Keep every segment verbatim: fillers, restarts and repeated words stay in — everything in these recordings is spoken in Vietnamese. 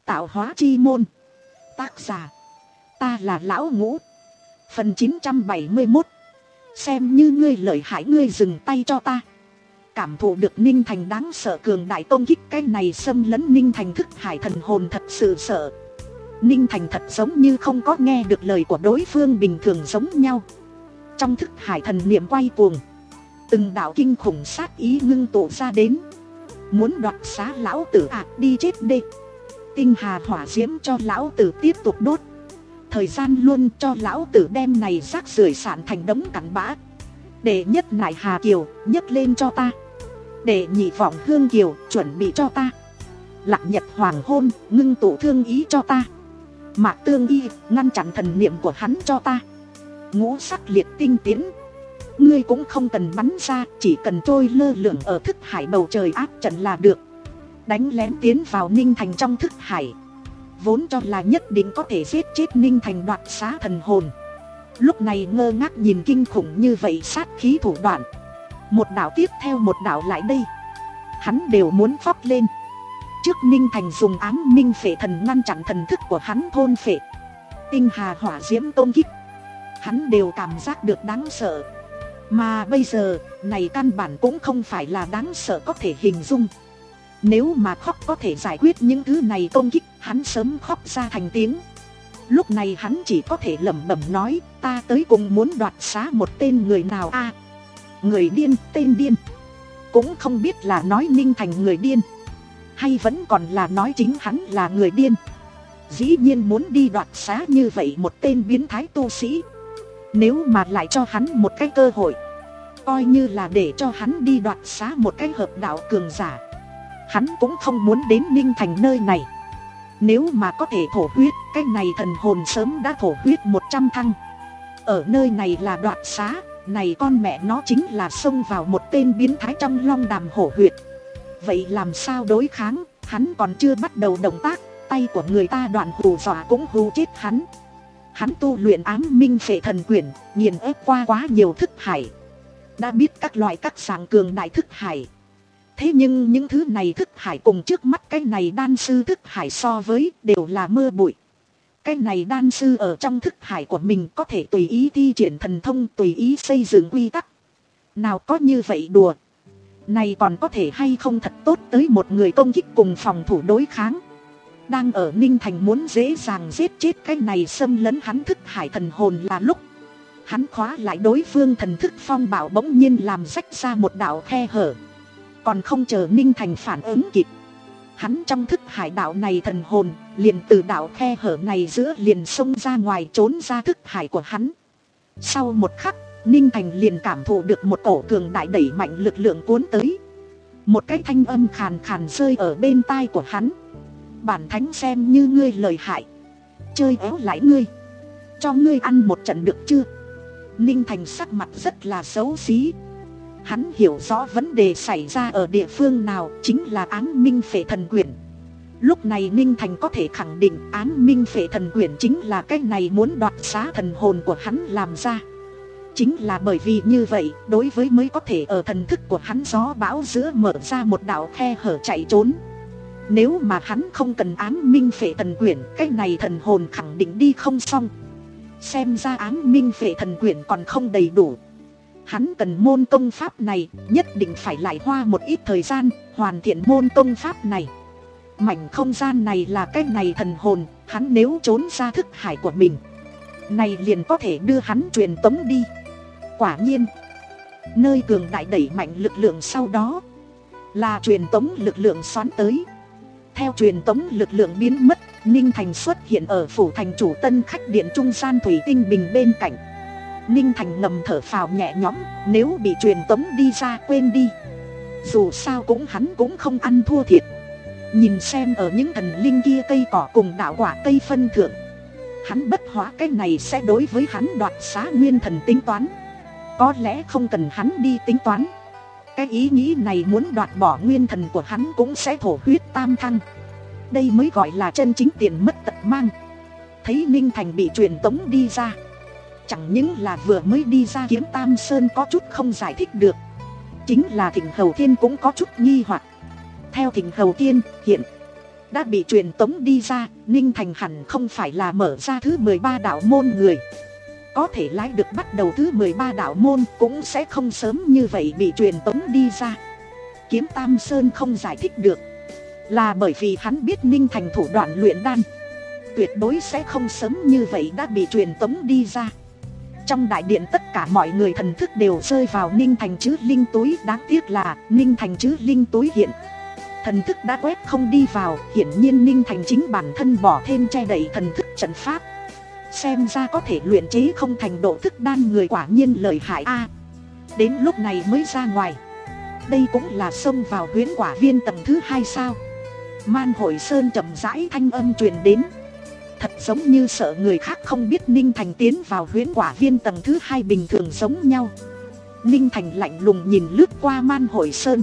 Tạo hóa chi môn. Tác giả: ta là Lão Ngũ. Phần chín trăm bảy mươi mốt. Xem như ngươi lợi hại, ngươi dừng tay cho ta. Cảm thụ được Ninh Thành đáng sợ cường đại công kích, cái này xâm lấn Ninh Thành thức hải thần hồn thật sự sợ. Ninh Thành thật giống như không có nghe được lời của đối phương bình thường giống nhau. Trong thức hải thần niệm quay cuồng, từng đạo kinh khủng sát ý ngưng tụ ra đến. Muốn đoạt xá lão tử ạ, à, đi chết đi. Tinh hà hỏa diễm cho lão tử tiếp tục đốt. Thời gian luôn cho lão tử đem này rác rưởi sản thành đống cặn bã. Đệ nhất nại hà kiều, nhấc lên cho ta. Đệ nhị vọng hương kiều, chuẩn bị cho ta. Lạc nhật hoàng hôn, ngưng tụ thương ý cho ta. Mạc tương y, ngăn chặn thần niệm của hắn cho ta. Ngũ sắc liệt tinh tiến, ngươi cũng không cần bắn ra, chỉ cần trôi lơ lửng ở thức hải bầu trời áp trận là được. Đánh lén tiến vào Ninh Thành trong thức hải, vốn cho là nhất định có thể giết chết Ninh Thành đoạt xá thần hồn. Lúc này ngơ ngác nhìn kinh khủng như vậy sát khí thủ đoạn, một đạo tiếp theo một đạo lại đây, hắn đều muốn phóc lên. Trước Ninh Thành dùng ám minh phệ thần ngăn chặn thần thức của hắn thôn phệ. Tinh hà hỏa diễm công kích, hắn đều cảm giác được đáng sợ. Mà bây giờ, này căn bản cũng không phải là đáng sợ có thể hình dung. Nếu mà khóc có thể giải quyết những thứ này công kích, hắn sớm khóc ra thành tiếng. Lúc này hắn chỉ có thể lẩm bẩm nói, ta tới cùng muốn đoạt xá một tên người nào a? À, người điên, tên điên. Cũng không biết là nói Ninh Thành người điên, hay vẫn còn là nói chính hắn là người điên. Dĩ nhiên muốn đi đoạt xá như vậy một tên biến thái tu sĩ. Nếu mà lại cho hắn một cái cơ hội, coi như là để cho hắn đi đoạt xá một cái hợp đạo cường giả, hắn cũng không muốn đến Ninh Thành nơi này. Nếu mà có thể thổ huyết, cái này thần hồn sớm đã thổ huyết một trăm thăng. Ở nơi này là đoạt xá, này con mẹ nó chính là xông vào một tên biến thái trong long đàm hổ huyệt. Vậy làm sao đối kháng, hắn còn chưa bắt đầu động tác, tay của người ta đoạn hù dọa cũng hù chết hắn. Hắn tu luyện ám minh phệ thần quyển, nghiền ép qua quá nhiều thức hải, đã biết các loại các dạng cường đại thức hải. Thế nhưng những thứ này thức hải cùng trước mắt cái này đan sư thức hải so với đều là mưa bụi. Cái này đan sư ở trong thức hải của mình có thể tùy ý thi triển thần thông, tùy ý xây dựng quy tắc. Nào có như vậy đùa. Này còn có thể hay không thật tốt tới một người công kích cùng phòng thủ đối kháng. Đang ở Ninh Thành muốn dễ dàng giết chết cái này xâm lấn hắn thức hải thần hồn là lúc hắn khóa lại đối phương thần thức phong bảo bỗng nhiên làm rách ra một đạo khe hở. Còn không chờ Ninh Thành phản ứng kịp, hắn trong thức hải đạo này thần hồn liền từ đạo khe hở này giữa liền xông ra ngoài, trốn ra thức hải của hắn. Sau một khắc, Ninh Thành liền cảm thụ được một cổ cường đại đẩy mạnh lực lượng cuốn tới. Một cái thanh âm khàn khàn rơi ở bên tai của hắn. Bản thánh xem như ngươi lời hại, chơi éo lại ngươi, cho ngươi ăn một trận được chưa? Ninh Thành sắc mặt rất là xấu xí. Hắn hiểu rõ vấn đề xảy ra ở địa phương nào, chính là ám minh phệ thần quyển. Lúc này Ninh Thành có thể khẳng định ám minh phệ thần quyển chính là cái này muốn đoạt xá thần hồn của hắn làm ra. Chính là bởi vì như vậy, đối với mới có thể ở thần thức của hắn gió bão giữa mở ra một đạo khe hở chạy trốn. Nếu mà hắn không cần ám minh phệ thần quyển, cái này thần hồn khẳng định đi không xong. Xem ra ám minh phệ thần quyển còn không đầy đủ. Hắn cần môn công pháp này, nhất định phải lại hoa một ít thời gian hoàn thiện môn công pháp này. Mảnh không gian này là cái này thần hồn, hắn nếu trốn ra thức hải của mình, này liền có thể đưa hắn truyền tống đi. Quả nhiên, nơi cường đại đẩy mạnh lực lượng sau đó là truyền tống lực lượng xoắn tới. Theo truyền tống lực lượng biến mất, Ninh Thành xuất hiện ở phủ thành chủ Tân Khách Điện trung gian thủy tinh bình bên cạnh. Ninh Thành ngầm thở phào nhẹ nhõm, nếu bị truyền tống đi ra quên đi. Dù sao cũng hắn cũng không ăn thua thiệt. Nhìn xem ở những thần linh kia cây cỏ cùng đạo quả cây phân thượng, hắn bất hóa cái này sẽ đối với hắn đoạt xá nguyên thần tính toán. Có lẽ không cần hắn đi tính toán. Cái ý nghĩ này muốn đoạt bỏ nguyên thần của hắn cũng sẽ thổ huyết tam thăng. Đây mới gọi là chân chính tiền mất tật mang. Thấy Ninh Thành bị truyền tống đi ra, chẳng những là vừa mới đi ra Kiếm Tam Sơn có chút không giải thích được, chính là Thịnh Hầu Thiên cũng có chút nghi hoặc. Theo Thịnh Hầu Thiên hiện, đã bị truyền tống đi ra, Ninh Thành hẳn không phải là mở ra thứ mười ba đạo môn người. Có thể lái được bắt đầu thứ mười ba đạo môn cũng sẽ không sớm như vậy bị truyền tống đi ra. Kiếm Tam Sơn không giải thích được, là bởi vì hắn biết Ninh Thành thủ đoạn luyện đan tuyệt đối sẽ không sớm như vậy đã bị truyền tống đi ra. Trong đại điện tất cả mọi người thần thức đều rơi vào Ninh Thành chữ linh túi. Đáng tiếc là Ninh Thành chữ linh túi hiện thần thức đã quét không đi vào. Hiển nhiên Ninh Thành chính bản thân bỏ thêm che đậy thần thức trận pháp. Xem ra có thể luyện chế không thành độ thức đan người quả nhiên lợi hại a. À, đến lúc này mới ra ngoài. Đây cũng là xông vào huyễn quả viên tầng thứ hai sao? Man Hội Sơn chậm rãi thanh âm truyền đến. Thật giống như sợ người khác không biết Ninh Thành tiến vào huyễn quả viên tầng thứ hai bình thường giống nhau. Ninh Thành lạnh lùng nhìn lướt qua Man Hội Sơn.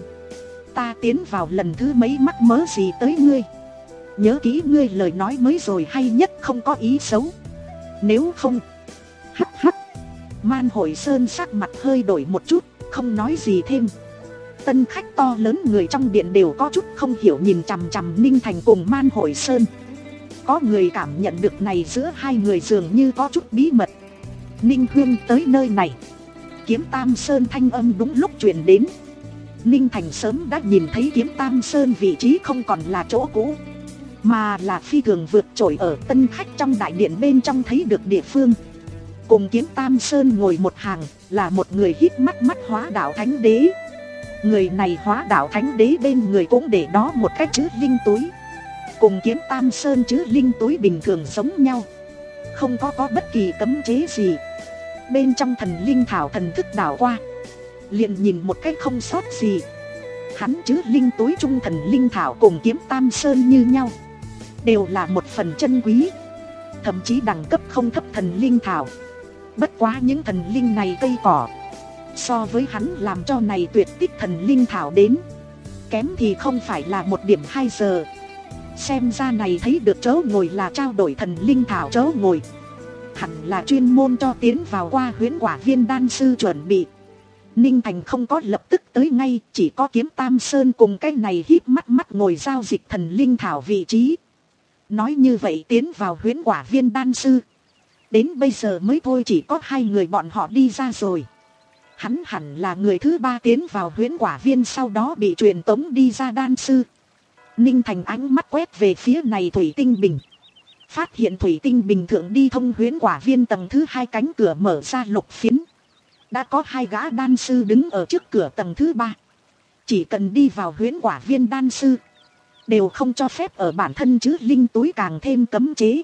Ta tiến vào lần thứ mấy mắc mớ gì tới ngươi? Nhớ kỹ ngươi lời nói mới rồi hay nhất không có ý xấu. Nếu không... Hắc hắc. Man Hội Sơn sắc mặt hơi đổi một chút, không nói gì thêm. Tân khách to lớn người trong điện đều có chút không hiểu nhìn chằm chằm Ninh Thành cùng Man Hội Sơn. Có người cảm nhận được này giữa hai người dường như có chút bí mật. Ninh Huyên tới nơi này. Kiếm Tam Sơn thanh âm đúng lúc truyền đến. Ninh Thành sớm đã nhìn thấy Kiếm Tam Sơn vị trí không còn là chỗ cũ, mà là phi thường vượt trội ở tân khách trong đại điện bên trong thấy được địa phương. Cùng Kiếm Tam Sơn ngồi một hàng là một người hít mắt mắt Hóa Đạo Thánh Đế. Người này Hóa Đạo Thánh Đế bên người cũng để đó một cái chữ linh túi. Cùng Kiếm Tam Sơn chữ linh túi bình thường giống nhau, không có có bất kỳ cấm chế gì. Bên trong thần linh thảo thần thức đảo qua, liền nhìn một cái không sót gì. Hắn chữ linh túi trung thần linh thảo cùng Kiếm Tam Sơn như nhau, đều là một phần chân quý, thậm chí đẳng cấp không thấp thần linh thảo. Bất quá những thần linh này cây cỏ, so với hắn làm cho này tuyệt tích thần linh thảo đến, kém thì không phải là một điểm hai giờ. Xem ra này thấy được chỗ ngồi là trao đổi thần linh thảo chỗ ngồi, hẳn là chuyên môn cho tiến vào qua huyễn quả viên đan sư chuẩn bị. Ninh Thành không có lập tức tới ngay, chỉ có Kiếm Tam Sơn cùng cái này híp mắt mắt ngồi giao dịch thần linh thảo vị trí. Nói như vậy tiến vào huyễn quả viên đan sư, đến bây giờ mới thôi chỉ có hai người bọn họ đi ra rồi. Hắn hẳn là người thứ ba tiến vào huyễn quả viên sau đó bị truyền tống đi ra đan sư. Ninh Thành ánh mắt quét về phía này thủy tinh bình, phát hiện thủy tinh bình thượng đi thông huyễn quả viên tầng thứ hai cánh cửa mở ra lục phiến. Đã có hai gã đan sư đứng ở trước cửa tầng thứ ba. Chỉ cần đi vào huyễn quả viên đan sư, đều không cho phép ở bản thân chữ linh túi càng thêm cấm chế.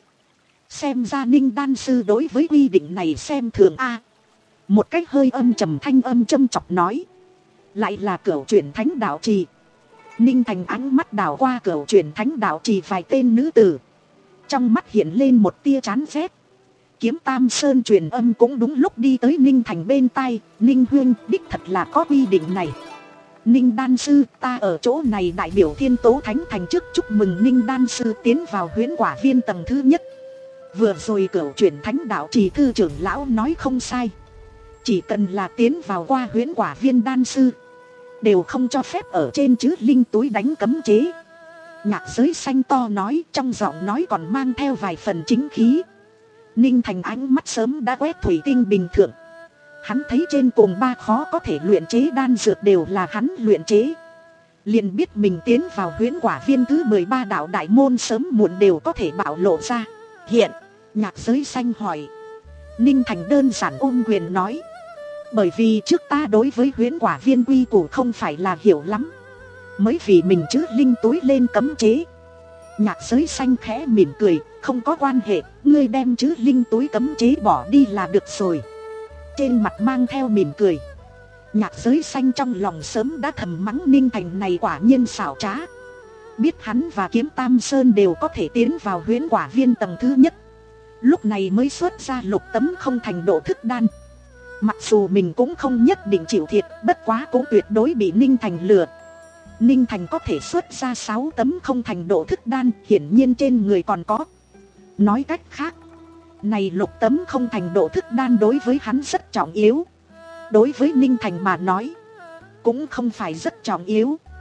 Xem ra Ninh đan sư đối với quy định này xem thường a. À, một cách hơi âm trầm thanh âm châm chọc nói. Lại là cửu chuyển thánh đạo trì. Ninh Thành ánh mắt đảo qua cửu chuyển thánh đạo trì vài tên nữ tử, trong mắt hiện lên một tia chán ghét. Kiếm Tam Sơn truyền âm cũng đúng lúc đi tới Ninh Thành bên tai. Ninh Huyên, đích thật là có quy định này. Ninh đan sư, ta ở chỗ này đại biểu Thiên Tố Thánh Thành trước chúc mừng Ninh đan sư tiến vào huyễn quả viên tầng thứ nhất. Vừa rồi cửu chuyển thánh đạo trì thư trưởng lão nói không sai, chỉ cần là tiến vào qua huyễn quả viên đan sư, đều không cho phép ở trên chữ linh túi đánh cấm chế. Nhạc Giới Xanh to nói, trong giọng nói còn mang theo vài phần chính khí. Ninh Thành ánh mắt sớm đã quét thủy tinh bình thường. Hắn thấy trên cùng ba khó có thể luyện chế đan dược đều là hắn luyện chế, liền biết mình tiến vào huyễn quả viên thứ mười ba đạo đại môn sớm muộn đều có thể bạo lộ ra. Hiện, Nhạc Giới Xanh hỏi. Ninh Thành đơn giản ôm quyền nói. Bởi vì trước ta đối với huyễn quả viên quy củ không phải là hiểu lắm, mới vì mình chữ linh túi lên cấm chế. Nhạc Giới Xanh khẽ mỉm cười, không có quan hệ, ngươi đem chữ linh túi cấm chế bỏ đi là được rồi. Trên mặt mang theo mỉm cười. Nhạc Giới Xanh trong lòng sớm đã thầm mắng Ninh Thành này quả nhiên xảo trá. Biết hắn và Kiếm Tam Sơn đều có thể tiến vào huyễn quả viên tầng thứ nhất, lúc này mới xuất ra lục tấm không thành độ thức đan. Mặc dù mình cũng không nhất định chịu thiệt, bất quá cũng tuyệt đối bị Ninh Thành lừa. Ninh Thành có thể xuất ra sáu tấm không thành độ thức đan, hiển nhiên trên người còn có. Nói cách khác, này lục tấm không thành độ thức đan đối với hắn rất trọng yếu. Đối với Ninh Thành mà nói, cũng không phải rất trọng yếu.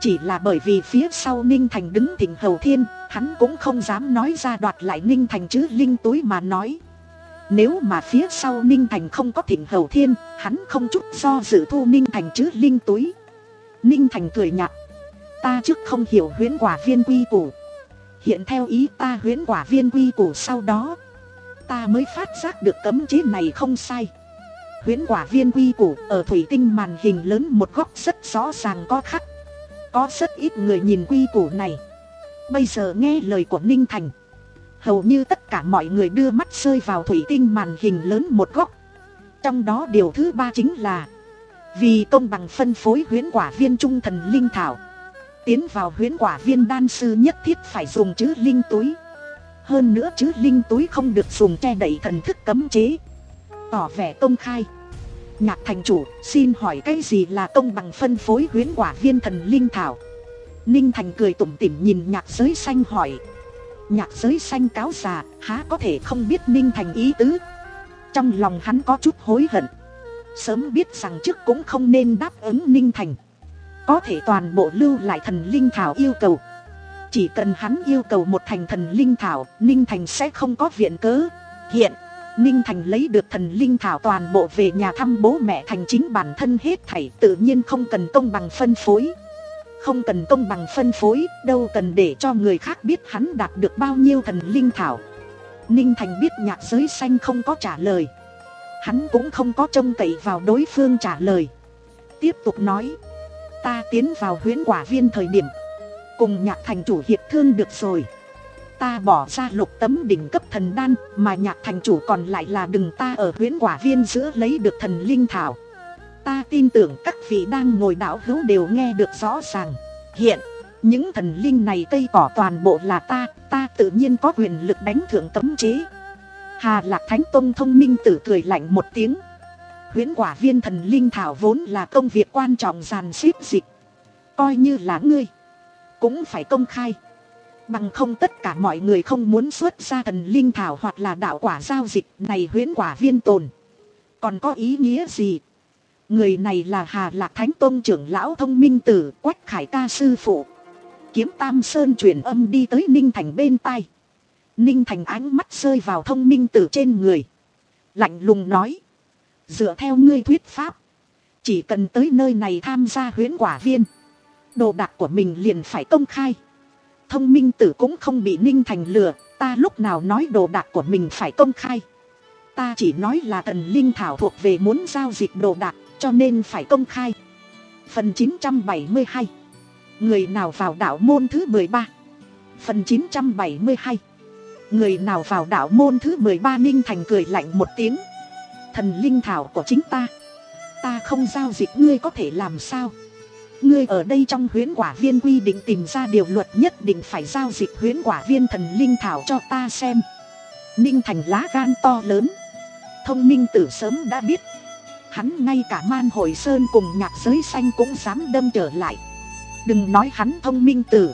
Chỉ là bởi vì phía sau Ninh Thành đứng Thịnh Hầu Thiên, hắn cũng không dám nói ra đoạt lại Ninh Thành chứ linh túi mà nói. Nếu mà phía sau Ninh Thành không có Thịnh Hầu Thiên, hắn không chút do dự thu Ninh Thành chứ linh túi. Ninh Thành cười nhạt. Ta trước không hiểu huyễn quả viên quy củ, hiện theo ý ta huyễn quả viên quy củ sau đó, ta mới phát giác được cấm chế này không sai. Huyễn quả viên quy củ ở thủy tinh màn hình lớn một góc rất rõ ràng có khắc. Có rất ít người nhìn quy củ này. Bây giờ nghe lời của Ninh Thành, hầu như tất cả mọi người đưa mắt rơi vào thủy tinh màn hình lớn một góc. Trong đó điều thứ ba chính là vì công bằng phân phối huyễn quả viên trung thần linh thảo, tiến vào huyễn quả viên đan sư nhất thiết phải dùng chữ linh túi. Hơn nữa chữ linh túi không được dùng che đậy thần thức cấm chế, tỏ vẻ công khai. Nhạc thành chủ, xin hỏi cái gì là công bằng phân phối huyễn quả viên thần linh thảo? Ninh Thành cười tủm tỉm nhìn Nhạc Giới Xanh hỏi. Nhạc Giới Xanh cáo già, há có thể không biết Ninh Thành ý tứ. Trong lòng hắn có chút hối hận, sớm biết rằng trước cũng không nên đáp ứng Ninh Thành. Có thể toàn bộ lưu lại thần linh thảo yêu cầu. Chỉ cần hắn yêu cầu một thành thần linh thảo, Ninh Thành sẽ không có viện cớ. Hiện Ninh Thành lấy được thần linh thảo toàn bộ về nhà thăm bố mẹ thành chính bản thân hết thảy, tự nhiên không cần công bằng phân phối. Không cần công bằng phân phối, đâu cần để cho người khác biết hắn đạt được bao nhiêu thần linh thảo. Ninh Thành biết Nhạc Giới Xanh không có trả lời, hắn cũng không có trông cậy vào đối phương trả lời. Tiếp tục nói, ta tiến vào huyễn quả viên thời điểm, cùng Nhạc thành chủ hiệp thương được rồi. Ta bỏ ra lục tấm đỉnh cấp thần đan, mà Nhạc thành chủ còn lại là đừng ta ở huyễn quả viên giữa lấy được thần linh thảo. Ta tin tưởng các vị đang ngồi đạo hữu đều nghe được rõ ràng. Hiện những thần linh này cây cỏ toàn bộ là ta, ta tự nhiên có quyền lực đánh thưởng cấm chế. Hà Lạc Thánh Tông Thông Minh Tử cười lạnh một tiếng. Huyễn quả viên thần linh thảo vốn là công việc quan trọng dàn xếp dịch, coi như là ngươi cũng phải công khai, bằng không tất cả mọi người không muốn xuất ra thần linh thảo hoặc là đạo quả giao dịch này, huyễn quả viên tồn còn có ý nghĩa gì? Người này là Hà Lạc Thánh Tông trưởng lão Thông Minh Tử, Quách Khải Ca sư phụ. Kiếm Tam Sơn truyền âm đi tới Ninh Thành bên tai. Ninh Thành ánh mắt rơi vào Thông Minh Tử trên người, lạnh lùng nói, dựa theo ngươi thuyết pháp, chỉ cần tới nơi này tham gia huyễn quả viên, đồ đạc của mình liền phải công khai. Thông Minh Tử cũng không bị Ninh Thành lừa, ta lúc nào nói đồ đạc của mình phải công khai. Ta chỉ nói là thần linh thảo thuộc về muốn giao dịch đồ đạc, cho nên phải công khai. Phần chín trăm bảy mươi hai, người nào vào đạo môn thứ mười ba. Phần chín trăm bảy mươi hai, người nào vào đạo môn thứ mười ba. Ninh Thành cười lạnh một tiếng. Thần linh thảo của chính ta, ta không giao dịch ngươi có thể làm sao? Ngươi ở đây trong huyễn quả viên quy định tìm ra điều luật nhất định phải giao dịch huyễn quả viên thần linh thảo cho ta xem. Ninh Thành lá gan to lớn. Thông Minh Tử sớm đã biết, hắn ngay cả Man Hồi Sơn cùng Nhạc Giới Xanh cũng dám đâm trở lại, đừng nói hắn Thông Minh Tử.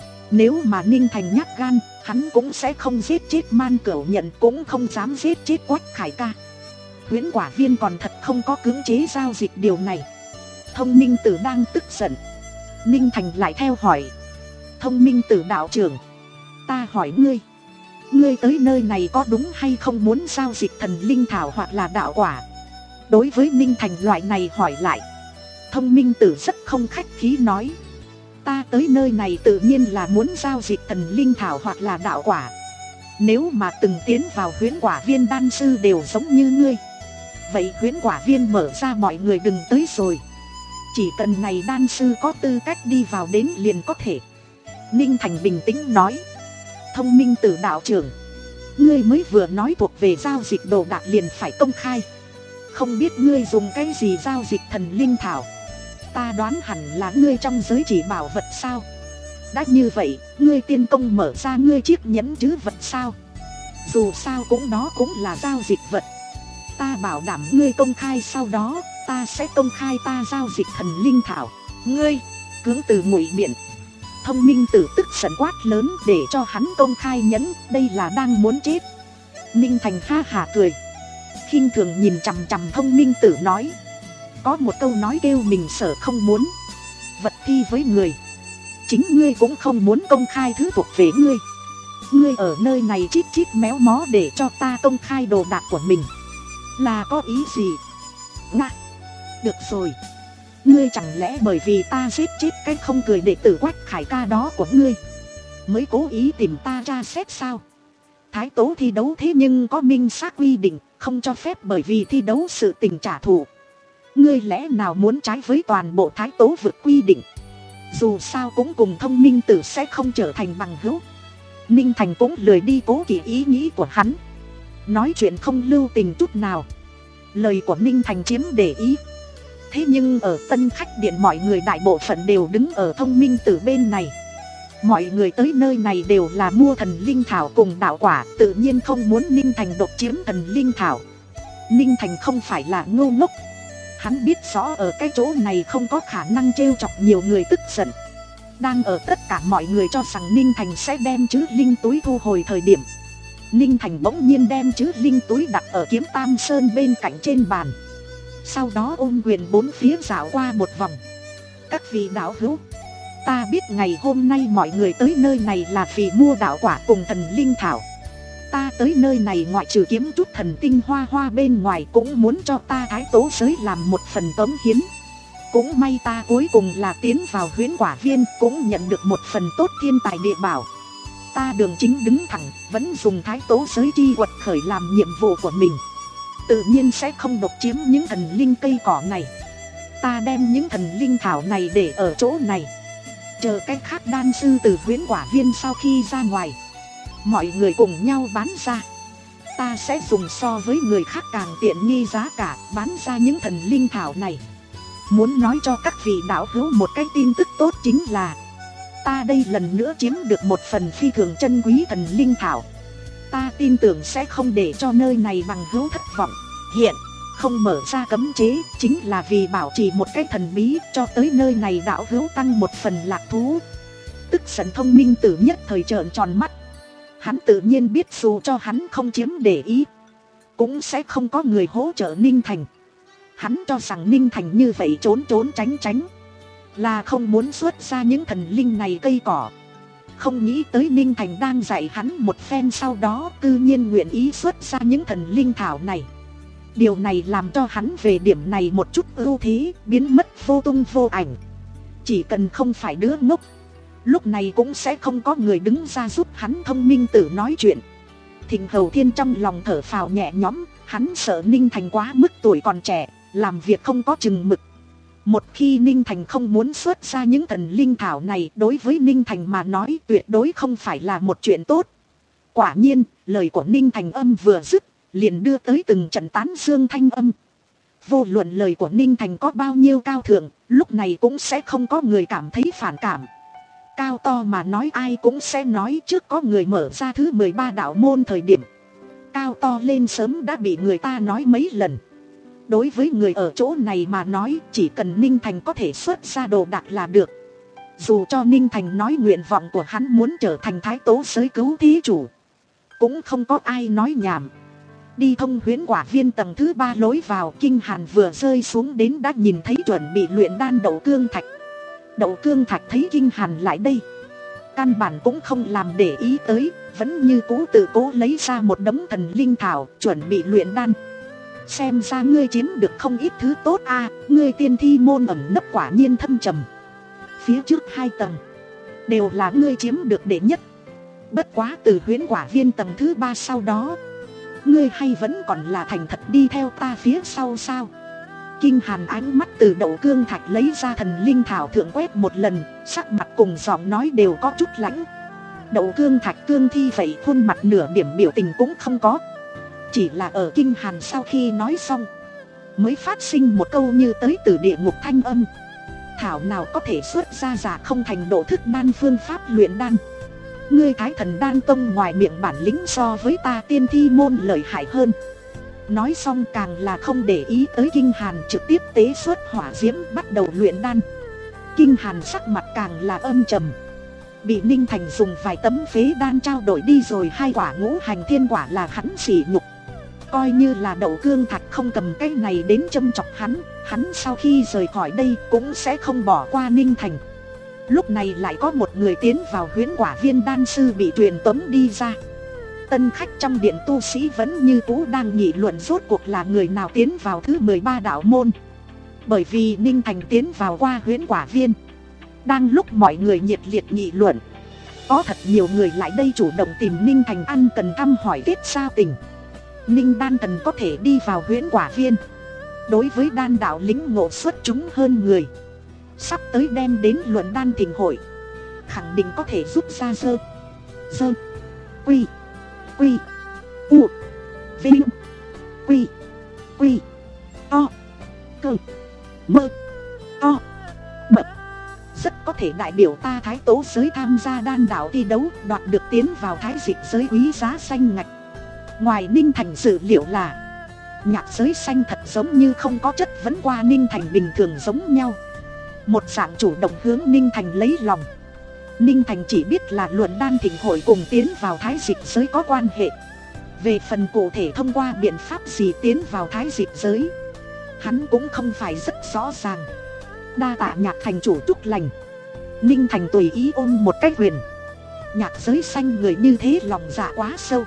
Nếu mà Ninh Thành nhát gan, hắn cũng sẽ không giết chết Man Cửu Nhận, cũng không dám giết chết Quách Khải Ca. Huyễn quả viên còn thật không có cưỡng chế giao dịch điều này. Thông Minh Tử đang tức giận. Ninh Thành lại theo hỏi, Thông Minh Tử đạo trưởng, ta hỏi ngươi, ngươi tới nơi này có đúng hay không muốn giao dịch thần linh thảo hoặc là đạo quả? Đối với Ninh Thành loại này hỏi lại, Thông Minh Tử rất không khách khí nói, ta tới nơi này tự nhiên là muốn giao dịch thần linh thảo hoặc là đạo quả. Nếu mà từng tiến vào huyễn quả viên đan sư đều giống như ngươi, vậy huyễn quả viên mở ra mọi người đừng tới rồi. Chỉ cần này đan sư có tư cách đi vào đến liền có thể. Ninh Thành bình tĩnh nói, Thông Minh Tử đạo trưởng, ngươi mới vừa nói thuộc về giao dịch đồ đạc liền phải công khai, không biết ngươi dùng cái gì giao dịch thần linh thảo? Ta đoán hẳn là ngươi trong giới chỉ bảo vật sao? Đã như vậy, ngươi tiên công mở ra ngươi chiếc nhẫn trữ vật sao? Dù sao cũng đó cũng là giao dịch vật. Ta bảo đảm ngươi công khai, sau đó ta sẽ công khai ta giao dịch thần linh thảo. Ngươi cưỡng từ ngụy biện. Thông Minh Tử tức giận quát lớn, để cho hắn công khai nhẫn, đây là đang muốn chết. Ninh Thành ha hả cười, khinh thường nhìn chằm chằm Thông Minh Tử nói, có một câu nói kêu mình sợ không muốn, vật thi với người, chính ngươi cũng không muốn công khai thứ thuộc về ngươi. Ngươi ở nơi này chít chít méo mó để cho ta công khai đồ đạc của mình, là có ý gì? Nga, được rồi, ngươi chẳng lẽ bởi vì ta giết chết cái không cười đệ tử Quách Khải ca đó của ngươi mới cố ý tìm ta tra xét sao? Thái tố thi đấu thế nhưng có minh xác quy định không cho phép bởi vì thi đấu sự tình trả thù. Ngươi lẽ nào muốn trái với toàn bộ thái tố vượt quy định? Dù sao cũng cùng Thông Minh Tử sẽ không trở thành bằng hữu. Ninh Thành cũng lười đi cố kỵ ý nghĩ của hắn, nói chuyện không lưu tình chút nào. Lời của Ninh Thành chiếm để ý. Thế nhưng ở Tân Khách Điện mọi người đại bộ phận đều đứng ở Thông Minh Tử bên này. Mọi người tới nơi này đều là mua thần linh thảo cùng đạo quả, tự nhiên không muốn Ninh Thành độc chiếm thần linh thảo. Ninh Thành không phải là ngu ngốc, hắn biết rõ ở cái chỗ này không có khả năng trêu chọc nhiều người tức giận. Đang ở tất cả mọi người cho rằng Ninh Thành sẽ đem chữ linh túi thu hồi thời điểm, Ninh Thành bỗng nhiên đem chữ linh túi đặt ở kiếm Tam Sơn bên cạnh trên bàn. Sau đó ôm quyền bốn phía dạo qua một vòng. Các vị đạo hữu, ta biết ngày hôm nay mọi người tới nơi này là vì mua đạo quả cùng thần linh thảo. Ta tới nơi này ngoại trừ kiếm chút thần tinh hoa hoa bên ngoài, cũng muốn cho ta thái tố giới làm một phần cống hiến. Cũng may ta cuối cùng là tiến vào huyễn quả viên, cũng nhận được một phần tốt thiên tài địa bảo. Ta đường chính đứng thẳng, vẫn dùng thái tố giới chi quật khởi làm nhiệm vụ của mình, tự nhiên sẽ không độc chiếm những thần linh cây cỏ này. Ta đem những thần linh thảo này để ở chỗ này, chờ cách khác đan sư từ huyễn quả viên sau khi ra ngoài, mọi người cùng nhau bán ra. Ta sẽ dùng so với người khác càng tiện nghi giá cả bán ra những thần linh thảo này. Muốn nói cho các vị đạo hữu một cái tin tức tốt chính là ta đây lần nữa chiếm được một phần phi thường chân quý thần linh thảo. Ta tin tưởng sẽ không để cho nơi này bằng hữu thất vọng. Hiện không mở ra cấm chế chính là vì bảo trì một cái thần bí, cho tới nơi này đạo hữu tăng một phần lạc thú. Tức giận Thông Minh Tử nhất thời trợn tròn mắt. Hắn tự nhiên biết dù cho hắn không chiếm để ý, cũng sẽ không có người hỗ trợ Ninh Thành. Hắn cho rằng Ninh Thành như vậy trốn trốn tránh tránh là không muốn xuất ra những thần linh này cây cỏ. Không nghĩ tới Ninh Thành đang dạy hắn một phen sau đó tự nhiên nguyện ý xuất ra những thần linh thảo này. Điều này làm cho hắn về điểm này một chút ưu thế biến mất vô tung vô ảnh. Chỉ cần không phải đứa ngốc, lúc này cũng sẽ không có người đứng ra giúp hắn Thông Minh Tử nói chuyện. Thịnh Hầu Thiên trong lòng thở phào nhẹ nhõm, hắn sợ Ninh Thành quá mức tuổi còn trẻ, làm việc không có chừng mực. Một khi Ninh Thành không muốn xuất ra những thần linh thảo này, đối với Ninh Thành mà nói tuyệt đối không phải là một chuyện tốt. Quả nhiên, lời của Ninh Thành âm vừa dứt, liền đưa tới từng trận tán dương thanh âm. Vô luận lời của Ninh Thành có bao nhiêu cao thượng, lúc này cũng sẽ không có người cảm thấy phản cảm. Cao to mà nói ai cũng sẽ nói, trước có người mở ra thứ mười ba đạo môn thời điểm, cao to lên sớm đã bị người ta nói mấy lần. Đối với người ở chỗ này mà nói, chỉ cần Ninh Thành có thể xuất ra đồ đạc là được. Dù cho Ninh Thành nói nguyện vọng của hắn muốn trở thành thái tố giới cứu thí chủ, cũng không có ai nói nhảm. Đi thông huyễn quả viên tầng thứ ba lối vào, Kinh Hàn vừa rơi xuống đến đã nhìn thấy chuẩn bị luyện đan Đậu Cương Thạch. Đậu Cương Thạch thấy Kinh Hàn lại đây, căn bản cũng không làm để ý tới, vẫn như cũ tự cố lấy ra một đống thần linh thảo chuẩn bị luyện đan. Xem ra ngươi chiếm được không ít thứ tốt a, à, ngươi tiên thi môn ẩn nấp quả nhiên thâm trầm. Phía trước hai tầng đều là ngươi chiếm được đệ nhất. Bất quá từ huyễn quả viên tầng thứ ba sau đó, ngươi hay vẫn còn là thành thật đi theo ta phía sau sao? Kinh Hàn ánh mắt từ Đậu Cương Thạch lấy ra thần linh thảo thượng quét một lần, sắc mặt cùng giọng nói đều có chút lãnh. Đậu Cương Thạch cương thi vậy khuôn mặt nửa điểm biểu tình cũng không có. Chỉ là ở Kinh Hàn sau khi nói xong, mới phát sinh một câu như tới từ địa ngục thanh âm. Thảo nào có thể xuất ra giả không thành độ thức đan phương pháp luyện đan. Ngươi Thái Thần Đan Tông ngoài miệng bản lĩnh so với ta tiên thi môn lợi hại hơn. Nói xong càng là không để ý tới Kinh Hàn, trực tiếp tế xuất hỏa diễm bắt đầu luyện đan. Kinh Hàn sắc mặt càng là âm trầm. Bị Ninh Thành dùng vài tấm phế đan trao đổi đi rồi hai quả ngũ hành thiên quả là hắn sỉ nhục. Coi như là Đậu Cương Thạch không cầm cái này đến châm chọc hắn, hắn sau khi rời khỏi đây cũng sẽ không bỏ qua Ninh Thành. Lúc này lại có một người tiến vào huyễn quả viên đan sư bị truyền tống đi ra. Tân khách trong điện tu sĩ vẫn như cũ đang nghị luận rốt cuộc là người nào tiến vào thứ mười ba đạo môn. Bởi vì Ninh Thành tiến vào qua huyễn quả viên. Đang lúc mọi người nhiệt liệt nghị luận, có thật nhiều người lại đây chủ động tìm Ninh Thành ăn cần thăm hỏi kết giao tình. Ninh đan thần có thể đi vào huyễn quả viên, đối với đan đạo lĩnh ngộ xuất chúng hơn người. Sắp tới đem đến luận đan thịnh hội, khẳng định có thể giúp ra dơ dơ quy quy u vinh quy quy to cơ mơ to bậc, rất có thể đại biểu ta Thái Tố giới tham gia đan đạo thi đấu, đoạt được tiến vào Thái Dịch giới quý giá xanh ngạch. Ngoài Ninh Thành dự liệu là nhạc giới xanh thật giống như không có chất vấn qua Ninh Thành bình thường giống nhau, một dạng chủ động hướng Ninh Thành lấy lòng. Ninh Thành chỉ biết là luận đan thịnh hội cùng tiến vào Thái Dịch giới có quan hệ. Về phần cụ thể thông qua biện pháp gì tiến vào Thái Dịch giới, hắn cũng không phải rất rõ ràng. Đa tạ nhạc thành chủ chúc lành. Ninh Thành tùy ý ôm một cách huyền. Nhạc giới xanh người như thế lòng dạ quá sâu,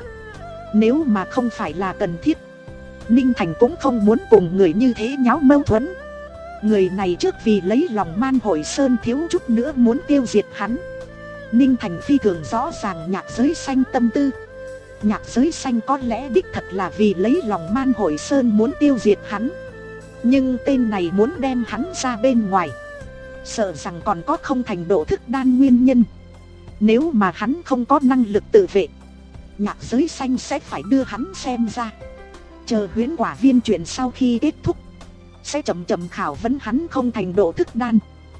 nếu mà không phải là cần thiết, Ninh Thành cũng không muốn cùng người như thế nháo mâu thuẫn. Người này trước vì lấy lòng Man Hội Sơn thiếu chút nữa muốn tiêu diệt hắn. Ninh Thành phi thường rõ ràng nhạc giới xanh tâm tư. Nhạc giới xanh có lẽ đích thật là vì lấy lòng Man Hội Sơn muốn tiêu diệt hắn, nhưng tên này muốn đem hắn ra bên ngoài, sợ rằng còn có không thành độ thức đan nguyên nhân. Nếu mà hắn không có năng lực tự vệ, nhạc giới xanh sẽ phải đưa hắn xem ra. Chờ huyễn quả viên chuyện sau khi kết thúc, sẽ chậm chậm khảo vấn hắn không thành độ thức đan.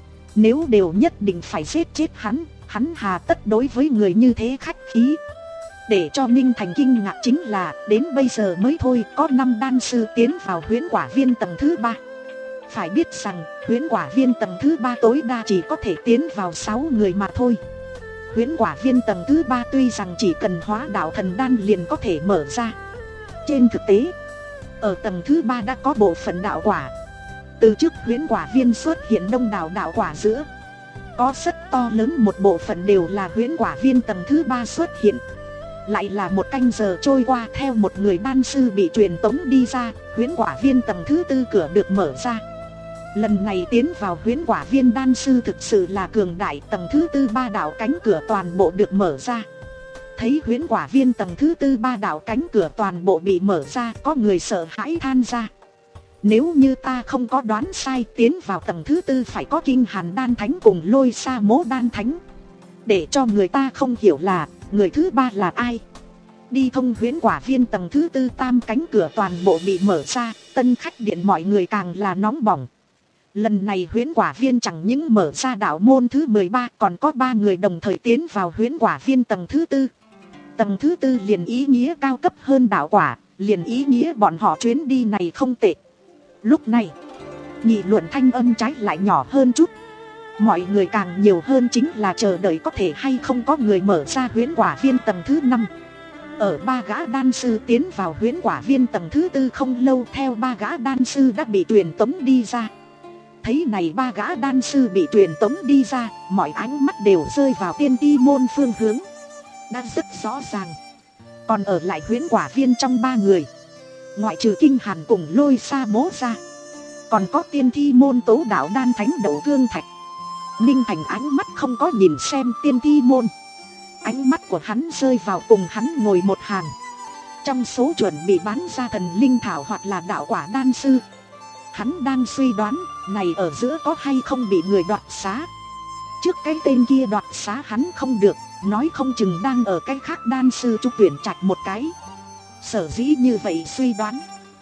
Nếu đều nhất định phải giết chết hắn, hắn hà tất đối với người như thế khách khí. Để cho Ninh Thành kinh ngạc chính là đến bây giờ mới thôi có năm đan sư tiến vào huyễn quả viên tầng thứ ba. Phải biết rằng huyễn quả viên tầng thứ ba tối đa chỉ có thể tiến vào sáu người mà thôi. Huyễn quả viên tầng thứ ba tuy rằng chỉ cần hóa đạo thần đan liền có thể mở ra, trên thực tế ở tầng thứ ba đã có bộ phận đạo quả. Từ trước huyễn quả viên xuất hiện đông đảo đạo quả giữa, có rất to lớn một bộ phận đều là huyễn quả viên tầng thứ ba xuất hiện. Lại là một canh giờ trôi qua, theo một người đan sư bị truyền tống đi ra, huyễn quả viên tầng thứ tư cửa được mở ra. Lần này tiến vào huyễn quả viên đan sư thực sự là cường đại, tầng thứ tư ba đạo cánh cửa toàn bộ được mở ra. Thấy huyễn quả viên tầng thứ tư ba đạo cánh cửa toàn bộ bị mở ra, có người sợ hãi than ra. Nếu như ta không có đoán sai, tiến vào tầng thứ tư phải có Kinh Hàn đan thánh cùng Lôi Sa Mố đan thánh. Để cho người ta không hiểu là người thứ ba là ai. Đi thông huyễn quả viên tầng thứ tư tam cánh cửa toàn bộ bị mở ra, tân khách điện mọi người càng là nóng bỏng. Lần này huyễn quả viên chẳng những mở ra đạo môn thứ mười ba, còn có ba người đồng thời tiến vào huyễn quả viên tầng thứ tư. Tầng thứ tư liền ý nghĩa cao cấp hơn đạo quả, liền ý nghĩa bọn họ chuyến đi này không tệ. Lúc này nghị luận thanh âm trái lại nhỏ hơn chút. Mọi người càng nhiều hơn chính là chờ đợi có thể hay không có người mở ra huyễn quả viên tầng thứ năm. Ở ba gã đan sư tiến vào huyễn quả viên tầng thứ tư không lâu, theo ba gã đan sư đã bị truyền tống đi ra. Thấy này ba gã đan sư bị truyền tống đi ra, mọi ánh mắt đều rơi vào Tiên Ti môn phương hướng. Đã rất rõ ràng, còn ở lại huyễn quả viên trong ba người, ngoại trừ Kinh Hàn cùng Lôi Sa Mố ra, còn có Tiên Thi môn tố đạo đan thánh Đậu Cương Thạch. Ninh Thành ánh mắt không có nhìn xem Tiên Thi môn, ánh mắt của hắn rơi vào cùng hắn ngồi một hàng trong số chuẩn bị bán ra thần linh thảo hoặc là đạo quả đan sư. Hắn đang suy đoán này ở giữa có hay không bị người đoạt xá. Trước cái tên kia đoạt xá hắn không được, nói không chừng đang ở cái khác đan sư trúc tuyển trạch một cái. Sở dĩ như vậy suy đoán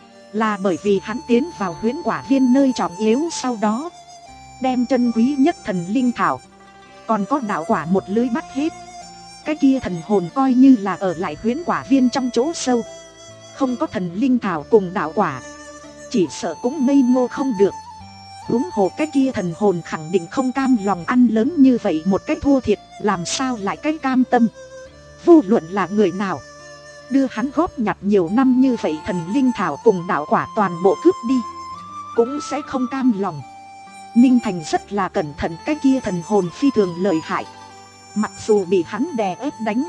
là bởi vì hắn tiến vào huyễn quả viên nơi trọng yếu, sau đó đem chân quý nhất thần linh thảo còn có đạo quả một lưới bắt hết. Cái kia thần hồn coi như là ở lại huyễn quả viên trong chỗ sâu, không có thần linh thảo cùng đạo quả, chỉ sợ cũng ngây ngô không được. Huống hồ cái kia thần hồn khẳng định không cam lòng ăn lớn như vậy một cái thua thiệt, làm sao lại cái cam tâm. Vô luận là người nào đưa hắn góp nhặt nhiều năm như vậy thần linh thảo cùng đạo quả toàn bộ cướp đi, cũng sẽ không cam lòng. Ninh Thành rất là cẩn thận, cái kia thần hồn phi thường lợi hại. Mặc dù bị hắn đè ép đánh,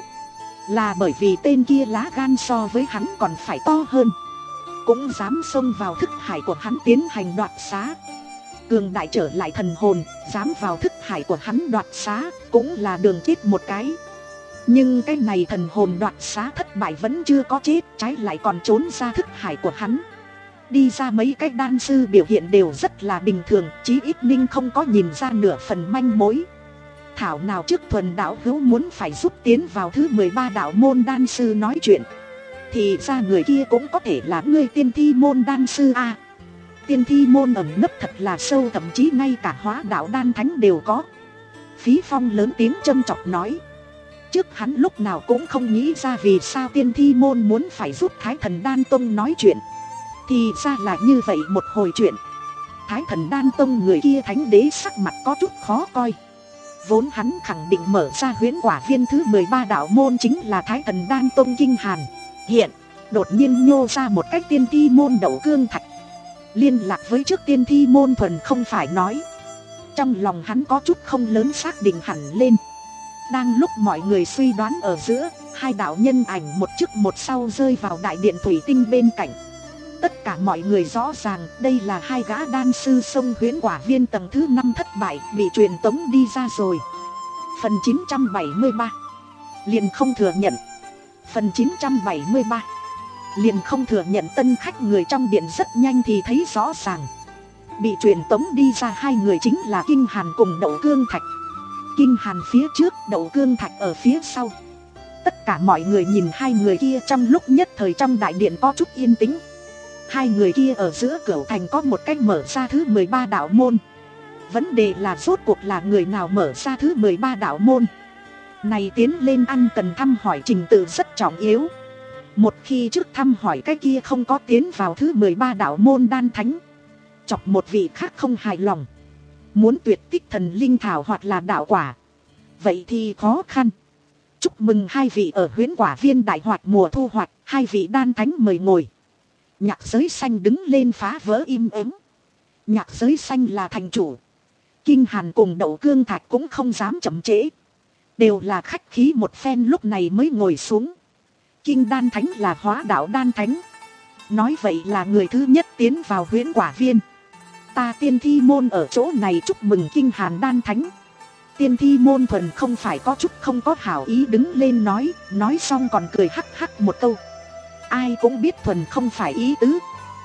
là bởi vì tên kia lá gan so với hắn còn phải to hơn, cũng dám xông vào thức hải của hắn tiến hành đoạt xá. Cường đại trở lại thần hồn, dám vào thức hải của hắn đoạt xá, cũng là đường chết một cái. Nhưng cái này thần hồn đoạt xá thất bại vẫn chưa có chết, trái lại còn trốn ra thức hải của hắn. Đi ra mấy cái đan sư biểu hiện đều rất là bình thường, chí ít Ninh không có nhìn ra nửa phần manh mối. Thảo nào trước thuần đạo hữu muốn phải rút tiến vào thứ mười ba đạo môn đan sư nói chuyện, thì ra người kia cũng có thể là ngươi tiên thi môn đan sư a. À, tiên thi môn ẩn nấp thật là sâu, thậm chí ngay cả hóa đạo đan thánh đều có. Phí Phong lớn tiếng châm chọc nói. Trước hắn lúc nào cũng không nghĩ ra vì sao tiên thi môn muốn phải giúp Thái Thần Đan Tông nói chuyện, thì ra là như vậy một hồi chuyện. Thái Thần Đan Tông người kia thánh đế sắc mặt có chút khó coi. Vốn hắn khẳng định mở ra huyễn quả viên thứ mười ba đạo môn chính là Thái Thần Đan Tông Kinh Hàn. Hiện đột nhiên nhô ra một cách tiên thi môn Đậu Cương Thạch. Liên lạc với trước tiên thi môn thuần không phải nói. Trong lòng hắn có chút không lớn xác định hẳn lên. Đang lúc mọi người suy đoán ở giữa, hai đạo nhân ảnh một trước một sau rơi vào đại điện thủy tinh bên cạnh. Tất cả mọi người rõ ràng đây là hai gã đan sư sông huyễn quả viên tầng thứ năm thất bại, bị truyền tống đi ra rồi. Phần chín trăm bảy mươi ba liền không thừa nhận. Phần chín trăm bảy mươi ba liền không thừa nhận. Tân khách người trong điện rất nhanh thì thấy rõ ràng. Bị truyền tống đi ra hai người chính là Kinh Hàn cùng Đậu Cương Thạch. Kinh Hàn phía trước, Đậu Cương Thạch ở phía sau. Tất cả mọi người nhìn hai người kia trong lúc nhất thời trong đại điện có chút yên tĩnh. Hai người kia ở giữa Cửu Thành có một cách mở ra thứ mười ba đạo môn. Vấn đề là rốt cuộc là người nào mở ra thứ mười ba đạo môn. Này tiến lên ăn cần thăm hỏi trình tự rất trọng yếu. Một khi trước thăm hỏi cái kia không có tiến vào thứ mười ba đạo môn đan thánh, chọc một vị khác không hài lòng, muốn tuyệt tích thần linh thảo hoặc là đạo quả, vậy thì khó khăn. Chúc mừng hai vị ở huyễn quả viên đại hoạt mùa thu hoạch. Hai vị đan thánh mời ngồi. Nhạc giới xanh đứng lên phá vỡ im ắng. Nhạc giới xanh là thành chủ. Kinh Hàn cùng Đậu Cương Thạch cũng không dám chậm trễ, đều là khách khí một phen lúc này mới ngồi xuống. Kinh đan thánh là hóa đạo đan thánh, nói vậy là người thứ nhất tiến vào huyễn quả viên. Ta tiên thi môn ở chỗ này chúc mừng Kinh Hàn đan thánh. Tiên thi môn thuần không phải có chút không có hảo ý đứng lên nói, nói xong còn cười hắc hắc một câu. Ai cũng biết thuần không phải ý tứ.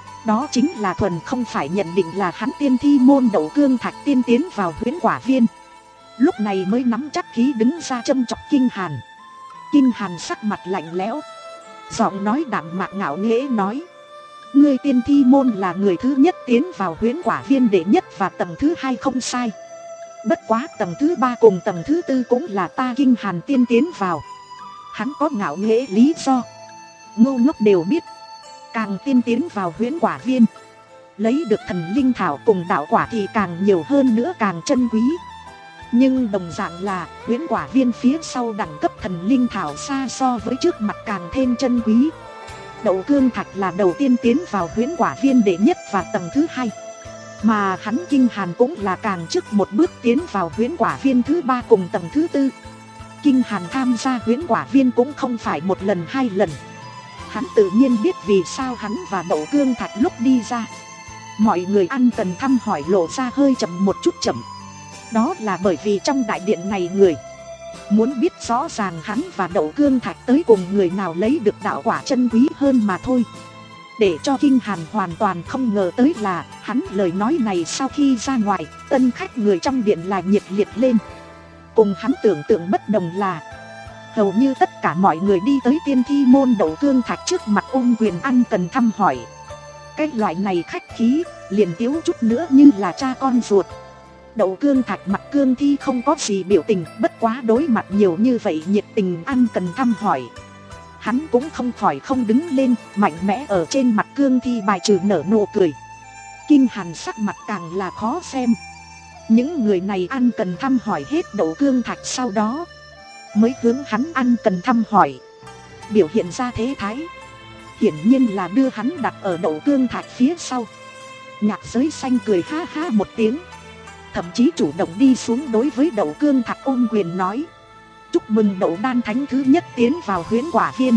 Đó chính là thuần không phải nhận định là hắn tiên thi môn Đậu Cương Thạch tiên tiến vào huyễn quả viên. Lúc này mới nắm chắc khí đứng ra châm chọc Kinh Hàn. Kinh Hàn sắc mặt lạnh lẽo, giọng nói đạm mạc ngạo nghễ nói. Ngươi tiên thi môn là người thứ nhất tiến vào huyễn quả viên đệ nhất và tầng thứ hai không sai. Bất quá tầng thứ ba cùng tầng thứ tư cũng là ta Kinh Hàn tiên tiến vào. Hắn có ngạo nghễ lý do, ngu ngốc đều biết. Càng tiên tiến vào huyễn quả viên, lấy được thần linh thảo cùng đạo quả thì càng nhiều hơn nữa, càng chân quý. Nhưng đồng dạng là huyễn quả viên phía sau đẳng cấp thần linh thảo xa so với trước mặt càng thêm chân quý. Đậu Cương Thạch là đầu tiên tiến vào huyễn quả viên đệ nhất và tầng thứ hai, mà hắn Kinh Hàn cũng là càng trước một bước tiến vào huyễn quả viên thứ ba cùng tầng thứ tư. Kinh Hàn tham gia huyễn quả viên cũng không phải một lần hai lần. Hắn tự nhiên biết vì sao hắn và Đậu Cương Thạch lúc đi ra, mọi người ăn cần thăm hỏi lộ ra hơi chậm một chút chậm. Đó là bởi vì trong đại điện này người muốn biết rõ ràng hắn và Đậu Cương Thạch tới cùng người nào lấy được đạo quả chân quý hơn mà thôi. Để cho Kinh Hàn hoàn toàn không ngờ tới là hắn lời nói này sau khi ra ngoài, tân khách người trong điện là nhiệt liệt lên. Cùng hắn tưởng tượng bất đồng là hầu như tất cả mọi người đi tới tiên thi môn Đậu Cương Thạch trước mặt ôm quyền ăn cần thăm hỏi. Cái loại này khách khí liền thiếu chút nữa như là cha con ruột. Đậu Cương Thạch mặt cương thi không có gì biểu tình, bất quá đối mặt nhiều như vậy nhiệt tình ăn cần thăm hỏi, hắn cũng không khỏi không đứng lên, mạnh mẽ ở trên mặt cương thi bài trừ nở nụ cười. Kinh Hàn sắc mặt càng là khó xem. Những người này ăn cần thăm hỏi hết Đậu Cương Thạch sau đó mới hướng hắn ăn cần thăm hỏi, biểu hiện ra thế thái, hiển nhiên là đưa hắn đặt ở Đậu Cương Thạch phía sau. Nhạc giới xanh cười ha ha một tiếng, thậm chí chủ động đi xuống đối với Đậu Cương Thạch ôm quyền nói: chúc mừng Đậu Đan Thánh thứ nhất tiến vào huyễn quả viên,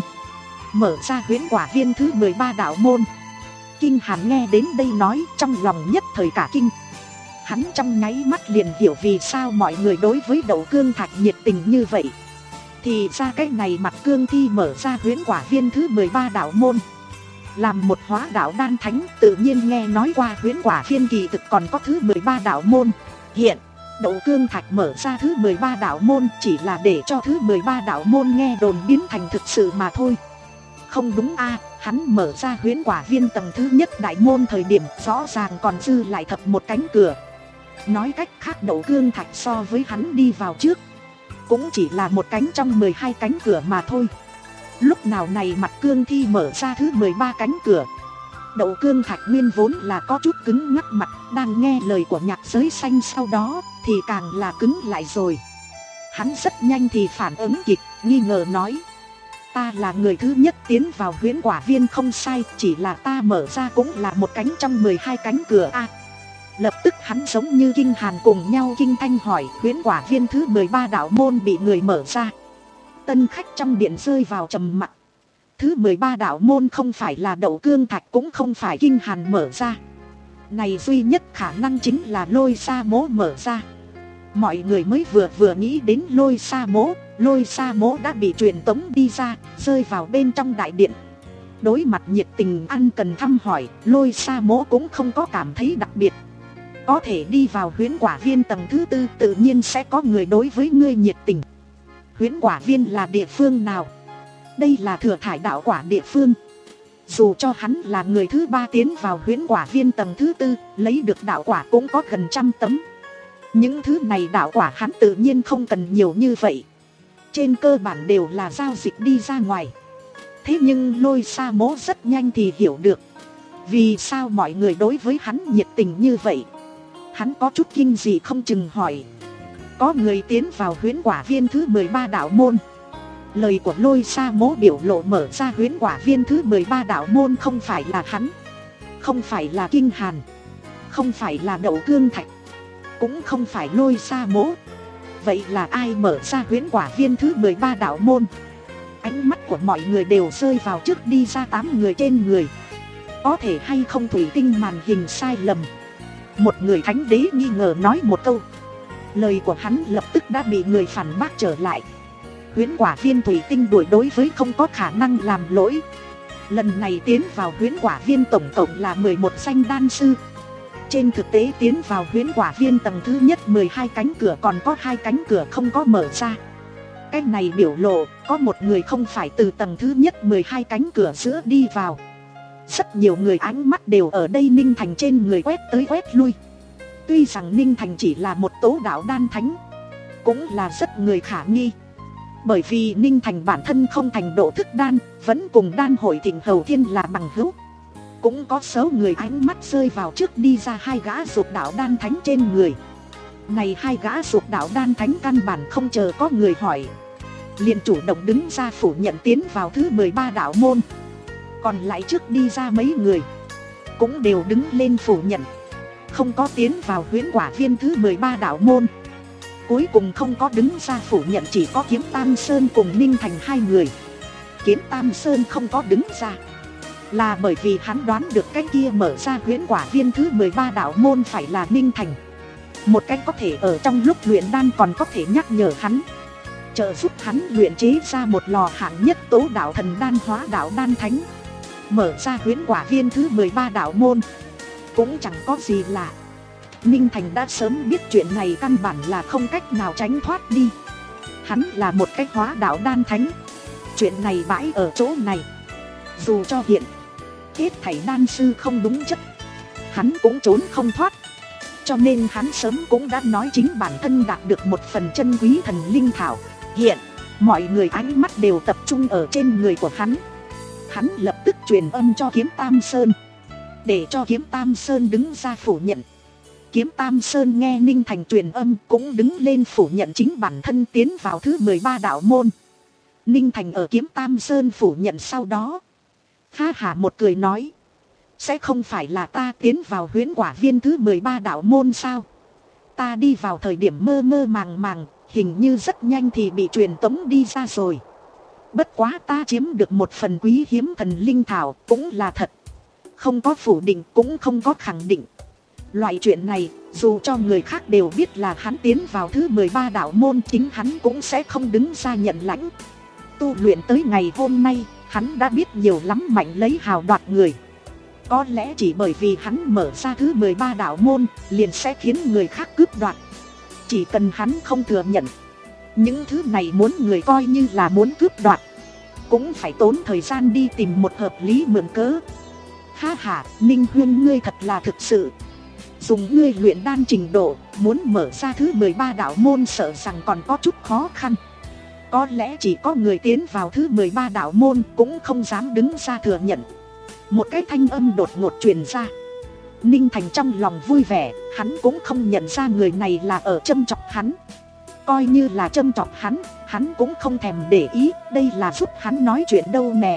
mở ra huyễn quả viên thứ mười ba đạo môn. Kinh Hàn nghe đến đây nói trong lòng nhất thời cả kinh. Hắn trong nháy mắt liền hiểu vì sao mọi người đối với Đậu Cương Thạch nhiệt tình như vậy. Thì ra cái này Mặt Cương Thi mở ra huyễn quả viên thứ mười ba đạo môn. Làm một hóa đạo đan thánh tự nhiên nghe nói qua huyễn quả viên kỳ thực còn có thứ mười ba đạo môn. Hiện Đậu Cương Thạch mở ra thứ mười ba đạo môn chỉ là để cho thứ mười ba đạo môn nghe đồn biến thành thực sự mà thôi. Không đúng a, hắn mở ra huyễn quả viên tầng thứ nhất đại môn thời điểm rõ ràng còn dư lại thập một cánh cửa. Nói cách khác Đậu Cương Thạch so với hắn đi vào trước cũng chỉ là một cánh trong mười hai cánh cửa mà thôi. Lúc nào này Mặt Cương Thi mở ra thứ mười ba cánh cửa. Đậu Cương Thạch nguyên vốn là có chút cứng ngắc mặt, đang nghe lời của Nhạc Giới Xanh sau đó thì càng là cứng lại rồi. Hắn rất nhanh thì phản ứng kịp, nghi ngờ nói: ta là người thứ nhất tiến vào huyễn quả viên không sai, chỉ là ta mở ra cũng là một cánh trong mười hai cánh cửa a. À, lập tức hắn giống như Kinh Hàn cùng nhau kinh thanh hỏi: huyễn quả viên thứ mười ba đạo môn bị người mở ra. Tân khách trong điện rơi vào trầm mặc. Thứ mười ba đạo môn không phải là Đậu Cương Thạch cũng không phải Kinh Hàn mở ra. Này duy nhất khả năng chính là Lôi Sa Mỗ mở ra. Mọi người mới vừa vừa nghĩ đến Lôi Sa Mỗ, Lôi Sa Mỗ đã bị truyền tống đi ra, rơi vào bên trong đại điện. Đối mặt nhiệt tình ăn cần thăm hỏi, Lôi Sa Mỗ cũng không có cảm thấy đặc biệt. Có thể đi vào huyễn quả viên tầng thứ tư tự nhiên sẽ có người đối với ngươi nhiệt tình. Huyễn quả viên là địa phương nào? Đây là Thừa Thải đạo quả địa phương. Dù cho hắn là người thứ ba tiến vào huyễn quả viên tầng thứ tư, lấy được đạo quả cũng có gần trăm tấm. Những thứ này đạo quả hắn tự nhiên không cần nhiều như vậy. Trên cơ bản đều là giao dịch đi ra ngoài. Thế nhưng Lôi Sa Mỗ rất nhanh thì hiểu được vì sao mọi người đối với hắn nhiệt tình như vậy. Hắn có chút kinh dị không chừng hỏi: có người tiến vào huyễn quả viên thứ mười ba đạo môn. Lời của Lôi Sa Mỗ biểu lộ mở ra huyễn quả viên thứ mười ba đạo môn không phải là hắn, không phải là Kinh Hàn, không phải là Đậu Cương Thạch, cũng không phải Lôi Sa Mỗ. Vậy là ai mở ra huyễn quả viên thứ mười ba đạo môn? Ánh mắt của mọi người đều rơi vào trước đi ra tám người trên người. Có thể hay không thủy tinh màn hình sai lầm? Một người thánh đế nghi ngờ nói một câu. Lời của hắn lập tức đã bị người phản bác trở lại. Huyễn quả viên thủy tinh đuổi đối với không có khả năng làm lỗi. Lần này tiến vào huyễn quả viên tổng cộng là mười một danh đan sư. Trên thực tế tiến vào huyễn quả viên tầng thứ nhất mười hai cánh cửa còn có hai cánh cửa không có mở ra. Cái này biểu lộ có một người không phải từ tầng thứ nhất mười hai cánh cửa giữa đi vào. Rất nhiều người ánh mắt đều ở đây Ninh Thành trên người quét tới quét lui. Tuy rằng Ninh Thành chỉ là một tố đạo đan thánh, cũng là rất người khả nghi. Bởi vì Ninh Thành bản thân không thành độ thức đan, vẫn cùng đan hội Thịnh Hầu Thiên là bằng hữu. Cũng có số người ánh mắt rơi vào trước đi ra hai gã dục đạo đan thánh trên người. Này hai gã dục đạo đan thánh căn bản không chờ có người hỏi, liền chủ động đứng ra phủ nhận tiến vào thứ mười ba đạo môn. Còn lại trước đi ra mấy người cũng đều đứng lên phủ nhận, không có tiến vào huyễn quả viên thứ mười ba đạo môn. Cuối cùng không có đứng ra phủ nhận chỉ có Kiếm Tam Sơn cùng Ninh Thành hai người. Kiếm Tam Sơn không có đứng ra là bởi vì hắn đoán được cái kia mở ra huyễn quả viên thứ mười ba đạo môn phải là Ninh Thành. Một cách có thể ở trong lúc luyện đan còn có thể nhắc nhở hắn, trợ giúp hắn luyện chế ra một lò hạng nhất tố đạo thần đan hóa đạo đan thánh. Mở ra huyễn quả viên thứ mười ba đạo môn cũng chẳng có gì lạ. Ninh Thành đã sớm biết chuyện này căn bản là không cách nào tránh thoát đi. Hắn là một cách hóa đạo đan thánh, chuyện này bãi ở chỗ này. Dù cho hiện hết thảy đan sư không đúng chất, hắn cũng trốn không thoát. Cho nên hắn sớm cũng đã nói chính bản thân đạt được một phần chân quý thần linh thảo. Hiện mọi người ánh mắt đều tập trung ở trên người của hắn. Hắn lập tức truyền âm cho Kiếm Tam Sơn, để cho Kiếm Tam Sơn đứng ra phủ nhận. Kiếm Tam Sơn nghe Ninh Thành truyền âm cũng đứng lên phủ nhận chính bản thân tiến vào thứ mười ba đạo môn. Ninh Thành ở Kiếm Tam Sơn phủ nhận sau đó ha hả một cười nói: sẽ không phải là ta tiến vào huyễn quả viên thứ mười ba đạo môn sao? Ta đi vào thời điểm mơ mơ màng màng, hình như rất nhanh thì bị truyền tống đi ra rồi. Bất quá ta chiếm được một phần quý hiếm thần linh thảo cũng là thật. Không có phủ định cũng không có khẳng định. Loại chuyện này, dù cho người khác đều biết là hắn tiến vào thứ mười ba đạo môn, chính hắn cũng sẽ không đứng ra nhận lãnh. Tu luyện tới ngày hôm nay, hắn đã biết nhiều lắm mạnh lấy hào đoạt người. Có lẽ chỉ bởi vì hắn mở ra thứ mười ba đạo môn, liền sẽ khiến người khác cướp đoạt. Chỉ cần hắn không thừa nhận, những thứ này muốn người coi như là muốn cướp đoạt, cũng phải tốn thời gian đi tìm một hợp lý mượn cớ. Ha ha, Ninh Huyên ngươi thật là thực sự. Dùng ngươi luyện đan trình độ, muốn mở ra thứ mười ba đạo môn sợ rằng còn có chút khó khăn. Có lẽ chỉ có người tiến vào thứ mười ba đạo môn cũng không dám đứng ra thừa nhận. Một cái thanh âm đột ngột truyền ra. Ninh Thành trong lòng vui vẻ, hắn cũng không nhận ra người này là ở châm chọc hắn. Coi như là châm chọc hắn, hắn cũng không thèm để ý, đây là giúp hắn nói chuyện đâu nè.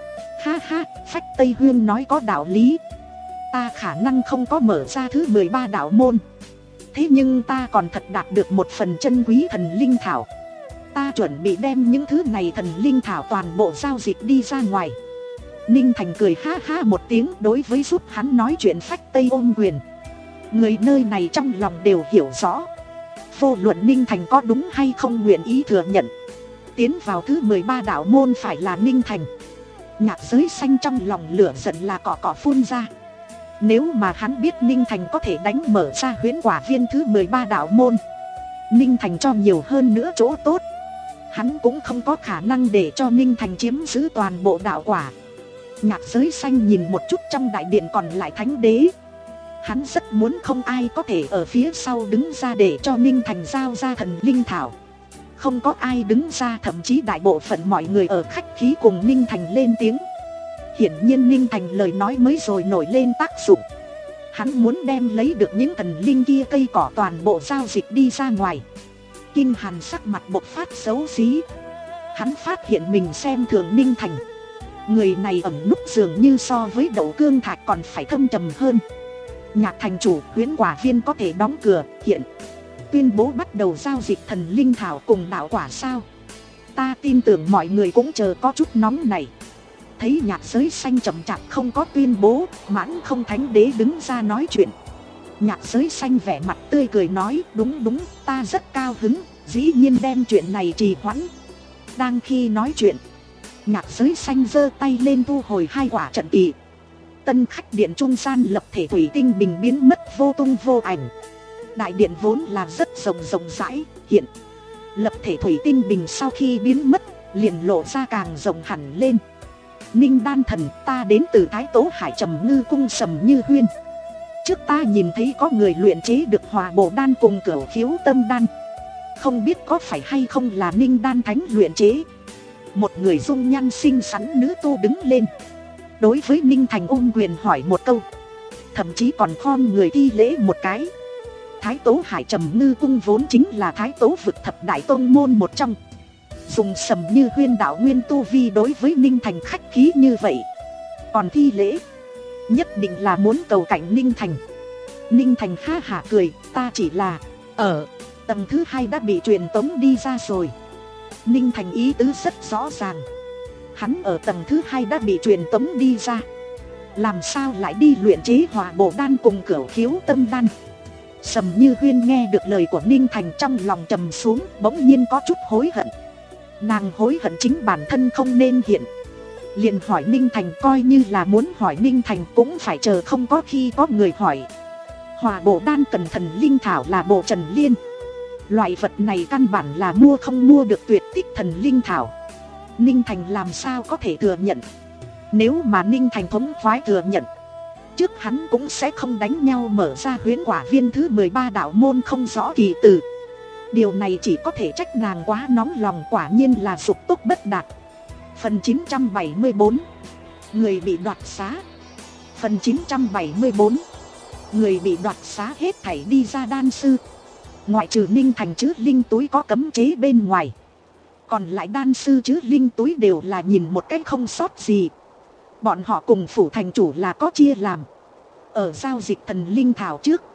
Ha ha, Phách Tây Huyên nói có đạo lý. Ta khả năng không có mở ra thứ mười ba đạo môn, thế nhưng ta còn thật đạt được một phần chân quý thần linh thảo. Ta chuẩn bị đem những thứ này thần linh thảo toàn bộ giao dịch đi ra ngoài. Ninh Thành cười ha ha một tiếng đối với giúp hắn nói chuyện Phách Tây ôm quyền. Người nơi này trong lòng đều hiểu rõ. Vô luận Ninh Thành có đúng hay không nguyện ý thừa nhận, tiến vào thứ mười ba đạo môn phải là Ninh Thành. Nhạc Giới Xanh trong lòng lửa giận là cỏ cỏ phun ra. Nếu mà hắn biết Ninh Thành có thể đánh mở ra huyễn quả viên thứ mười ba đạo môn, Ninh Thành cho nhiều hơn nữa chỗ tốt, hắn cũng không có khả năng để cho Ninh Thành chiếm giữ toàn bộ đạo quả. Nhạc Giới Xanh nhìn một chút trong đại điện còn lại thánh đế. Hắn rất muốn không ai có thể ở phía sau đứng ra để cho Ninh Thành giao ra thần linh thảo. Không có ai đứng ra, thậm chí đại bộ phận mọi người ở khách khí cùng Ninh Thành lên tiếng. Hiển nhiên Ninh Thành lời nói mới rồi nổi lên tác dụng. Hắn muốn đem lấy được những thần linh kia cây cỏ toàn bộ giao dịch đi ra ngoài. Kinh Hàn sắc mặt bộc phát xấu xí. Hắn phát hiện mình xem thường Ninh Thành. Người này ẩn núp dường như so với Đậu Cương Thạch còn phải thâm trầm hơn. Nhạc thành chủ, huyễn quả viên có thể đóng cửa, hiện tuyên bố bắt đầu giao dịch thần linh thảo cùng đạo quả sao? Ta tin tưởng mọi người cũng chờ có chút nóng này. Thấy Nhạc Giới Xanh chậm chạp không có tuyên bố, Mãn Không Thánh Đế đứng ra nói chuyện. Nhạc Giới Xanh vẻ mặt tươi cười nói, đúng đúng, ta rất cao hứng, dĩ nhiên đem chuyện này trì hoãn. Đang khi nói chuyện, Nhạc Giới Xanh giơ tay lên thu hồi hai quả trận kỳ. Tân khách điện trung gian lập thể thủy tinh bình biến mất vô tung vô ảnh. Đại điện vốn là rất rộng rộng rãi, hiện lập thể thủy tinh bình sau khi biến mất, liền lộ ra càng rộng hẳn lên. Ninh Đan thần, ta đến từ Thái Tố Hải Trầm Ngư cung Sầm Như Huyên. Trước ta nhìn thấy có người luyện chế được Hòa Bộ đan cùng Cửu Khiếu Tâm đan, không biết có phải hay không là Ninh Đan thánh luyện chế. Một người dung nhan xinh xắn nữ tu đứng lên, đối với Ninh Thành ôm quyền hỏi một câu, thậm chí còn khom người thi lễ một cái. Thái Tố Hải Trầm Ngư cung vốn chính là Thái Tố vực thập đại tôn môn một trong. Dùng Sầm Như Huyên đạo nguyên tu vi đối với Ninh Thành khách khí như vậy, còn thi lễ, nhất định là muốn cầu cảnh Ninh Thành. Ninh Thành ha hả cười, ta chỉ là ở tầng thứ hai đã bị truyền tống đi ra rồi. Ninh Thành ý tứ rất rõ ràng, hắn ở tầng thứ hai đã bị truyền tống đi ra, làm sao lại đi luyện chế Hòa Bộ đan cùng Cửu Khiếu Tâm đan. Sầm Như Huyên nghe được lời của Ninh Thành trong lòng trầm xuống, bỗng nhiên có chút hối hận. Nàng hối hận chính bản thân không nên hiện, liền hỏi Ninh Thành, coi như là muốn hỏi Ninh Thành cũng phải chờ không có khi có người hỏi. Hòa Bộ đan cần thần linh thảo là Bộ Trần Liên, loại vật này căn bản là mua không mua được tuyệt tích thần linh thảo. Ninh Thành làm sao có thể thừa nhận? Nếu mà Ninh Thành thống khoái thừa nhận, trước hắn cũng sẽ không đánh nhau mở ra huyễn quả viên thứ mười ba đạo môn không rõ kỳ từ. Điều này chỉ có thể trách nàng quá nóng lòng, quả nhiên là dục tốc bất đạt. Phần chín trăm bảy mươi tư, người bị đoạt xá. Phần chín trăm bảy mươi tư, người bị đoạt xá hết thảy đi ra đan sư. Ngoại trừ Ninh Thành chứ linh túi có cấm chế bên ngoài, còn lại đan sư chứ linh túi đều là nhìn một cách không sót gì. Bọn họ cùng phủ thành chủ là có chia làm. Ở giao dịch thần linh thảo trước,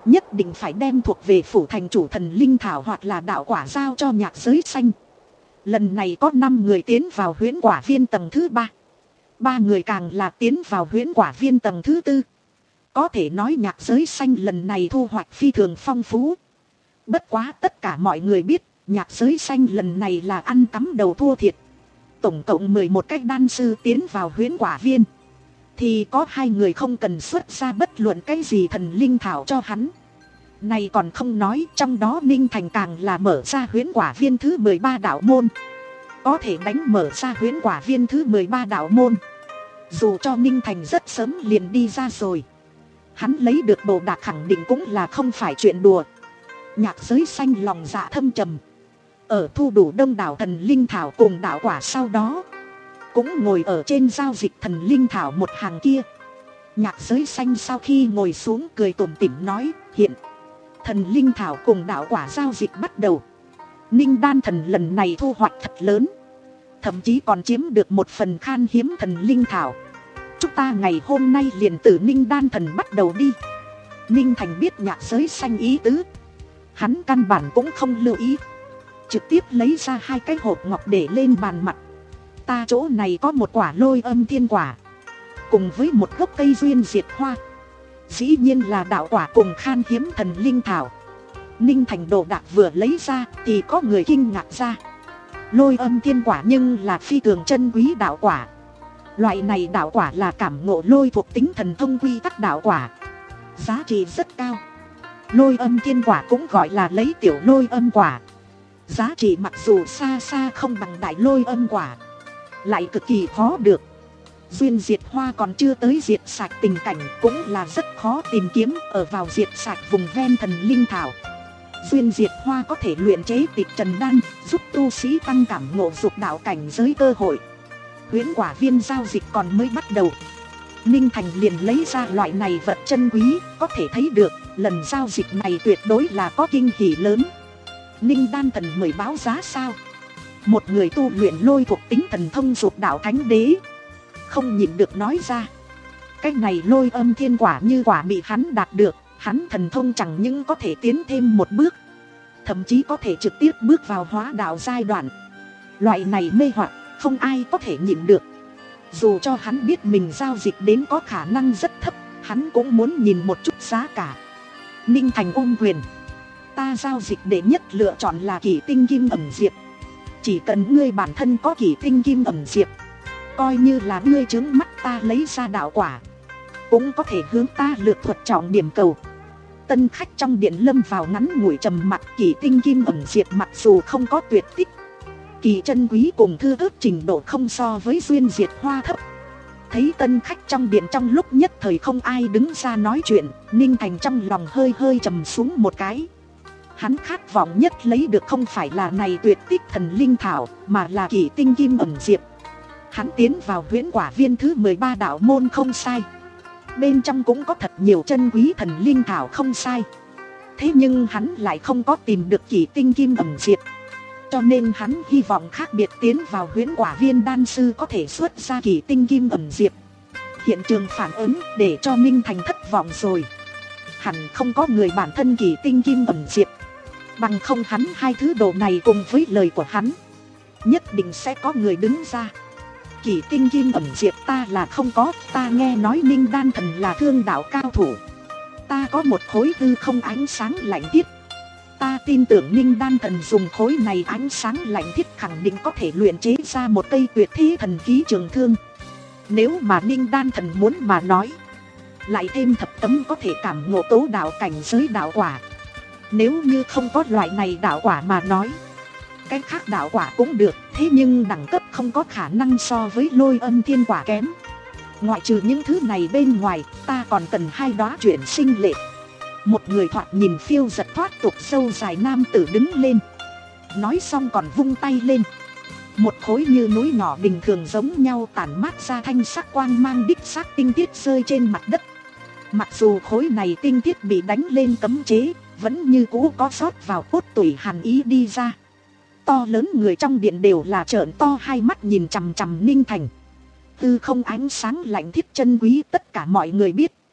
nhất định phải đem thuộc về phủ thành chủ thần linh thảo hoặc là đạo quả giao cho Nhạc Giới Xanh. Lần này có năm người tiến vào huyễn quả viên tầng thứ ba. Ba người càng là tiến vào huyễn quả viên tầng thứ tư. Có thể nói Nhạc Giới Xanh lần này thu hoạch phi thường phong phú. Bất quá tất cả mọi người biết, Nhạc Giới Xanh lần này là ăn cắm đầu thua thiệt. Tổng cộng mười một cách đan sư tiến vào huyễn quả viên. Thì có hai người không cần xuất ra bất luận cái gì thần linh thảo cho hắn. Này còn không nói, trong đó Ninh Thành càng là mở ra huyễn quả viên thứ mười ba đạo môn. Có thể đánh mở ra huyễn quả viên thứ mười ba đạo môn. Dù cho Ninh Thành rất sớm liền đi ra rồi, hắn lấy được đồ đạc khẳng định cũng là không phải chuyện đùa. Nhạc Giới Xanh lòng dạ thâm trầm. Ở thu đủ đông đảo thần linh thảo cùng đạo quả sau đó, cũng ngồi ở trên giao dịch thần linh thảo một hàng kia. Nhạc Giới Xanh sau khi ngồi xuống cười tủm tỉm nói, hiện thần linh thảo cùng đạo quả giao dịch bắt đầu. Ninh đan thần lần này thu hoạch thật lớn, thậm chí còn chiếm được một phần khan hiếm thần linh thảo. Chúng ta ngày hôm nay liền từ Ninh đan thần bắt đầu đi. Ninh Thành biết Nhạc Giới Xanh ý tứ, hắn căn bản cũng không lưu ý, trực tiếp lấy ra hai cái hộp ngọc để lên bàn mặt. Ta chỗ này có một quả lôi âm thiên quả, cùng với một gốc cây duyên diệt hoa. Dĩ nhiên là đạo quả cùng khan hiếm thần linh thảo. Ninh Thành đồ đạc vừa lấy ra thì có người kinh ngạc ra. Lôi âm thiên quả nhưng là phi thường chân quý đạo quả. Loại này đạo quả là cảm ngộ lôi thuộc tính thần thông quy tắc đạo quả, giá trị rất cao. Lôi âm thiên quả cũng gọi là lấy tiểu lôi âm quả, giá trị mặc dù xa xa không bằng đại lôi âm quả, lại cực kỳ khó được. Duyên diệt hoa còn chưa tới diệt sạch tình cảnh, cũng là rất khó tìm kiếm ở vào diệt sạch vùng ven thần linh thảo. Duyên diệt hoa có thể luyện chế tịch trần đan, giúp tu sĩ tăng cảm ngộ dục đạo cảnh giới cơ hội. Huyễn quả viên giao dịch còn mới bắt đầu, Ninh Thành liền lấy ra loại này vật chân quý, có thể thấy được lần giao dịch này tuyệt đối là có kinh hỉ lớn. Ninh đan thần mời báo giá sao? Một người tu luyện lôi thuộc tính thần thông dục đạo thánh đế không nhịn được nói ra. Cái này lôi âm thiên quả như quả bị hắn đạt được, hắn thần thông chẳng những có thể tiến thêm một bước, thậm chí có thể trực tiếp bước vào hóa đạo giai đoạn. Loại này mê hoặc không ai có thể nhịn được. Dù cho hắn biết mình giao dịch đến có khả năng rất thấp, hắn cũng muốn nhìn một chút giá cả. Ninh Thành ôm quyền. Ta giao dịch đệ nhất lựa chọn là kỷ tinh kim ẩm diệp. Chỉ cần ngươi bản thân có kỷ tinh kim ẩm diệp, coi như là ngươi trướng mắt ta lấy ra đạo quả, cũng có thể hướng ta lược thuật trọng điểm cầu. Tân khách trong điện lâm vào ngắn ngủi trầm mặc. Kỷ tinh kim ẩm diệp mặc dù không có tuyệt tích, kỳ chân quý cùng thư ước trình độ không so với duyên diệt hoa thấp. Thấy tân khách trong điện trong lúc nhất thời không ai đứng ra nói chuyện, Ninh Thành trong lòng hơi hơi trầm xuống một cái. Hắn khát vọng nhất lấy được không phải là này tuyệt tích thần linh thảo, mà là kỷ tinh kim ẩm diệp. Hắn tiến vào huyễn quả viên thứ mười ba đạo môn không sai, bên trong cũng có thật nhiều chân quý thần linh thảo không sai. Thế nhưng hắn lại không có tìm được kỷ tinh kim ẩm diệp, cho nên hắn hy vọng khác biệt tiến vào huyễn quả viên đan sư có thể xuất ra kỷ tinh kim ẩm diệp. Hiện trường phản ứng để cho Ninh Thành thất vọng rồi. Hẳn không có người bản thân kỷ tinh kim ẩm diệp, bằng không hắn hai thứ đồ này cùng với lời của hắn, nhất định sẽ có người đứng ra. Kỷ tinh kim ẩm diệp ta là không có, ta nghe nói Ninh đan thần là thương đạo cao thủ, ta có một khối hư không ánh sáng lạnh thiết. Ta tin tưởng Ninh đan thần dùng khối này ánh sáng lạnh thiết khẳng định có thể luyện chế ra một cây tuyệt thế thần khí trường thương. Nếu mà Ninh đan thần muốn mà nói, lại thêm thập tấm có thể cảm ngộ tố đạo cảnh giới đạo quả. Nếu như không có loại này đạo quả mà nói, cái khác đạo quả cũng được, thế nhưng đẳng cấp không có khả năng so với lôi âm thiên quả kém. Ngoại trừ những thứ này bên ngoài, ta còn cần hai đóa chuyển sinh lệ. Một người thoạt nhìn phiêu giật thoát tục sâu dài nam tử đứng lên, nói xong còn vung tay lên. Một khối như núi nhỏ bình thường giống nhau tản mát ra thanh sắc quang mang đích xác tinh tiết rơi trên mặt đất. Mặc dù khối này tinh tiết bị đánh lên cấm chế, vẫn như cũ có sót vào cốt tủy hàn ý đi ra. To lớn người trong điện đều là trợn to hai mắt nhìn chằm chằm Ninh Thành. Tư không ánh sáng lạnh thiết chân quý tất cả mọi người biết.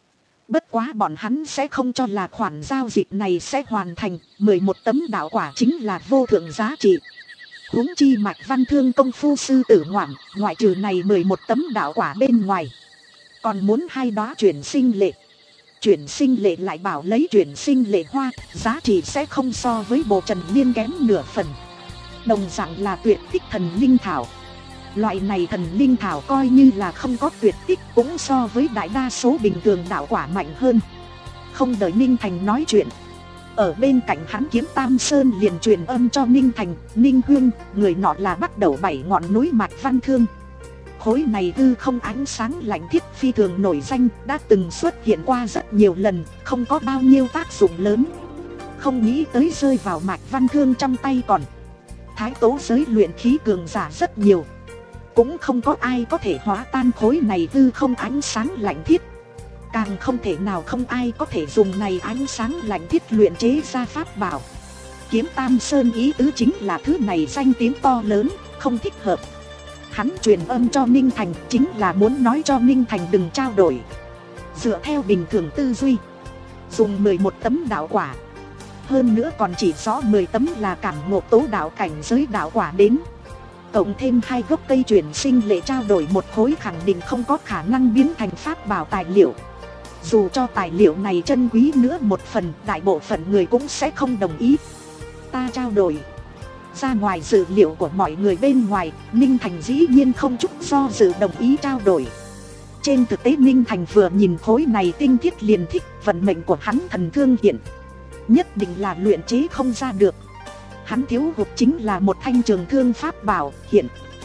Bất quá bọn hắn sẽ không cho là khoản giao dịch này sẽ hoàn thành, mười một tấm đạo quả chính là vô thượng giá trị. Huống chi Mạch Văn Thương công phu sư tử ngoạm, ngoại trừ này mười một tấm đạo quả bên ngoài, còn muốn hai đóa chuyển sinh lệ. Chuyển sinh lệ lại bảo lấy chuyển sinh lệ hoa, giá trị sẽ không so với Bồ Trần Liên kém nửa phần. Đồng dạng là tuyệt tích thần linh thảo. Loại này thần linh thảo coi như là không có tuyệt tích cũng so với đại đa số bình thường đạo quả mạnh hơn. Không đợi Ninh Thành nói chuyện, ở bên cạnh hắn Kiếm Tam Sơn liền truyền âm cho Ninh Thành. Ninh Huyên, người nọ là bắt đầu bảy ngọn núi Mạch Văn Thương. Khối này hư không ánh sáng lạnh thiết phi thường nổi danh, đã từng xuất hiện qua rất nhiều lần, không có bao nhiêu tác dụng lớn. Không nghĩ tới rơi vào Mạch Văn Thương trong tay còn. Thái tố giới luyện khí cường giả rất nhiều, cũng không có ai có thể hóa tan khối này hư không ánh sáng lạnh thiết. Càng không thể nào không ai có thể dùng này ánh sáng lạnh thiết luyện chế ra pháp bảo. Kiếm Tam Sơn ý tứ chính là thứ này danh tiếng to lớn, không thích hợp. Hắn truyền âm cho Ninh Thành chính là muốn nói cho Ninh Thành đừng trao đổi. Dựa theo bình thường tư duy, dùng mười một tấm đạo quả, hơn nữa còn chỉ rõ mười tấm là cảm ngộ tố đạo cảnh giới đạo quả đến, cộng thêm hai gốc cây chuyển sinh lệ trao đổi một khối, khẳng định không có khả năng biến thành pháp bảo tài liệu. Dù cho tài liệu này chân quý nữa một phần, đại bộ phận người cũng sẽ không đồng ý. Ta trao đổi. Ra ngoài dự liệu của mọi người bên ngoài, Ninh Thành dĩ nhiên không chút do dự đồng ý trao đổi. Trên thực tế Ninh Thành vừa nhìn khối này tinh thiết liền thích, vận mệnh của hắn thần thương hiện, nhất định là luyện chế không ra được. Hắn thiếu hụt chính là một thanh trường thương pháp bảo, hiện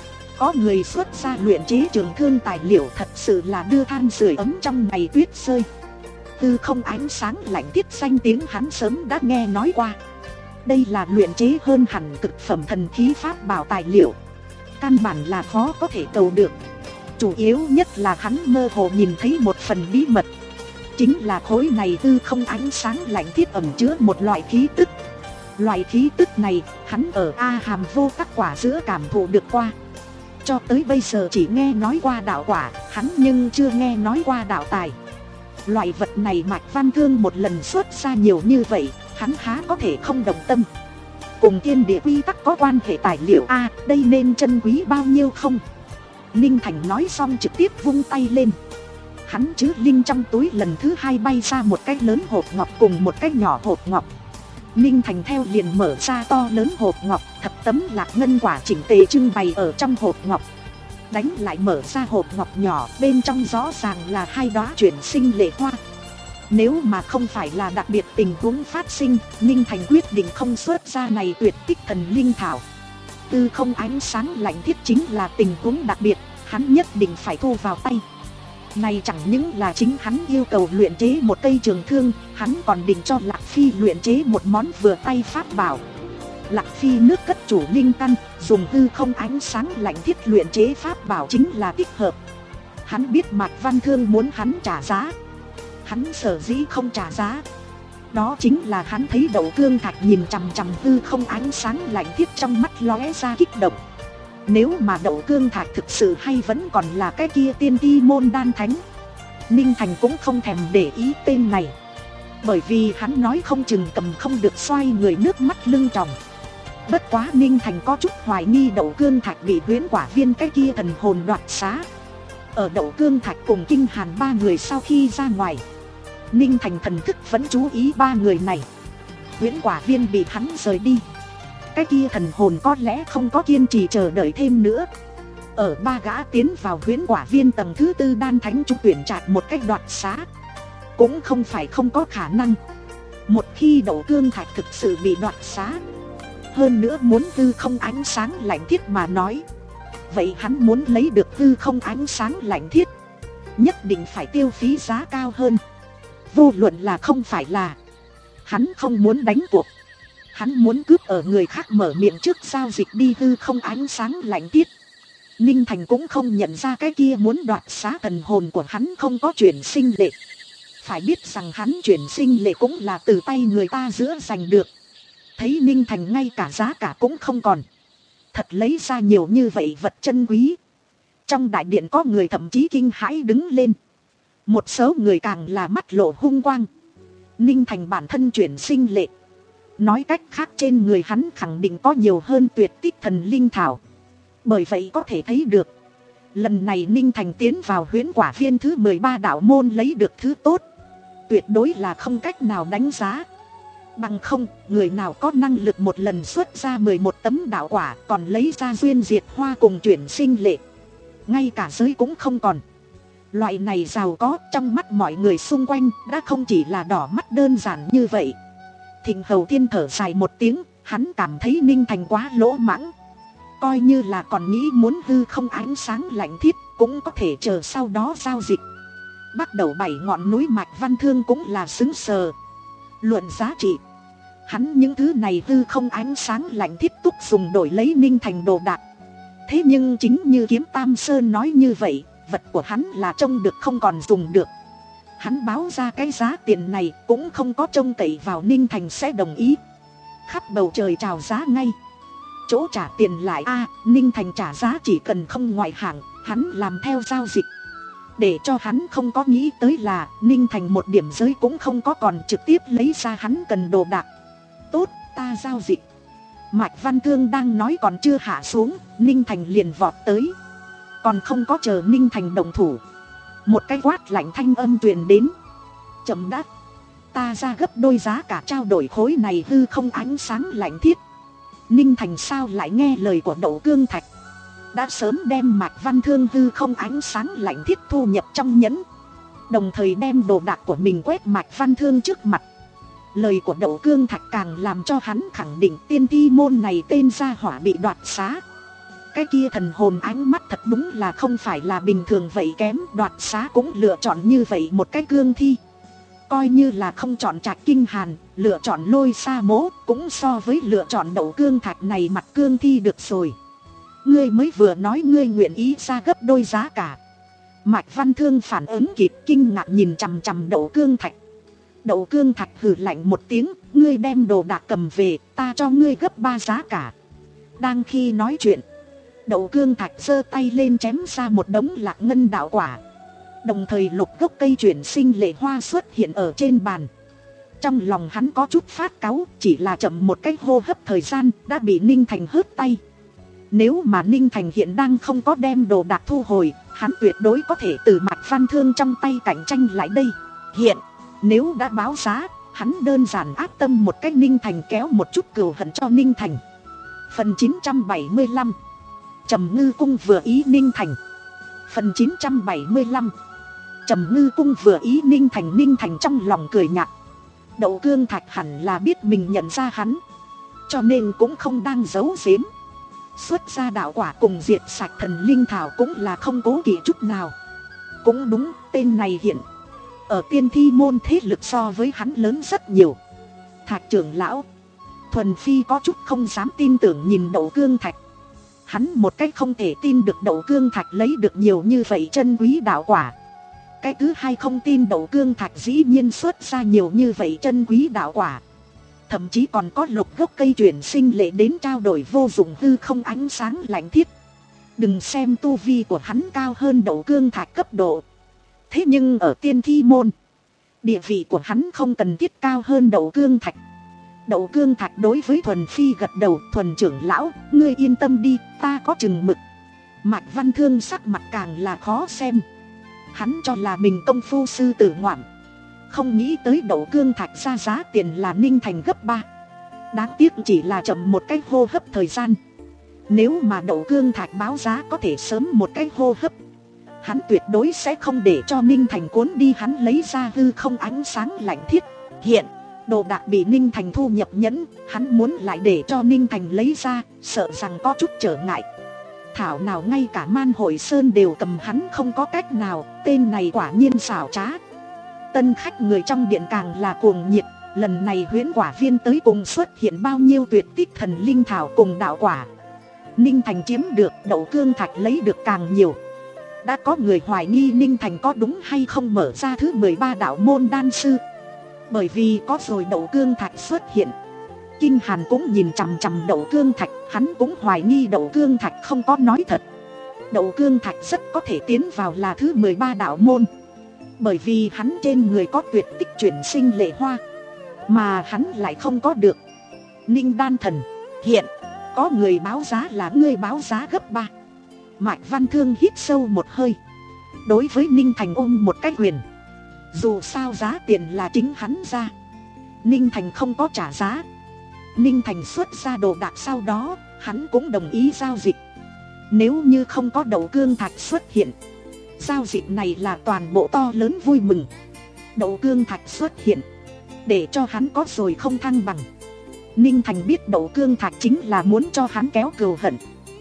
có người xuất ra luyện chế trường thương tài liệu thật sự là đưa than sưởi ấm trong ngày tuyết rơi. Tư không ánh sáng lạnh thiết danh tiếng hắn sớm đã nghe nói qua. Đây là luyện chế hơn hẳn cực phẩm thần khí pháp bảo tài liệu, căn bản là khó có thể cầu được. Chủ yếu nhất là hắn mơ hồ nhìn thấy một phần bí mật, chính là khối này tư không ánh sáng lạnh thiết ẩn chứa một loại khí tức. Loại khí tức này hắn ở A Hàm Vô Tắc Quả giữa cảm thụ được qua. Cho tới bây giờ chỉ nghe nói qua đạo quả, hắn nhưng chưa nghe nói qua đạo tài. Loại vật này Mạch Văn Thương một lần xuất ra nhiều như vậy, hắn há có thể không động tâm. Cùng thiên địa quy tắc có quan hệ tài liệu a, à, đây nên chân quý bao nhiêu không? Ninh Thành nói xong trực tiếp vung tay lên. Hắn chứ linh trong túi lần thứ hai bay ra một cái lớn hộp ngọc cùng một cái nhỏ hộp ngọc. Ninh Thành theo liền mở ra to lớn hộp ngọc, thập tấm lạc ngân quả chỉnh tề trưng bày ở trong hộp ngọc. Đánh lại mở ra hộp ngọc nhỏ, bên trong rõ ràng là hai đóa chuyển sinh lệ hoa. Nếu mà không phải là đặc biệt tình huống phát sinh, Ninh Thành quyết định không xuất ra này tuyệt tích thần linh thảo. Tư không ánh sáng lạnh thiết chính là tình huống đặc biệt, hắn nhất định phải thu vào tay. Này chẳng những là chính hắn yêu cầu luyện chế một cây trường thương, hắn còn định cho Lạc Phi luyện chế một món vừa tay pháp bảo. Lạc Phi nước cất chủ linh căn, dùng tư không ánh sáng lạnh thiết luyện chế pháp bảo chính là thích hợp. Hắn biết Mạch Văn Thương muốn hắn trả giá. Hắn sở dĩ không trả giá, đó chính là hắn thấy Đậu Cương Thạch nhìn chằm chằm tư không ánh sáng lạnh thiết trong mắt lóe ra kích động. Nếu mà Đậu Cương Thạch thực sự hay vẫn còn là cái kia tiên ti môn đan thánh, Ninh Thành cũng không thèm để ý tên này. Bởi vì hắn nói không chừng cầm không được xoay người nước mắt lưng tròng. Bất quá Ninh Thành có chút hoài nghi Đậu Cương Thạch bị huyễn quả viên cái kia thần hồn đoạt xá. Ở Đậu Cương Thạch cùng Kinh Hàn ba người sau khi ra ngoài, Ninh Thành thần thức vẫn chú ý ba người này. Huyễn quả viên bị hắn rời đi, cái kia thần hồn có lẽ không có kiên trì chờ đợi thêm nữa. Ở ba gã tiến vào huyễn quả viên tầng thứ tư đan thánh trúng tuyển trạch một cách đoạt xá, cũng không phải không có khả năng. Một khi Đậu Cương Thạch thực sự bị đoạt xá, hơn nữa muốn tư không ánh sáng lạnh thiết mà nói, vậy hắn muốn lấy được tư không ánh sáng lạnh thiết, nhất định phải tiêu phí giá cao hơn. Vô luận là không phải là, hắn không muốn đánh cuộc. Hắn muốn cướp ở người khác mở miệng trước giao dịch đi tư không ánh sáng lạnh thiết. Ninh Thành cũng không nhận ra cái kia muốn đoạt xá thần hồn của hắn không có chuyển sinh lệ. Phải biết rằng hắn chuyển sinh lệ cũng là từ tay người ta giữa giành được. Thấy Ninh Thành ngay cả giá cả cũng không còn, thật lấy ra nhiều như vậy vật chân quý. Trong đại điện có người thậm chí kinh hãi đứng lên. Một số người càng là mắt lộ hung quang. Ninh Thành bản thân chuyển sinh lệ, nói cách khác trên người hắn khẳng định có nhiều hơn tuyệt tích thần linh thảo. Bởi vậy có thể thấy được, lần này Ninh Thành tiến vào huyễn quả viên thứ mười ba đạo môn lấy được thứ tốt, tuyệt đối là không cách nào đánh giá. Bằng không, người nào có năng lực một lần xuất ra mười một tấm đạo quả, còn lấy ra duyên diệt hoa cùng chuyển sinh lệ, ngay cả giới cũng không còn. Loại này giàu có trong mắt mọi người xung quanh đã không chỉ là đỏ mắt đơn giản như vậy. Thịnh Hầu Thiên thở dài một tiếng, hắn cảm thấy Ninh Thành quá lỗ mãng. Coi như là còn nghĩ muốn hư không ánh sáng lạnh thiết, cũng có thể chờ sau đó giao dịch. Bắt đầu bảy ngọn núi Mạch Văn Thương cũng là xứng sờ. Luận giá trị, hắn những thứ này hư không ánh sáng lạnh thiết túc dùng đổi lấy Ninh Thành đồ đạc. Thế nhưng chính như Kiếm Tam Sơn nói như vậy, vật của hắn là trông được không còn dùng được. Hắn báo ra cái giá tiền này cũng không có trông cậy vào Ninh Thành sẽ đồng ý. Khắp bầu trời chào giá ngay. Chỗ trả tiền lại a à, Ninh Thành trả giá chỉ cần không ngoại hạng, hắn làm theo giao dịch. Để cho hắn không có nghĩ tới là Ninh Thành một điểm giới cũng không có, còn trực tiếp lấy ra hắn cần đồ đạc. Tốt, ta giao dịch. Mạch Văn Thương đang nói còn chưa hạ xuống, Ninh Thành liền vọt tới. Còn không có chờ Ninh Thành đồng thủ, một cái quát lạnh thanh âm truyền đến. Chậm đã, ta ra gấp đôi giá cả trao đổi khối này hư không ánh sáng lạnh thiết. Ninh Thành sao lại nghe lời của Đậu Cương Thạch, đã sớm đem Mạch Văn Thương hư không ánh sáng lạnh thiết thu nhập trong nhẫn, đồng thời đem đồ đạc của mình quét Mạch Văn Thương trước mặt. Lời của Đậu Cương Thạch càng làm cho hắn khẳng định tiên thi môn này tên gia hỏa bị đoạt xá. Cái kia thần hồn ánh mắt thật đúng là không phải là bình thường vậy kém, đoạt xá cũng lựa chọn như vậy một cái cương thi. Coi như là không chọn Trạch Kinh Hàn, lựa chọn Lôi Sa Mỗ cũng so với lựa chọn Đậu Cương Thạch này mặt cương thi được rồi. Ngươi mới vừa nói ngươi nguyện ý ra gấp đôi giá cả. Mạch Văn Thương phản ứng kịp, kinh ngạc nhìn chằm chằm Đậu Cương Thạch. Đậu Cương Thạch hừ lạnh một tiếng, ngươi đem đồ đạc cầm về, ta cho ngươi gấp ba giá cả. Đang khi nói chuyện, Đậu Cương Thạch giơ tay lên chém ra một đống lạc ngân đạo quả. Đồng thời lục gốc cây chuyển sinh lệ hoa xuất hiện ở trên bàn. Trong lòng hắn có chút phát cáu, chỉ là chậm một cái hô hấp thời gian đã bị Ninh Thành hớt tay. Nếu mà Ninh Thành hiện đang không có đem đồ đạc thu hồi, hắn tuyệt đối có thể từ Mạch Văn Thương trong tay cạnh tranh lại đây. Hiện, nếu đã báo giá, hắn đơn giản áp tâm một cách Ninh Thành kéo một chút cừu hận cho Ninh Thành. Phần chín trăm bảy mươi lăm, Trầm Ngư Cung vừa ý Ninh Thành. Phần chín trăm bảy mươi lăm, Trầm Ngư Cung vừa ý Ninh Thành. Ninh Thành trong lòng cười nhạt. Đậu Cương Thạch hẳn là biết mình nhận ra hắn, cho nên cũng không đang giấu giếm. Xuất ra đạo quả cùng diệt sạch thần linh thảo cũng là không cố kỵ chút nào. Cũng đúng, tên này hiện ở tiên thi môn thế lực so với hắn lớn rất nhiều. Thạch trưởng lão Thuần Phi có chút không dám tin tưởng nhìn Đậu Cương Thạch. Hắn một cách không thể tin được Đậu Cương Thạch lấy được nhiều như vậy chân quý đạo quả. Cái thứ hai không tin Đậu Cương Thạch dĩ nhiên xuất ra nhiều như vậy chân quý đạo quả. Thậm chí còn có lục gốc cây chuyển sinh lệ đến trao đổi vô dụng hư không ánh sáng lạnh thiết. Đừng xem tu vi của hắn cao hơn Đậu Cương Thạch cấp độ, thế nhưng ở tiên thi môn, địa vị của hắn không cần thiết cao hơn Đậu Cương Thạch. Đậu Cương Thạch đối với Thuần Phi gật đầu. Thuần trưởng lão, ngươi yên tâm đi, ta có chừng mực. Mạch Văn Thương sắc mặt càng là khó xem. Hắn cho là mình công phu sư tử ngoạm, không nghĩ tới Đậu Cương Thạch ra giá tiền là Ninh Thành gấp ba. Đáng tiếc chỉ là chậm một cái hô hấp thời gian. Nếu mà Đậu Cương Thạch báo giá có thể sớm một cái hô hấp, hắn tuyệt đối sẽ không để cho Ninh Thành cuốn đi hắn lấy ra hư không ánh sáng lạnh thiết. Hiện đồ đạc bị Ninh Thành thu nhập nhẫn, hắn muốn lại để cho Ninh Thành lấy ra, sợ rằng có chút trở ngại. Thảo nào ngay cả Man Hội Sơn đều cầm hắn không có cách nào, tên này quả nhiên xảo trá. Tân khách người trong điện càng là cuồng nhiệt. Lần này huyễn quả viên tới cùng xuất hiện bao nhiêu tuyệt tích thần linh thảo cùng đạo quả. Ninh Thành chiếm được, Đậu Cương Thạch lấy được càng nhiều. Đã có người hoài nghi Ninh Thành có đúng hay không mở ra thứ mười ba đạo môn đan sư. Bởi vì có rồi Đậu Cương Thạch xuất hiện, Kinh Hàn cũng nhìn chằm chằm Đậu Cương Thạch. Hắn cũng hoài nghi Đậu Cương Thạch không có nói thật. Đậu Cương Thạch rất có thể tiến vào là thứ mười ba đạo môn. Bởi vì hắn trên người có tuyệt tích chuyển sinh lệ hoa, mà hắn lại không có được. Ninh đan thần, hiện có người báo giá là ngươi báo giá gấp ba. Mạch Văn Thương hít sâu một hơi, đối với Ninh Thành ôm một cái quyền. Dù sao giá tiền là chính hắn ra, Ninh Thành không có trả giá. Ninh Thành xuất ra đồ đạc, sau đó hắn cũng đồng ý giao dịch. Nếu như không có đậu cương thạch xuất hiện, giao dịch này là toàn bộ to lớn vui mừng. Đậu cương thạch xuất hiện, để cho hắn có rồi không thăng bằng. Ninh Thành biết đậu cương thạch chính là muốn cho hắn kéo cừu hận,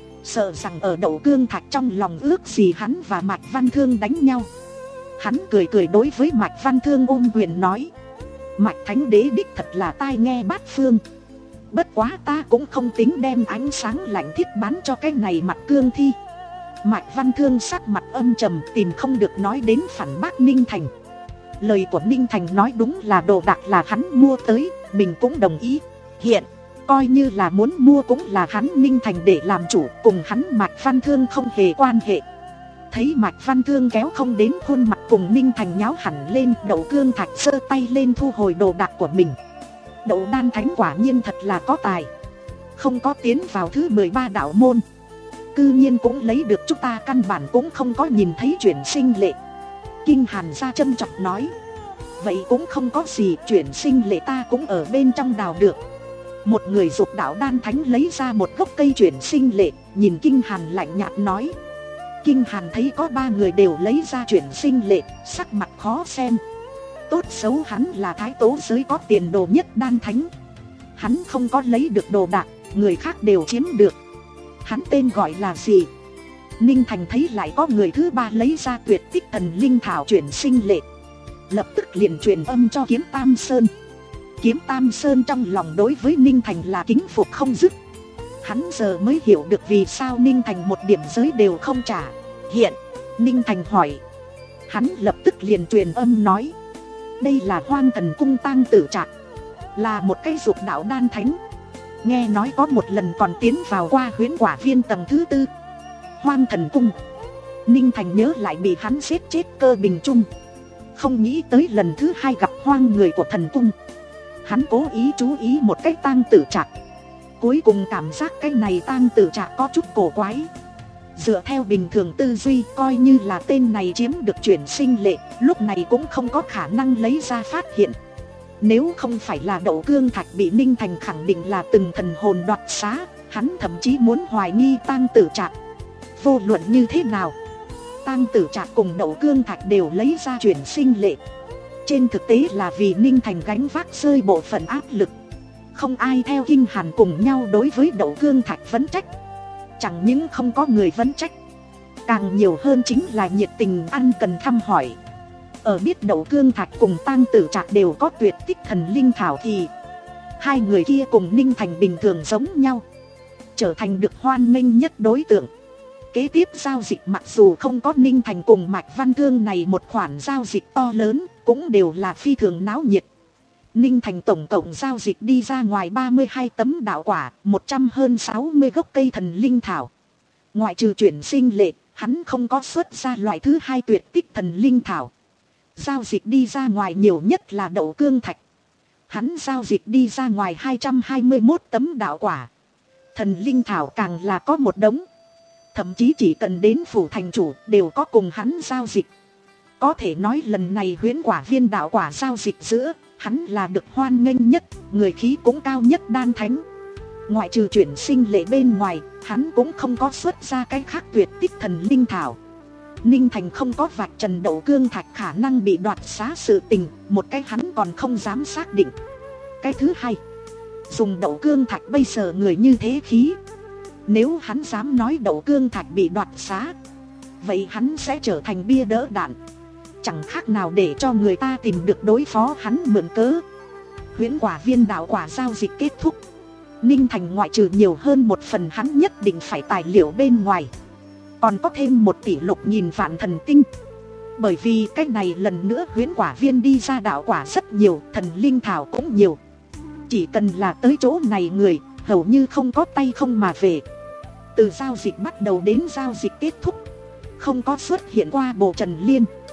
sợ rằng ở đậu cương thạch trong lòng ước gì hắn và Mạch Văn Thương đánh nhau. Hắn cười cười đối với Mạch Văn Thương ôm quyền nói: Mạch Thánh Đế đích thật là tai nghe bát phương. Bất quá ta cũng không tính đem ánh sáng lạnh thiết bán cho cái này mặt cương thi. Mạch Văn Thương sắc mặt âm trầm, tìm không được nói đến phản bác Ninh Thành. Lời của Ninh Thành nói đúng, là đồ đạc là hắn mua tới, mình cũng đồng ý. Hiện coi như là muốn mua cũng là hắn Ninh Thành để làm chủ, cùng hắn Mạch Văn Thương không hề quan hệ. Thấy Mạch Văn Thương kéo không đến khuôn mặt cùng Ninh Thành nháo hẳn lên, Đậu Cương Thạch giơ tay lên thu hồi đồ đạc của mình. Đậu Đan Thánh quả nhiên thật là có tài, không có tiến vào thứ mười ba đạo môn, cư nhiên cũng lấy được, chúng ta căn bản cũng không có nhìn thấy chuyển sinh lệ. Kinh Hàn ra châm chọc nói: vậy cũng không có gì, chuyển sinh lệ ta cũng ở bên trong đào được. Một người dục đạo Đan Thánh lấy ra một gốc cây chuyển sinh lệ, nhìn Kinh Hàn lạnh nhạt nói. Kinh Hàn thấy có ba người đều lấy ra chuyển sinh lệ, sắc mặt khó xem. Tốt xấu hắn là thái tố giới có tiền đồ nhất Đan Thánh, hắn không có lấy được đồ đạc, người khác đều chiếm được. Hắn tên gọi là gì? Ninh Thành thấy lại có người thứ ba lấy ra tuyệt tích thần linh thảo chuyển sinh lệ, lập tức liền truyền âm cho Kiếm Tam Sơn. Kiếm Tam Sơn trong lòng đối với Ninh Thành là kính phục không dứt. Hắn giờ mới hiểu được vì sao Ninh Thành một điểm giới đều không trả. Hiện Ninh Thành hỏi, hắn lập tức liền truyền âm nói: đây là Hoang Thần Cung Tang Tử Trạc, là một cái dục đạo Đan Thánh, nghe nói có một lần còn tiến vào qua huyễn quả viên tầng thứ tư. Hoang Thần Cung, Ninh Thành nhớ lại bị hắn giết chết Cơ Bình Trung, không nghĩ tới lần thứ hai gặp hoang người của thần cung. Hắn cố ý chú ý một cái Tang Tử Trạc, cuối cùng cảm giác cái này Tang Tử Trạc có chút cổ quái. Dựa theo bình thường tư duy, coi như là tên này chiếm được chuyển sinh lệ, lúc này cũng không có khả năng lấy ra phát hiện. Nếu không phải là Đậu Cương Thạch bị Ninh Thành khẳng định là từng thần hồn đoạt xá, hắn thậm chí muốn hoài nghi Tang Tử Trạc. Vô luận như thế nào, Tang Tử Trạc cùng Đậu Cương Thạch đều lấy ra chuyển sinh lệ, trên thực tế là vì Ninh Thành gánh vác rơi bộ phận áp lực. Không ai theo Kinh Hàn cùng nhau đối với Đậu Cương Thạch vấn trách. Chẳng những không có người vấn trách, càng nhiều hơn chính là nhiệt tình ăn cần thăm hỏi. Ở biết Đậu Cương Thạch cùng Tang Tử Trạc đều có tuyệt tích thần linh thảo thì hai người kia cùng Ninh Thành bình thường giống nhau, trở thành được hoan nghênh nhất đối tượng. Kế tiếp giao dịch mặc dù không có Ninh Thành cùng Mạch Văn Thương này một khoản giao dịch to lớn, cũng đều là phi thường náo nhiệt. Ninh Thành tổng cộng giao dịch đi ra ngoài ba mươi hai tấm đạo quả, một trăm hơn sáu mươi gốc cây thần linh thảo. Ngoại trừ chuyển sinh lệ, hắn không có xuất ra loại thứ hai tuyệt tích thần linh thảo. Giao dịch đi ra ngoài nhiều nhất là Đậu Cương Thạch, hắn giao dịch đi ra ngoài hai trăm hai mươi mốt tấm đạo quả. Thần linh thảo càng là có một đống, thậm chí chỉ cần đến phủ thành chủ đều có cùng hắn giao dịch. Có thể nói lần này huyễn quả viên đạo quả giao dịch giữa, hắn là được hoan nghênh nhất, người khí cũng cao nhất Đan Thánh. Ngoại trừ chuyển sinh lệ bên ngoài, hắn cũng không có xuất ra cái khác tuyệt tích thần linh thảo. Ninh Thành không có vạch trần Đậu Cương Thạch khả năng bị đoạt xá sự tình, một cái hắn còn không dám xác định. Cái thứ hai, dùng Đậu Cương Thạch bây giờ người như thế khí, nếu hắn dám nói Đậu Cương Thạch bị đoạt xá, vậy hắn sẽ trở thành bia đỡ đạn, chẳng khác nào để cho người ta tìm được đối phó hắn mượn cớ. Huyễn quả viên đạo quả giao dịch kết thúc, Ninh Thành ngoại trừ nhiều hơn một phần hắn nhất định phải tài liệu bên ngoài, còn có thêm một tỷ lục nghìn vạn thần tinh. Bởi vì cách này lần nữa huyễn quả viên đi ra đạo quả rất nhiều, thần linh thảo cũng nhiều. Chỉ cần là tới chỗ này người, hầu như không có tay không mà về. Từ giao dịch bắt đầu đến giao dịch kết thúc, không có xuất hiện qua Bộ Trần Liên,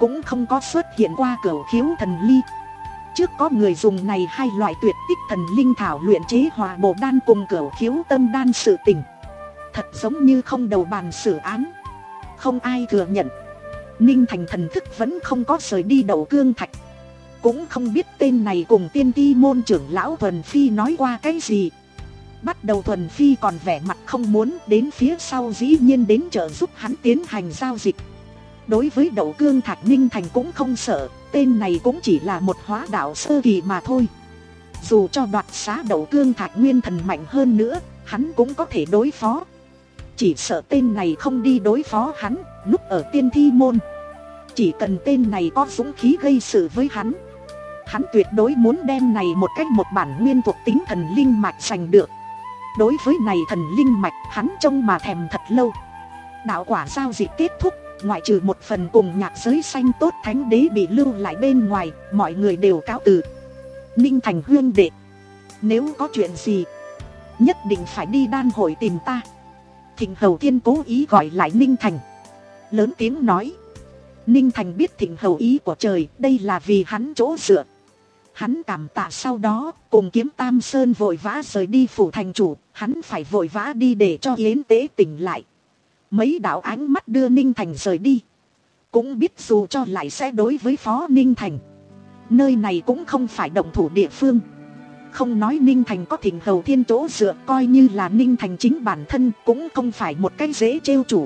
cũng không có xuất hiện qua cửu khiếu thần ly. Trước có người dùng này hai loại tuyệt tích thần linh thảo luyện chế hòa bộ đan cùng cửu khiếu tâm đan sự tình, thật giống như không đầu bàn xử án, không ai thừa nhận. Ninh Thành thần thức vẫn không có rời đi Đậu Cương Thạch, cũng không biết tên này cùng tiên ti môn trưởng lão Thuần Phi nói qua cái gì. Bắt đầu Thuần Phi còn vẻ mặt không muốn, đến phía sau dĩ nhiên đến trợ giúp hắn tiến hành giao dịch. Đối với Đậu Cương Thạch, Ninh Thành cũng không sợ, tên này cũng chỉ là một hóa đạo sơ kỳ mà thôi. Dù cho đoạt xá Đậu Cương Thạch nguyên thần mạnh hơn nữa, hắn cũng có thể đối phó. Chỉ sợ tên này không đi đối phó hắn, núp ở tiên thi môn. Chỉ cần tên này có dũng khí gây sự với hắn, hắn tuyệt đối muốn đem này một cách một bản nguyên thuộc tính thần linh mạch giành được. Đối với này thần linh mạch, hắn trông mà thèm thật lâu. Đạo quả giao dịch kết thúc, ngoại trừ một phần cùng nhạc giới xanh tốt thánh đế bị lưu lại bên ngoài, mọi người đều cáo từ. Ninh Thành huynh đệ, nếu có chuyện gì, nhất định phải đi đan hội tìm ta. Thịnh Hầu Thiên cố ý gọi lại Ninh Thành, lớn tiếng nói. Ninh Thành biết Thịnh Hầu ý của trời, đây là vì hắn chỗ dựa. Hắn cảm tạ, sau đó cùng Kiếm Tam Sơn vội vã rời đi phủ thành chủ. Hắn phải vội vã đi để cho Yến Tế tỉnh lại. Mấy đạo ánh mắt đưa Ninh Thành rời đi, cũng biết dù cho lại sẽ đối với phó Ninh Thành. Nơi này cũng không phải động thủ địa phương. Không nói Ninh Thành có Thịnh Hầu Thiên chỗ dựa, coi như là Ninh Thành chính bản thân cũng không phải một cái dễ trêu chủ.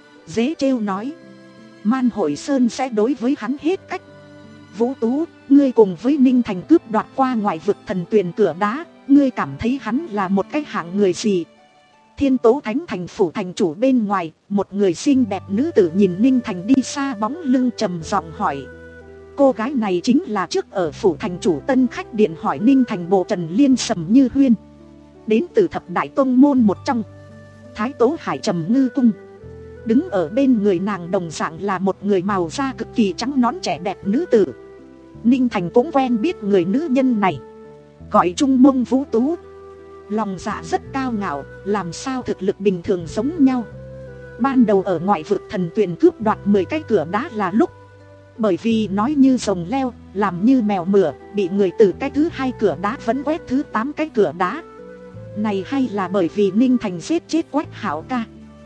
Dễ trêu nói, Man Hội Sơn sẽ đối với hắn hết cách. Vũ Tú, ngươi cùng với Ninh Thành cướp đoạt qua ngoại vực thần tuyền cửa đá, ngươi cảm thấy hắn là một cái hạng người gì? Thiên Tố Thánh Thành phủ thành chủ bên ngoài, một người xinh đẹp nữ tử nhìn Ninh Thành đi xa bóng lưng trầm giọng hỏi. Cô gái này chính là trước ở phủ thành chủ Tân Khách Điện hỏi Ninh Thành bộ Trần Liên Sầm Như Huyên, đến từ thập đại tông môn một trong, Thái Tố Hải Trầm Ngư Cung. Đứng ở bên người nàng đồng dạng là một người màu da cực kỳ trắng nõn trẻ đẹp nữ tử. Ninh Thành cũng quen biết người nữ nhân này, gọi Trung Mông Vũ Tú. Lòng dạ rất cao ngạo, làm sao thực lực bình thường giống nhau. Ban đầu ở ngoại vực thần tuyền cướp đoạt mười cái cửa đá là lúc, bởi vì nói như rồng leo, làm như mèo mửa, bị người từ cái thứ hai cửa đá vẫn quét thứ tám cái cửa đá. Này hay là bởi vì Ninh Thành giết chết Quách Hảo Ca,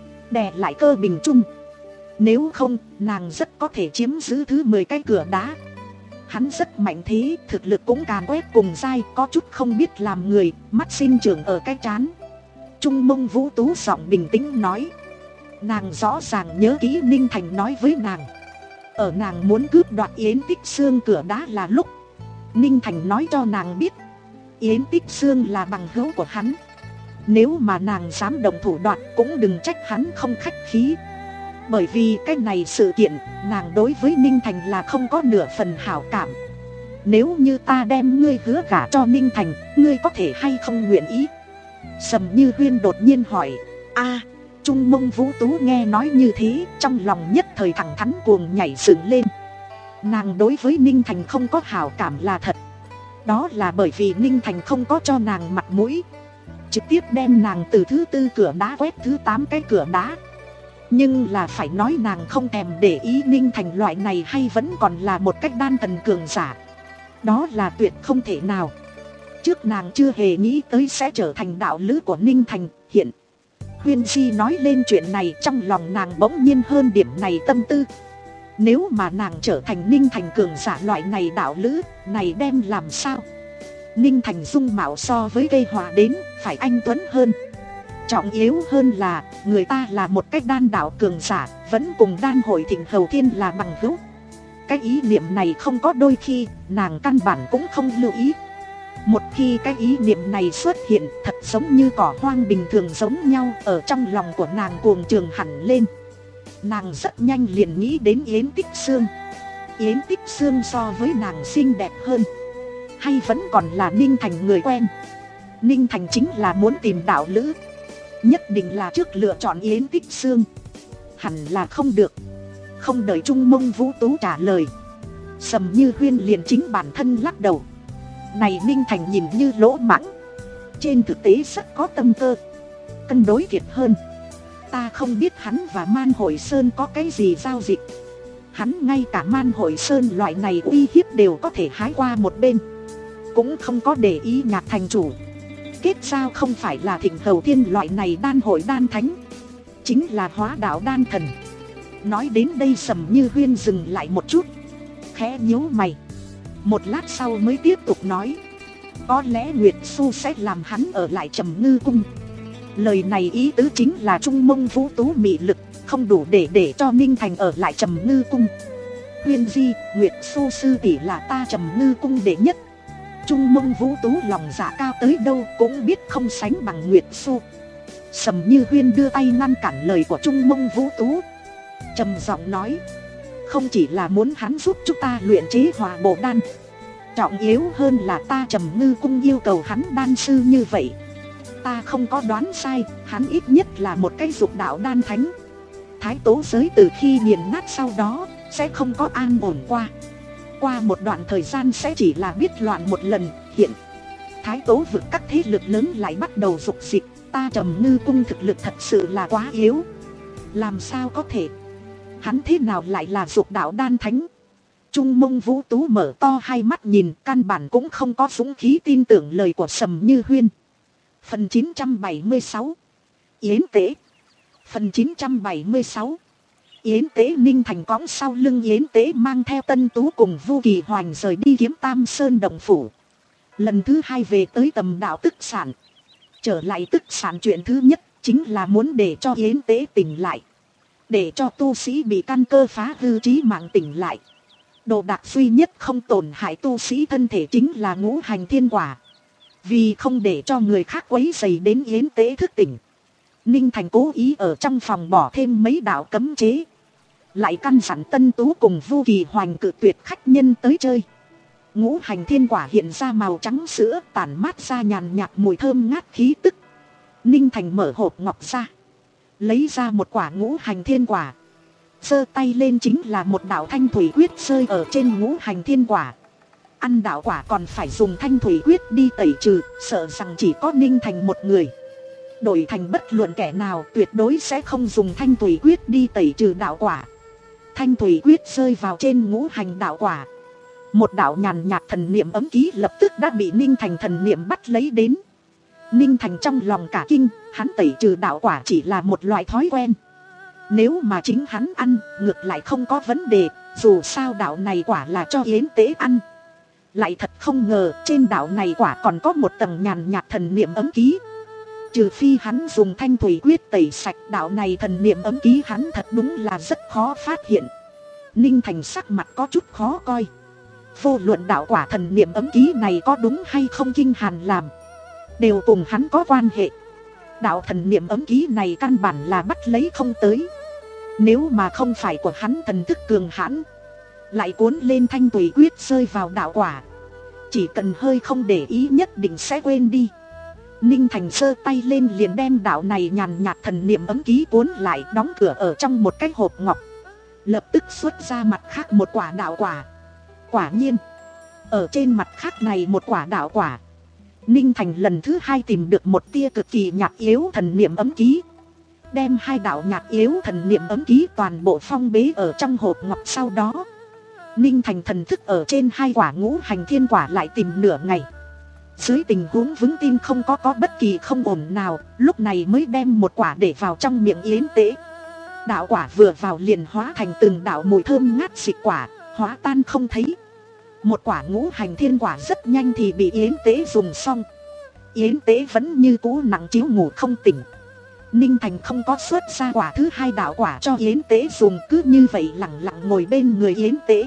đè lại Cơ Bình Trung. Nếu không, nàng rất có thể chiếm giữ thứ mười cái cửa đá. Hắn rất mạnh thế, thực lực cũng càn quét cùng dai, có chút không biết làm người, mắt sinh trưởng ở cái trán. Trung Mông Vũ Tú giọng bình tĩnh nói. Nàng rõ ràng nhớ kỹ Ninh Thành nói với nàng, ở nàng muốn cướp đoạt Yến Tích Xương cửa đá là lúc, Ninh Thành nói cho nàng biết Yến Tích Xương là bằng hữu của hắn. Nếu mà nàng dám động thủ đoạt, cũng đừng trách hắn không khách khí. Bởi vì cái này sự kiện, nàng đối với Ninh Thành là không có nửa phần hảo cảm. Nếu như ta đem ngươi hứa gả cho Ninh Thành, ngươi có thể hay không nguyện ý? Sầm Như Huyên đột nhiên hỏi. A, Trung Mông Vũ Tú nghe nói như thế, trong lòng nhất thời thẳng thắn cuồng nhảy dựng lên. Nàng đối với Ninh Thành không có hảo cảm là thật. Đó là bởi vì Ninh Thành không có cho nàng mặt mũi, trực tiếp đem nàng từ thứ tư cửa đá quét thứ tám cái cửa đá. Nhưng là phải nói nàng không thèm để ý Ninh Thành loại này hay vẫn còn là một cách đan thần cường giả, đó là tuyệt không thể nào. Trước nàng chưa hề nghĩ tới sẽ trở thành đạo lữ của Ninh Thành. Hiện Huyên Di nói lên chuyện này, trong lòng nàng bỗng nhiên hơn điểm này tâm tư. Nếu mà nàng trở thành Ninh Thành cường giả loại này đạo lữ, này đem làm sao? Ninh Thành dung mạo so với gây hòa đến phải anh tuấn hơn. Trọng yếu hơn là người ta là một cách đan đạo cường giả, vẫn cùng đan hội Thịnh Hầu Thiên là bằng hữu. Cái ý niệm này không có đôi khi nàng căn bản cũng không lưu ý. Một khi cái ý niệm này xuất hiện, thật giống như cỏ hoang bình thường giống nhau, ở trong lòng của nàng cuồng trường hẳn lên. Nàng rất nhanh liền nghĩ đến Yến Tích Xương. Yến Tích Xương so với nàng xinh đẹp hơn, hay vẫn còn là Ninh Thành người quen? Ninh Thành chính là muốn tìm đạo lữ, nhất định là trước lựa chọn Yến Tích Xương. Hẳn là không được. Không đợi Trung Mông Vũ Tú trả lời, Sầm Như Huyên liền chính bản thân lắc đầu. Này Ninh Thành nhìn như lỗ mãng, trên thực tế rất có tâm cơ, cân đối thiệt hơn. Ta không biết hắn và Man Hội Sơn có cái gì giao dịch, Hắn ngay cả Man Hội Sơn loại này uy hiếp đều có thể hái qua một bên, cũng không có để ý Nhạc thành chủ. Kết giao không phải là Thịnh Hầu Thiên loại này đan hội đan thánh, chính là hóa đạo đan thần. Nói đến đây Sầm Như Huyên dừng lại một chút, khẽ nhíu mày, một lát sau mới tiếp tục nói, có lẽ Nguyệt Xu sẽ làm hắn ở lại Trầm Ngư Cung. Lời này ý tứ chính là Trung Mông Vũ Tú mị lực không đủ để để cho Ninh Thành ở lại Trầm Ngư Cung. Huyên Di, Nguyệt Xu sư tỷ là ta Trầm Ngư Cung đệ nhất. Trung Mông Vũ Tú lòng dạ cao tới đâu cũng biết không sánh bằng Nguyệt Xu. Sầm Như Huyên đưa tay ngăn cản lời của Trung Mông Vũ Tú, trầm giọng nói, không chỉ là muốn hắn giúp chúng ta luyện chế hòa bộ đan, trọng yếu hơn là ta Trầm Ngư Cung yêu cầu hắn đan sư như vậy. Ta không có đoán sai, hắn ít nhất là một cái dục đạo đan thánh. Thái Tố giới từ khi nghiền nát sau đó sẽ không có an ổn qua. Qua một đoạn thời gian sẽ chỉ là biết loạn một lần. Hiện Thái Tố vực các thế lực lớn lại bắt đầu dục dịch. Ta Trầm Ngư Cung thực lực thật sự là quá yếu. Làm sao có thể? Hắn thế nào lại là dục đạo đan thánh? Trung Mông Vũ Tú mở to hai mắt nhìn, căn bản cũng không có dũng khí tin tưởng lời của Sầm Như Huyên. Phần chín trăm bảy mươi sáu Yến Tế. Phần chín trăm bảy mươi sáu Yến Tế. Ninh Thành cõng sau lưng Yến Tế mang theo Tân Tú cùng Vu Kỳ Hoành rời đi Kiếm Tam Sơn động phủ. Lần thứ hai về tới Tầm Đạo Tức Sản. Trở lại Tức Sản chuyện thứ nhất chính là muốn để cho Yến Tế tỉnh lại, để cho tu sĩ bị căn cơ phá hư trí mạng tỉnh lại. Đồ đạc duy nhất không tổn hại tu sĩ thân thể chính là ngũ hành thiên quả. Vì không để cho người khác quấy rầy đến Yến Tế thức tỉnh, Ninh Thành cố ý ở trong phòng bỏ thêm mấy đạo cấm chế, lại căn dặn Tân Tú cùng Vu Kỳ Hoành cự tuyệt khách nhân tới chơi. Ngũ hành thiên quả hiện ra màu trắng sữa, tản mát ra nhàn nhạt mùi thơm ngát khí tức. Ninh Thành mở hộp ngọc ra, lấy ra một quả ngũ hành thiên quả, giơ tay lên chính là một đạo thanh thủy quyết rơi ở trên ngũ hành thiên quả. Ăn đạo quả còn phải dùng thanh thủy quyết đi tẩy trừ, sợ rằng chỉ có Ninh Thành một người. Đổi thành bất luận kẻ nào tuyệt đối sẽ không dùng thanh thủy quyết đi tẩy trừ đạo quả. Thanh thủy quyết rơi vào trên ngũ hành đạo quả, một đạo nhàn nhạt thần niệm ấm ký lập tức đã bị Ninh Thành thần niệm bắt lấy đến. Ninh Thành trong lòng cả kinh, hắn tẩy trừ đạo quả chỉ là một loại thói quen. Nếu mà chính hắn ăn, ngược lại không có vấn đề, dù sao đạo này quả là cho Yến Tế ăn. Lại thật không ngờ trên đạo này quả còn có một tầng nhàn nhạt thần niệm ấm ký. Trừ phi hắn dùng thanh thủy quyết tẩy sạch đạo này thần niệm ấm ký, hắn thật đúng là rất khó phát hiện. Ninh Thành sắc mặt có chút khó coi. Vô luận đạo quả thần niệm ấm ký này có đúng hay không Kinh Hàn làm, đều cùng hắn có quan hệ. Đạo thần niệm ấm ký này căn bản là bắt lấy không tới. Nếu mà không phải của hắn thần thức cường hãn, lại cuốn lên thanh thủy quyết rơi vào đạo quả, chỉ cần hơi không để ý nhất định sẽ quên đi. Ninh Thành giơ tay lên liền đem đạo này nhàn nhạt thần niệm ấm ký cuốn lại, đóng cửa ở trong một cái hộp ngọc. Lập tức xuất ra mặt khác một quả đạo quả. Quả nhiên, ở trên mặt khác này một quả đạo quả, Ninh Thành lần thứ hai tìm được một tia cực kỳ nhạt yếu thần niệm ấm ký. Đem hai đạo nhạt yếu thần niệm ấm ký toàn bộ phong bế ở trong hộp ngọc. Sau đó Ninh Thành thần thức ở trên hai quả ngũ hành thiên quả lại tìm nửa ngày. Dưới tình huống vững tin không có có bất kỳ không ổn nào, lúc này mới đem một quả để vào trong miệng Yến Tế. Đạo quả vừa vào liền hóa thành từng đạo mùi thơm ngát dịch quả, hóa tan không thấy. Một quả ngũ hành thiên quả rất nhanh thì bị Yến Tế dùng xong. Yến Tế vẫn như cũ nặng chiếu ngủ không tỉnh. Ninh Thành không có xuất ra quả thứ hai đạo quả cho Yến Tế dùng, cứ như vậy lặng lặng ngồi bên người Yến Tế.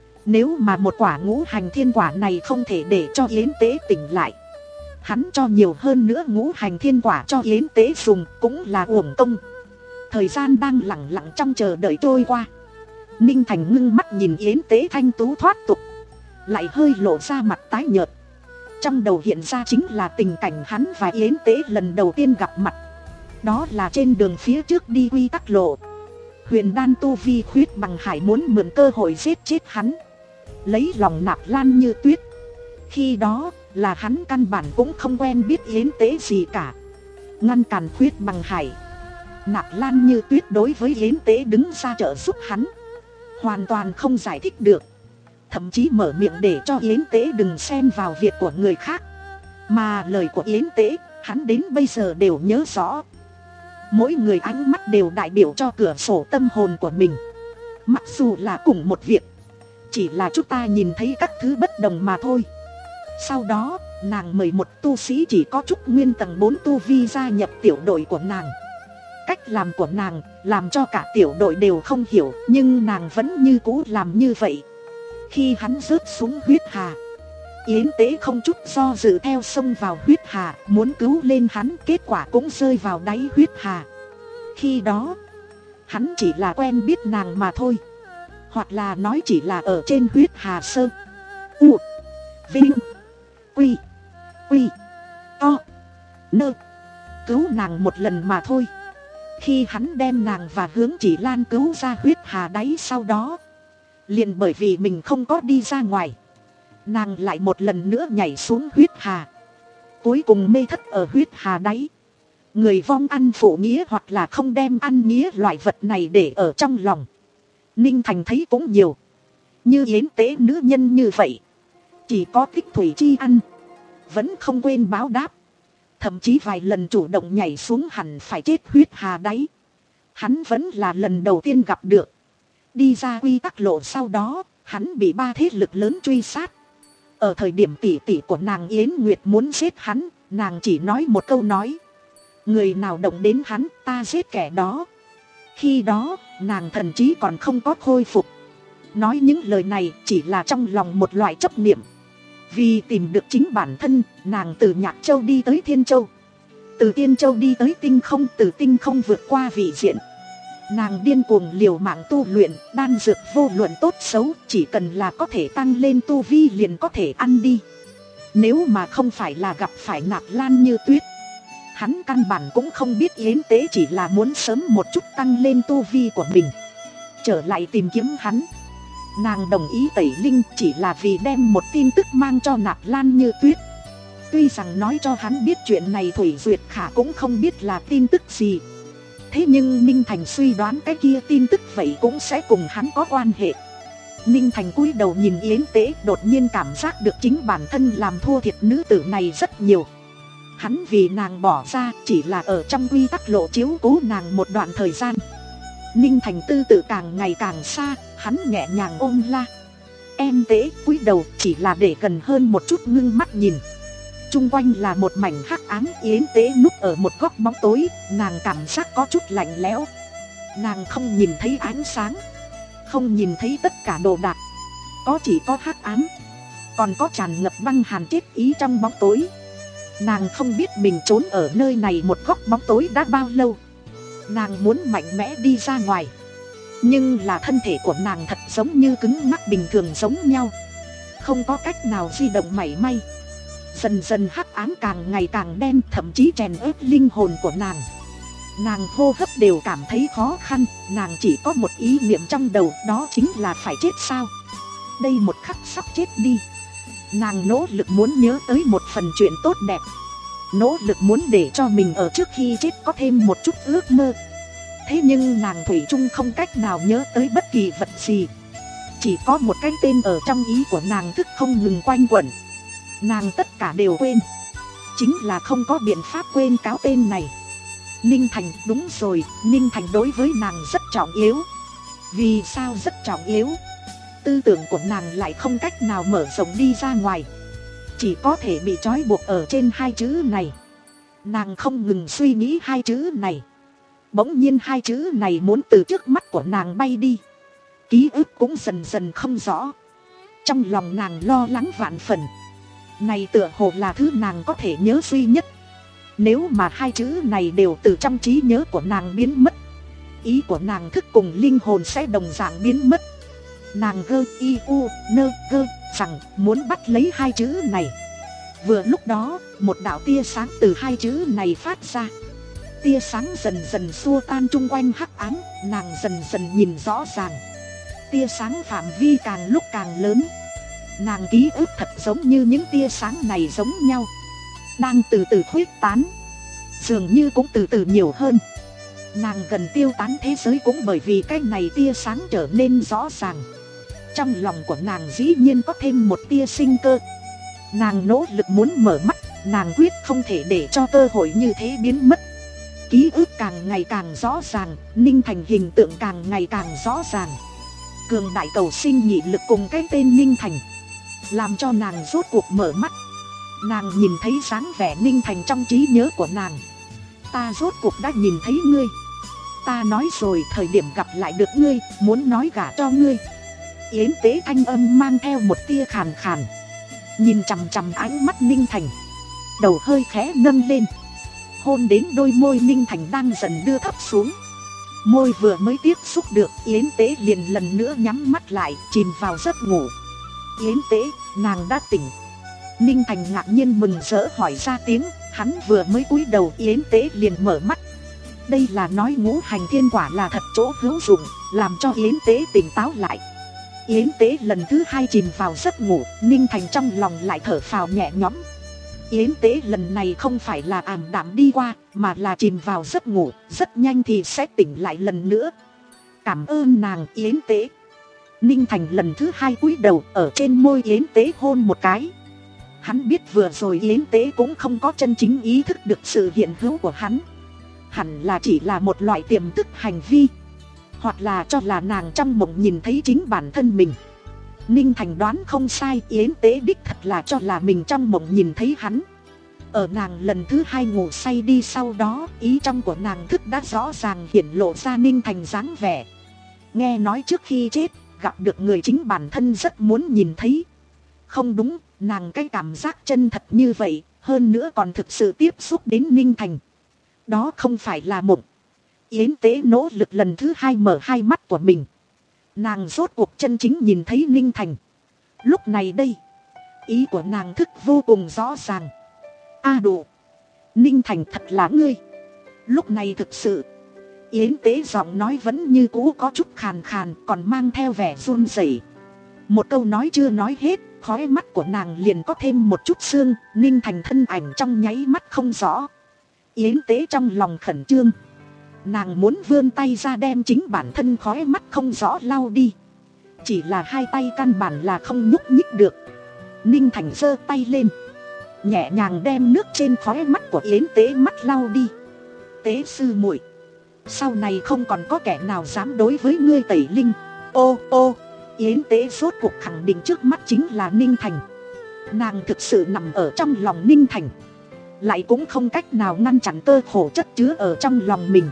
Nếu mà một quả ngũ hành thiên quả này không thể để cho Yến Tế tỉnh lại, hắn cho nhiều hơn nữa ngũ hành thiên quả cho Yến Tế dùng cũng là uổng công. Thời gian đang lặng lặng trong chờ đợi trôi qua. Ninh Thành ngưng mắt nhìn Yến Tế thanh tú thoát tục, lại hơi lộ ra mặt tái nhợt. Trong đầu hiện ra chính là tình cảnh hắn và Yến Tế lần đầu tiên gặp mặt. Đó là trên đường phía trước đi quy tắc lộ, huyền đan tu vi khuyết bằng hải muốn mượn cơ hội giết chết hắn, lấy lòng Nạp Lan Như Tuyết. Khi đó là hắn căn bản cũng không quen biết Yến Tế gì cả. Ngăn cản khuyết bằng hải, Nạp Lan Như Tuyết đối với Yến Tế đứng ra trợ giúp hắn. hoàn toàn không giải thích được, thậm chí mở miệng để cho Yến Tế đừng xen vào việc của người khác. Mà lời của Yến Tế hắn đến bây giờ đều nhớ rõ. Mỗi người ánh mắt đều đại biểu cho cửa sổ tâm hồn của mình. Mặc dù là cùng một việc, chỉ là chúng ta nhìn thấy các thứ bất đồng mà thôi. Sau đó nàng mời một tu sĩ chỉ có trúc nguyên tầng bốn tu vi gia nhập tiểu đội của nàng. Cách làm của nàng làm cho cả tiểu đội đều không hiểu, nhưng nàng vẫn như cũ làm như vậy. Khi hắn rớt xuống huyết hà, Yến Tế không chút do dự theo sông vào huyết hà, muốn cứu lên hắn, kết quả cũng rơi vào đáy huyết hà. Khi đó hắn chỉ là quen biết nàng mà thôi, hoặc là nói chỉ là ở trên huyết hà sơ u vinh quy quy to nơ cứu nàng một lần mà thôi. Khi hắn đem nàng và Hướng Chỉ Lan cứu ra huyết hà đáy, sau đó liền bởi vì mình không có đi ra ngoài, nàng lại một lần nữa nhảy xuống huyết hà, cuối cùng mê thất ở huyết hà đáy. Người vong ăn phụ nghĩa hoặc là không đem ăn nghĩa loại vật này để ở trong lòng. Ninh Thành thấy cũng nhiều. Như Yến Tế nữ nhân như vậy, chỉ có tích thủy chi ăn, vẫn không quên báo đáp. Thậm chí vài lần chủ động nhảy xuống hẳn phải chết huyết hà đáy, hắn vẫn là lần đầu tiên gặp được. Đi ra quy tắc lộ sau đó, hắn bị ba thế lực lớn truy sát. Ở thời điểm tỷ tỷ của nàng Yến Nguyệt muốn giết hắn, nàng chỉ nói một câu nói: người nào động đến hắn, ta giết kẻ đó. Khi đó, nàng thần trí còn không có khôi phục. Nói những lời này chỉ là trong lòng một loại chấp niệm. Vì tìm được chính bản thân, nàng từ Nhạc Châu đi tới Thiên Châu, từ Tiên Châu đi tới Tinh Không, từ Tinh Không vượt qua vị diện. Nàng điên cuồng liều mạng tu luyện, đan dược vô luận tốt xấu, chỉ cần là có thể tăng lên tu vi liền có thể ăn đi. Nếu mà không phải là gặp phải Nạp Lan Như Tuyết, hắn căn bản cũng không biết Yến Tế chỉ là muốn sớm một chút tăng lên tu vi của mình, trở lại tìm kiếm hắn. Nàng đồng ý tẩy linh chỉ là vì đem một tin tức mang cho Nạp Lan Như Tuyết. Tuy rằng nói cho hắn biết chuyện này Thủy Duyệt Khả cũng không biết là tin tức gì, thế nhưng Ninh Thành suy đoán cái kia tin tức vậy cũng sẽ cùng hắn có quan hệ. Ninh Thành cúi đầu nhìn Yến Tế, đột nhiên cảm giác được chính bản thân làm thua thiệt nữ tử này rất nhiều. Hắn vì nàng bỏ ra chỉ là ở trong quy tắc lộ chiếu cố nàng một đoạn thời gian. Ninh Thành tư tự càng ngày càng xa, hắn nhẹ nhàng ôm la. Em Tế cúi đầu chỉ là để gần hơn một chút, ngưng mắt nhìn. Trung quanh là một mảnh hắc ám, Yến Tế núp ở một góc bóng tối, nàng cảm giác có chút lạnh lẽo. Nàng không nhìn thấy ánh sáng, không nhìn thấy tất cả đồ đạc, có chỉ có hắc ám, còn có tràn ngập băng hàn chết ý trong bóng tối. Nàng không biết mình trốn ở nơi này một góc bóng tối đã bao lâu. Nàng muốn mạnh mẽ đi ra ngoài, nhưng là thân thể của nàng thật giống như cứng ngắc bình thường giống nhau, không có cách nào di động mảy may. Dần dần hắc ám càng ngày càng đen, thậm chí chèn ép linh hồn của nàng. Nàng hô hấp đều cảm thấy khó khăn, nàng chỉ có một ý niệm trong đầu, đó chính là phải chết sao. Đây một khắc sắp chết đi. Nàng nỗ lực muốn nhớ tới một phần chuyện tốt đẹp, nỗ lực muốn để cho mình ở trước khi chết có thêm một chút ước mơ. Thế nhưng nàng thủy chung không cách nào nhớ tới bất kỳ vật gì, chỉ có một cái tên ở trong ý của nàng thức không ngừng quanh quẩn. Nàng tất cả đều quên, chính là không có biện pháp quên cáo tên này. Ninh Thành, đúng rồi, Ninh Thành đối với nàng rất trọng yếu. Vì sao rất trọng yếu? Tư tưởng của nàng lại không cách nào mở rộng đi ra ngoài, chỉ có thể bị trói buộc ở trên hai chữ này. Nàng không ngừng suy nghĩ hai chữ này. Bỗng nhiên hai chữ này muốn từ trước mắt của nàng bay đi. Ký ức cũng dần dần không rõ. Trong lòng nàng lo lắng vạn phần. Này tựa hồ là thứ nàng có thể nhớ duy nhất. Nếu mà hai chữ này đều từ trong trí nhớ của nàng biến mất, ý của nàng thức cùng linh hồn sẽ đồng dạng biến mất. Nàng gơ y u nơ gơ rằng muốn bắt lấy hai chữ này. Vừa lúc đó, một đạo tia sáng từ hai chữ này phát ra. Tia sáng dần dần xua tan chung quanh hắc ám, nàng dần dần nhìn rõ ràng. Tia sáng phạm vi càng lúc càng lớn. Nàng ký ức thật giống như những tia sáng này giống nhau, đang từ từ khuếch tán, dường như cũng từ từ nhiều hơn. Nàng gần tiêu tán thế giới cũng bởi vì cái này tia sáng trở nên rõ ràng. Trong lòng của nàng dĩ nhiên có thêm một tia sinh cơ. Nàng nỗ lực muốn mở mắt, nàng quyết không thể để cho cơ hội như thế biến mất. Ký ức càng ngày càng rõ ràng, Ninh Thành hình tượng càng ngày càng rõ ràng. Cường đại cầu sinh nhị lực cùng cái tên Ninh Thành làm cho nàng rốt cuộc mở mắt. Nàng nhìn thấy dáng vẻ Ninh Thành trong trí nhớ của nàng. Ta rốt cuộc đã nhìn thấy ngươi. Ta nói rồi, thời điểm gặp lại được ngươi, muốn nói gả cho ngươi. Yến Tế thanh âm mang theo một tia khàn khàn, nhìn chằm chằm ánh mắt Ninh Thành, đầu hơi khẽ nâng lên, hôn đến đôi môi Ninh Thành đang dần đưa thấp xuống. Môi vừa mới tiếp xúc được, Yến Tế liền lần nữa nhắm mắt lại, chìm vào giấc ngủ. Yến Tế, nàng đã tỉnh. Ninh Thành ngạc nhiên mừng rỡ hỏi ra tiếng. Hắn vừa mới cúi đầu, Yến Tế liền mở mắt. Đây là nói ngũ hành thiên quả là thật chỗ hữu dụng, làm cho Yến Tế tỉnh táo lại. Yến Tế lần thứ hai chìm vào giấc ngủ, Ninh Thành trong lòng lại thở phào nhẹ nhõm. Yến Tế lần này không phải là ảm đạm đi qua, mà là chìm vào giấc ngủ, rất nhanh thì sẽ tỉnh lại lần nữa. Cảm ơn nàng Yến Tế. Ninh Thành lần thứ hai cúi đầu, ở trên môi Yến Tế hôn một cái. Hắn biết vừa rồi Yến Tế cũng không có chân chính ý thức được sự hiện hữu của hắn. Hẳn là chỉ là một loại tiềm thức hành vi, hoặc là cho là nàng trong mộng nhìn thấy chính bản thân mình. Ninh Thành đoán không sai, Yến Tế đích thật là cho là mình trong mộng nhìn thấy hắn. Ở nàng lần thứ hai ngủ say đi sau đó, ý trong của nàng thức đã rõ ràng hiển lộ ra Ninh Thành dáng vẻ. Nghe nói trước khi chết, gặp được người chính bản thân rất muốn nhìn thấy. Không đúng, nàng cái cảm giác chân thật như vậy, hơn nữa còn thực sự tiếp xúc đến Ninh Thành. Đó không phải là mộng. Yến Tế nỗ lực lần thứ hai mở hai mắt của mình. Nàng rốt cuộc chân chính nhìn thấy Ninh Thành. Lúc này đây, ý của nàng thức vô cùng rõ ràng. A à đủ, Ninh Thành thật là ngươi. Lúc này thực sự, Yến Tế giọng nói vẫn như cũ có chút khàn khàn, còn mang theo vẻ run rẩy. Một câu nói chưa nói hết, khóe mắt của nàng liền có thêm một chút sương. Ninh Thành thân ảnh trong nháy mắt không rõ. Yến Tế trong lòng khẩn trương, nàng muốn vươn tay ra đem chính bản thân khóe mắt không rõ lau đi. Chỉ là hai tay căn bản là không nhúc nhích được. Ninh Thành giơ tay lên, nhẹ nhàng đem nước trên khóe mắt của Yến Tế mắt lau đi. Tế sư muội, sau này không còn có kẻ nào dám đối với ngươi tẩy linh. Ô ô, Yến Tế rốt cuộc khẳng định trước mắt chính là Ninh Thành. Nàng thực sự nằm ở trong lòng Ninh Thành, lại cũng không cách nào ngăn chặn cơ khổ chất chứa ở trong lòng mình.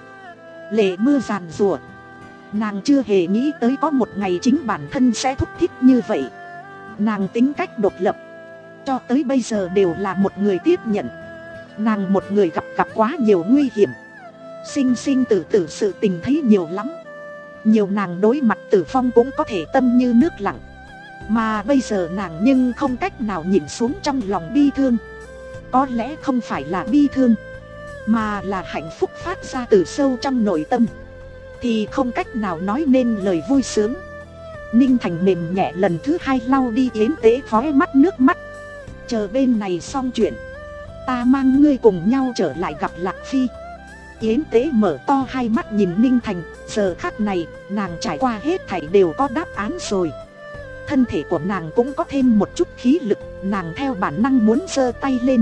Lệ mưa giàn rủa, nàng chưa hề nghĩ tới có một ngày chính bản thân sẽ thúc thích như vậy. Nàng tính cách độc lập, cho tới bây giờ đều là một người tiếp nhận. Nàng một người gặp gặp quá nhiều nguy hiểm, sinh sinh tử tử sự tình thấy nhiều lắm. Nhiều nàng đối mặt tử vong cũng có thể tâm như nước lặng. Mà bây giờ nàng nhưng không cách nào nhìn xuống trong lòng bi thương. Có lẽ không phải là bi thương, mà là hạnh phúc phát ra từ sâu trong nội tâm, thì không cách nào nói nên lời vui sướng. Ninh Thành mềm nhẹ lần thứ hai lau đi Yến Tế khóe mắt nước mắt. Chờ bên này xong chuyện, ta mang ngươi cùng nhau trở lại gặp Lạc Phi. Yến Tế mở to hai mắt nhìn Ninh Thành. Giờ khắc này, nàng trải qua hết thảy đều có đáp án rồi. Thân thể của nàng cũng có thêm một chút khí lực. Nàng theo bản năng muốn giơ tay lên.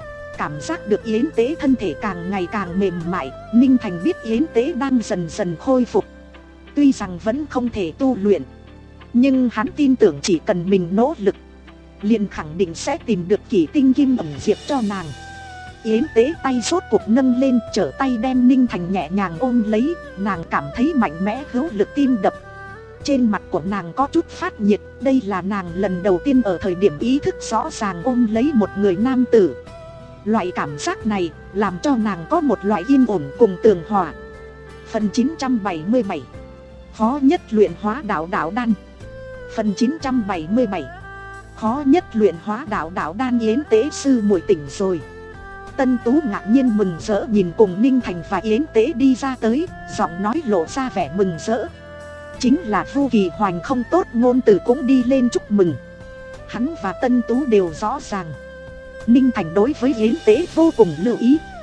Cảm giác được Yến Tế thân thể càng ngày càng mềm mại, Ninh Thành biết Yến Tế đang dần dần khôi phục. Tuy rằng vẫn không thể tu luyện, nhưng hắn tin tưởng chỉ cần mình nỗ lực, liền khẳng định sẽ tìm được kỷ tinh kim ẩm diệp cho nàng. Yến Tế tay rốt cuộc nâng lên, trở tay đem Ninh Thành nhẹ nhàng ôm lấy. Nàng cảm thấy mạnh mẽ hữu lực tim đập. Trên mặt của nàng có chút phát nhiệt. Đây là nàng lần đầu tiên ở thời điểm ý thức rõ ràng ôm lấy một người nam tử. Loại cảm giác này làm cho nàng có một loại yên ổn cùng tường hòa. Phần chín trăm bảy mươi bảy, khó nhất luyện hóa đạo đạo đan. Phần chín trăm bảy mươi bảy, khó nhất luyện hóa đạo đạo đan. Yến Tế sư muội tỉnh rồi. Tân Tú ngạc nhiên mừng rỡ nhìn cùng Ninh Thành và Yến Tế đi ra tới, giọng nói lộ ra vẻ mừng rỡ. Chính là Vu Kỳ Hoành không tốt ngôn từ cũng đi lên chúc mừng. Hắn và Tân Tú đều rõ ràng Ninh Thành đối với Yến Tế vô cùng lưu ý.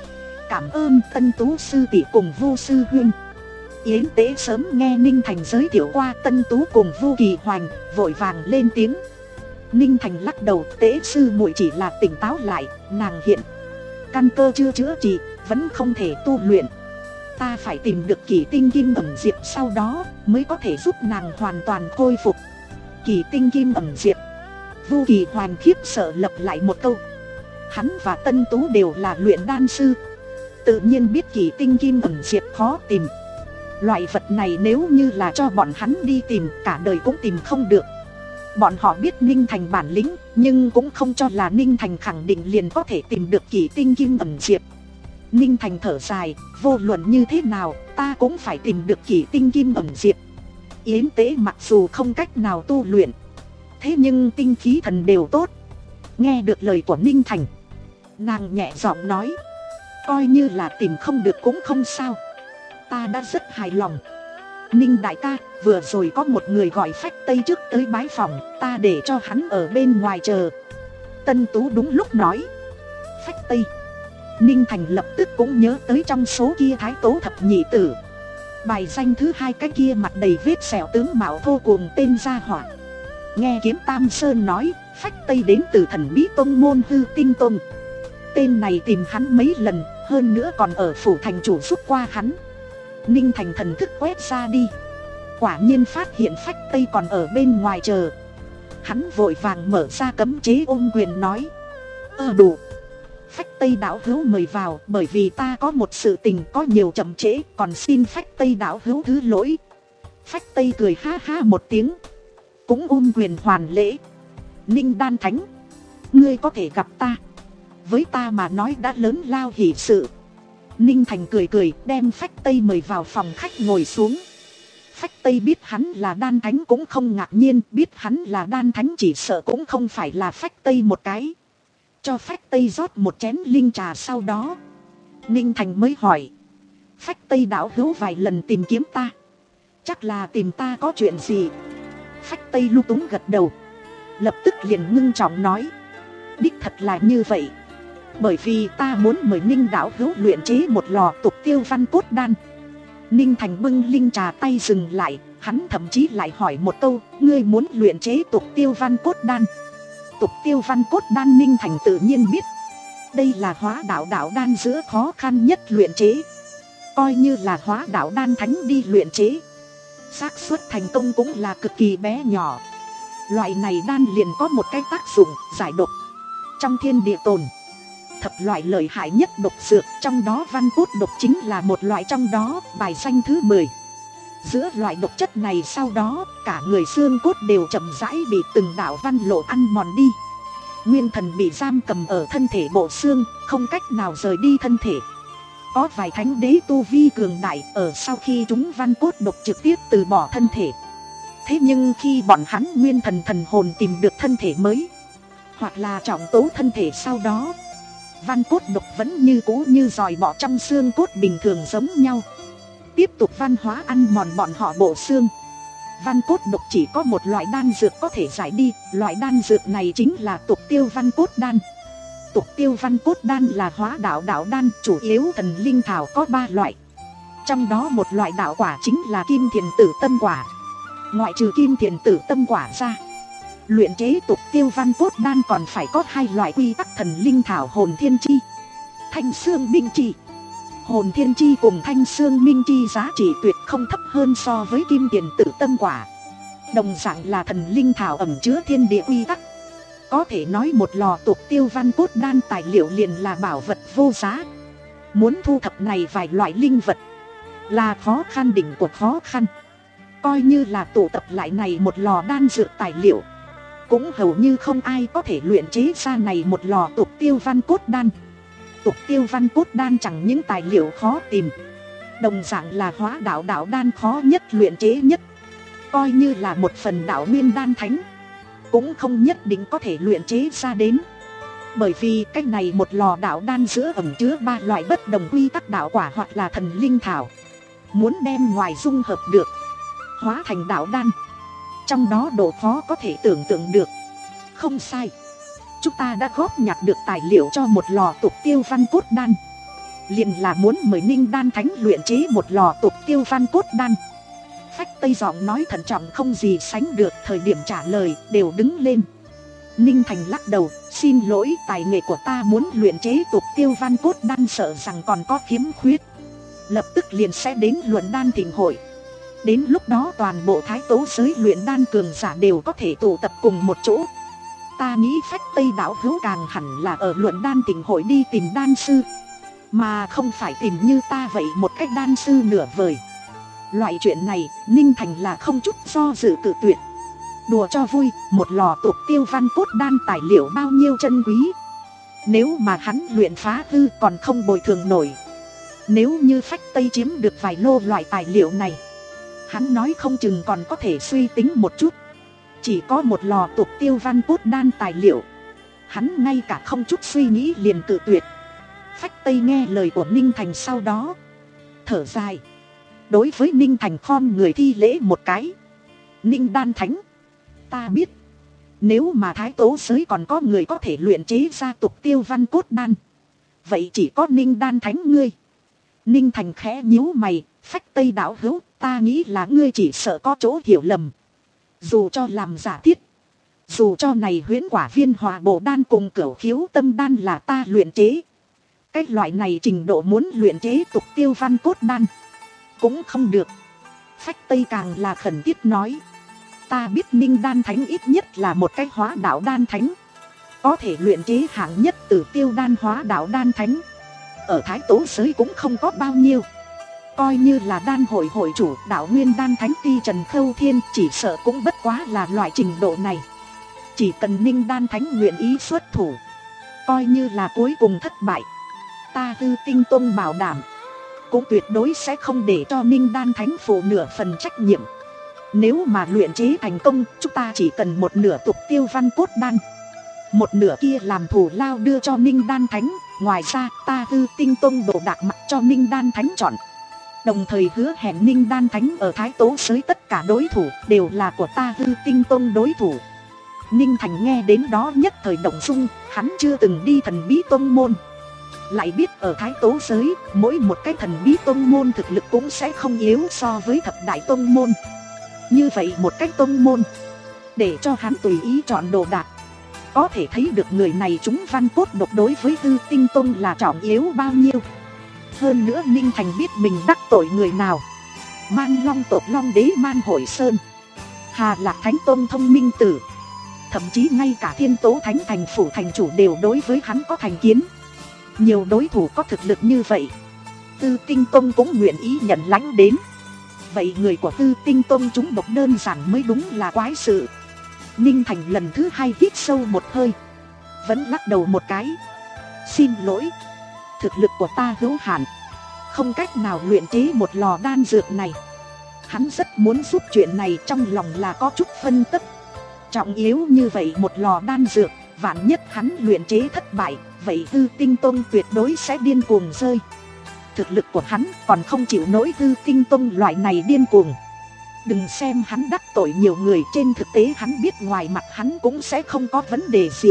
Cảm ơn Tân Tú sư tỷ cùng Vu sư huynh. Yến Tế sớm nghe Ninh Thành giới thiệu qua Tân Tú cùng Vu Kỳ Hoành, vội vàng lên tiếng. Ninh Thành lắc đầu, Tế sư muội chỉ là tỉnh táo lại, nàng hiện căn cơ chưa chữa trị, vẫn không thể tu luyện. Ta phải tìm được Kỳ tinh kim ẩn diệp, sau đó mới có thể giúp nàng hoàn toàn khôi phục. Kỳ tinh kim ẩn diệp. Vu Kỳ Hoành khiếp sợ lặp lại một câu. Hắn và Tân Tú đều là luyện đan sư, tự nhiên biết Kỳ tinh kim ẩn diệp khó tìm. Loại vật này nếu như là cho bọn hắn đi tìm, cả đời cũng tìm không được. Bọn họ biết Ninh Thành bản lĩnh, nhưng cũng không cho là Ninh Thành khẳng định liền có thể tìm được Kỳ tinh kim ẩn diệp. Ninh Thành thở dài, vô luận như thế nào, ta cũng phải tìm được Kỳ tinh kim ẩn diệp. Yến Tế mặc dù không cách nào tu luyện, thế nhưng tinh khí thần đều tốt. Nghe được lời của Ninh Thành, nàng nhẹ giọng nói, coi như là tìm không được cũng không sao, ta đã rất hài lòng. Ninh đại ca, vừa rồi có một người gọi Phách Tây trước tới bái phòng, ta để cho hắn ở bên ngoài chờ. Tân Tú đúng lúc nói. Phách Tây. Ninh Thành lập tức cũng nhớ tới trong số kia Thái Tố thập nhị tử, bài danh thứ hai cái kia mặt đầy vết sẹo tướng mạo thô cuồng tên gia hỏa. Nghe Kiếm Tam Sơn nói, Phách Tây đến từ Thần Bí Tông môn Hư Tinh Tông. Tên này tìm hắn mấy lần, hơn nữa còn ở phủ thành chủ giúp qua hắn. Ninh Thành thần thức quét ra đi, quả nhiên phát hiện Phách Tây còn ở bên ngoài chờ. Hắn vội vàng mở ra cấm chế ôm quyền nói, Ơ đủ. Phách Tây đạo hữu mời vào, bởi vì ta có một sự tình có nhiều chậm trễ, còn xin Phách Tây đạo hữu thứ lỗi. Phách Tây cười ha ha một tiếng, cũng ôm quyền hoàn lễ. Ninh Đan Thánh, ngươi có thể gặp ta, với ta mà nói đã lớn lao hỷ sự. Ninh Thành cười cười, đem Phách Tây mời vào phòng khách ngồi xuống. Phách Tây biết hắn là Đan Thánh cũng không ngạc nhiên, biết hắn là Đan Thánh chỉ sợ cũng không phải là Phách Tây một cái. Cho Phách Tây rót một chén linh trà, sau đó Ninh Thành mới hỏi, Phách Tây đạo hữu vài lần tìm kiếm ta, chắc là tìm ta có chuyện gì? Phách Tây lung túng gật đầu, lập tức liền ngưng trọng nói, đích thật là như vậy. Bởi vì ta muốn mời Ninh đạo hữu luyện chế một lò tục tiêu văn cốt đan. Ninh Thành bưng linh trà tay dừng lại, hắn thậm chí lại hỏi một câu, ngươi muốn luyện chế tục tiêu văn cốt đan? Tục tiêu văn cốt đan Ninh Thành tự nhiên biết, đây là hóa đạo đạo đan giữa khó khăn nhất luyện chế. Coi như là hóa đạo đan thánh đi luyện chế, xác suất thành công cũng là cực kỳ bé nhỏ. Loại này đan liền có một cái tác dụng giải độc. Trong thiên địa tồn thập loại lợi hại nhất độc dược, trong đó văn cốt độc chính là một loại trong đó, bài danh thứ mười. Giữa loại độc chất này sau đó, cả người xương cốt đều chậm rãi bị từng đạo văn lộ ăn mòn đi. Nguyên thần bị giam cầm ở thân thể bộ xương, không cách nào rời đi thân thể. Có vài thánh đế tu vi cường đại, ở sau khi chúng văn cốt độc trực tiếp từ bỏ thân thể. Thế nhưng khi bọn hắn nguyên thần thần hồn tìm được thân thể mới, hoặc là trọng tố thân thể sau đó, văn cốt độc vẫn như cũ như giòi bọ trong xương cốt bình thường giống nhau, tiếp tục văn hóa ăn mòn bọn họ bộ xương. Văn cốt độc chỉ có một loại đan dược có thể giải đi, loại đan dược này chính là tục tiêu văn cốt đan. Tục tiêu văn cốt đan là hóa đạo đạo đan, chủ yếu thần linh thảo có ba loại. Trong đó một loại đạo quả chính là kim thiền tử tâm quả. Ngoại trừ kim thiền tử tâm quả ra, luyện chế tục tiêu văn cốt đan còn phải có hai loại quy tắc thần linh thảo hồn thiên chi, thanh xương minh chi. Hồn thiên chi cùng thanh xương minh chi giá trị tuyệt không thấp hơn so với kim thiền tử tâm quả. Đồng dạng là thần linh thảo ẩn chứa thiên địa quy tắc. Có thể nói một lò tục tiêu văn cốt đan tài liệu liền là bảo vật vô giá. Muốn thu thập này vài loại linh vật là khó khăn đỉnh của khó khăn. Coi như là tụ tập lại này một lò đan dược tài liệu, cũng hầu như không ai có thể luyện chế ra này một lò tục tiêu văn cốt đan. Tục tiêu văn cốt đan chẳng những tài liệu khó tìm, đồng dạng là hóa đạo đạo đan khó nhất luyện chế nhất. Coi như là một phần đạo nguyên đan thánh, cũng không nhất định có thể luyện chế ra đến. Bởi vì cái này một lò đạo đan giữa ẩn chứa ba loại bất đồng quy tắc đạo quả hoặc là thần linh thảo. Muốn đem ngoài dung hợp được, hóa thành đạo đan, trong đó độ khó có thể tưởng tượng được. Không sai, chúng ta đã góp nhặt được tài liệu cho một lò tục tiêu văn cốt đan. liền là muốn mời Ninh Đan Thánh luyện chế một lò tục tiêu văn cốt đan. Phách Tây giọng nói thận trọng không gì sánh được, thời điểm trả lời đều đứng lên. Ninh Thành lắc đầu, xin lỗi, tài nghệ của ta muốn luyện chế tục tiêu văn cốt đan sợ rằng còn có khiếm khuyết. Lập tức liền sẽ đến luận đan thịnh hội. Đến lúc đó toàn bộ thái tố giới luyện đan cường giả đều có thể tụ tập cùng một chỗ. Ta nghĩ Phách Tây đạo hữu càng hẳn là ở luận đan thịnh hội đi tìm đan sư, mà không phải tìm như ta vậy một cách đan sư nửa vời. Loại chuyện này Ninh Thành là không chút do dự cự tuyệt. Đùa cho vui, một lò tục tiêu văn cốt đan tài liệu bao nhiêu chân quý, nếu mà hắn luyện phá hư còn không bồi thường nổi. Nếu như Phách Tây chiếm được vài lô loại tài liệu này, hắn nói không chừng còn có thể suy tính một chút. Chỉ có một lò tục tiêu văn cốt đan tài liệu, hắn ngay cả không chút suy nghĩ liền cự tuyệt. Phách Tây nghe lời của Ninh Thành sau đó thở dài, đối với Ninh Thành khom người thi lễ một cái. Ninh Đan Thánh, ta biết, nếu mà thái tố giới còn có người có thể luyện chế ra tục tiêu văn cốt đan, vậy chỉ có Ninh Đan Thánh ngươi. Ninh Thành khẽ nhíu mày, Phách Tây đạo hữu, ta nghĩ là ngươi chỉ sợ có chỗ hiểu lầm. Dù cho làm giả thiết, dù cho này huyễn quả viên hòa bổ đan cùng cửu khiếu tâm đan là ta luyện chế, cái loại này trình độ muốn luyện chế tục tiêu văn cốt đan cũng không được. Phách Tây càng là khẩn thiết nói, ta biết Ninh Đan Thánh ít nhất là một cái hóa đạo đan thánh, có thể luyện chế hạng nhất từ tiêu đan hóa đạo đan thánh, ở thái tố giới cũng không có bao nhiêu. Coi như là đan hội hội chủ đạo nguyên đan thánh ti Trần Khâu Thiên, chỉ sợ cũng bất quá là loại trình độ này. Chỉ cần Ninh Đan Thánh nguyện ý xuất thủ, coi như là cuối cùng thất bại, ta Tư Tinh Tông bảo đảm cũng tuyệt đối sẽ không để cho Ninh Đan Thánh phụ nửa phần trách nhiệm. Nếu mà luyện chế thành công, chúng ta chỉ cần một nửa tục tiêu văn cốt đan, một nửa kia làm thù lao đưa cho Ninh Đan Thánh. Ngoài ra ta Tư Tinh Tông đồ đạc mặc cho Ninh Đan Thánh chọn, đồng thời hứa hẹn Ninh Đan Thánh ở thái tố giới tất cả đối thủ đều là của ta Tư Tinh Tông đối thủ. Ninh Thành nghe đến đó nhất thời động dung, hắn chưa từng đi thần bí tông môn, lại biết ở thái tố giới mỗi một cái thần bí tông môn thực lực cũng sẽ không yếu so với thập đại tông môn. Như vậy một cái tông môn để cho hắn tùy ý chọn đồ đạc, có thể thấy được người này chúng văn cốt độc đối với Tư Tinh Tông là trọng yếu bao nhiêu. Hơn nữa Ninh Thành biết mình đắc tội người nào, Man Long tộc Long Đế Man Hội Sơn, Hà Lạc Thánh Tông Thông Minh Tử, thậm chí ngay cả Thiên Tố Thánh Thành phủ thành chủ đều đối với hắn có thành kiến. Nhiều đối thủ có thực lực như vậy, Tư Tinh Tông cũng nguyện ý nhận lãnh đến. Vậy người của Tư Tinh Tông chúng độc đơn giản mới đúng là quái sự. Ninh Thành lần thứ hai hít sâu một hơi, vẫn lắc đầu một cái. Xin lỗi, thực lực của ta hữu hạn, không cách nào luyện chế một lò đan dược này. Hắn rất muốn giúp chuyện này, trong lòng là có chút phân tất. Trọng yếu như vậy một lò đan dược, vạn nhất hắn luyện chế thất bại, vậy Tư Tinh Tông tuyệt đối sẽ điên cuồng rơi. Thực lực của hắn còn không chịu nổi Tư Tinh Tông loại này điên cuồng. Đừng xem hắn đắc tội nhiều người, trên thực tế hắn biết ngoài mặt hắn cũng sẽ không có vấn đề gì.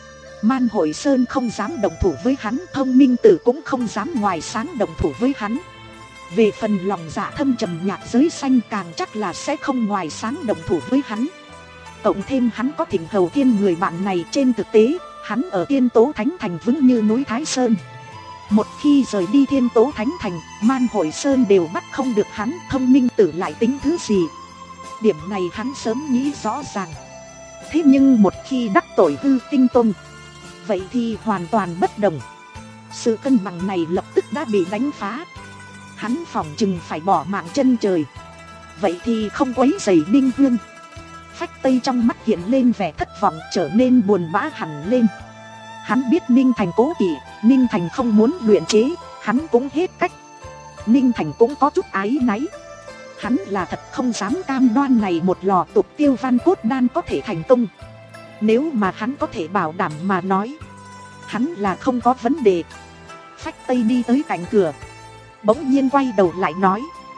Man Hội Sơn không dám đồng thủ với hắn, Thông Minh Tử cũng không dám ngoài sáng đồng thủ với hắn. Về phần lòng dạ thâm trầm nhạc giới xanh càng chắc là sẽ không ngoài sáng đồng thủ với hắn. Cộng thêm hắn có Thịnh Hầu Thiên người bạn này, trên thực tế hắn ở Thiên Tố Thánh Thành vững như núi Thái Sơn. Một khi rời đi Thiên Tố Thánh Thành, Man Hội Sơn đều bắt không được hắn, Thông Minh Tử lại tính thứ gì. Điểm này hắn sớm nghĩ rõ ràng. Thế nhưng một khi đắc tội Tư Tinh Tông, vậy thì hoàn toàn bất đồng. Sự cân bằng này lập tức đã bị đánh phá. Hắn phỏng chừng phải bỏ mạng chân trời. Vậy thì không quấy rầy Ninh Hương. Phách Tây trong mắt hiện lên vẻ thất vọng, trở nên buồn bã hẳn lên. Hắn biết Ninh Thành cố kỵ, Ninh Thành không muốn luyện chế, hắn cũng hết cách. Ninh Thành cũng có chút áy náy. Hắn là thật không dám cam đoan này một lò tục tiêu văn cốt đan có thể thành công. Nếu mà hắn có thể bảo đảm mà nói, hắn là không có vấn đề. Phách Tây đi tới cạnh cửa, bỗng nhiên quay đầu lại nói,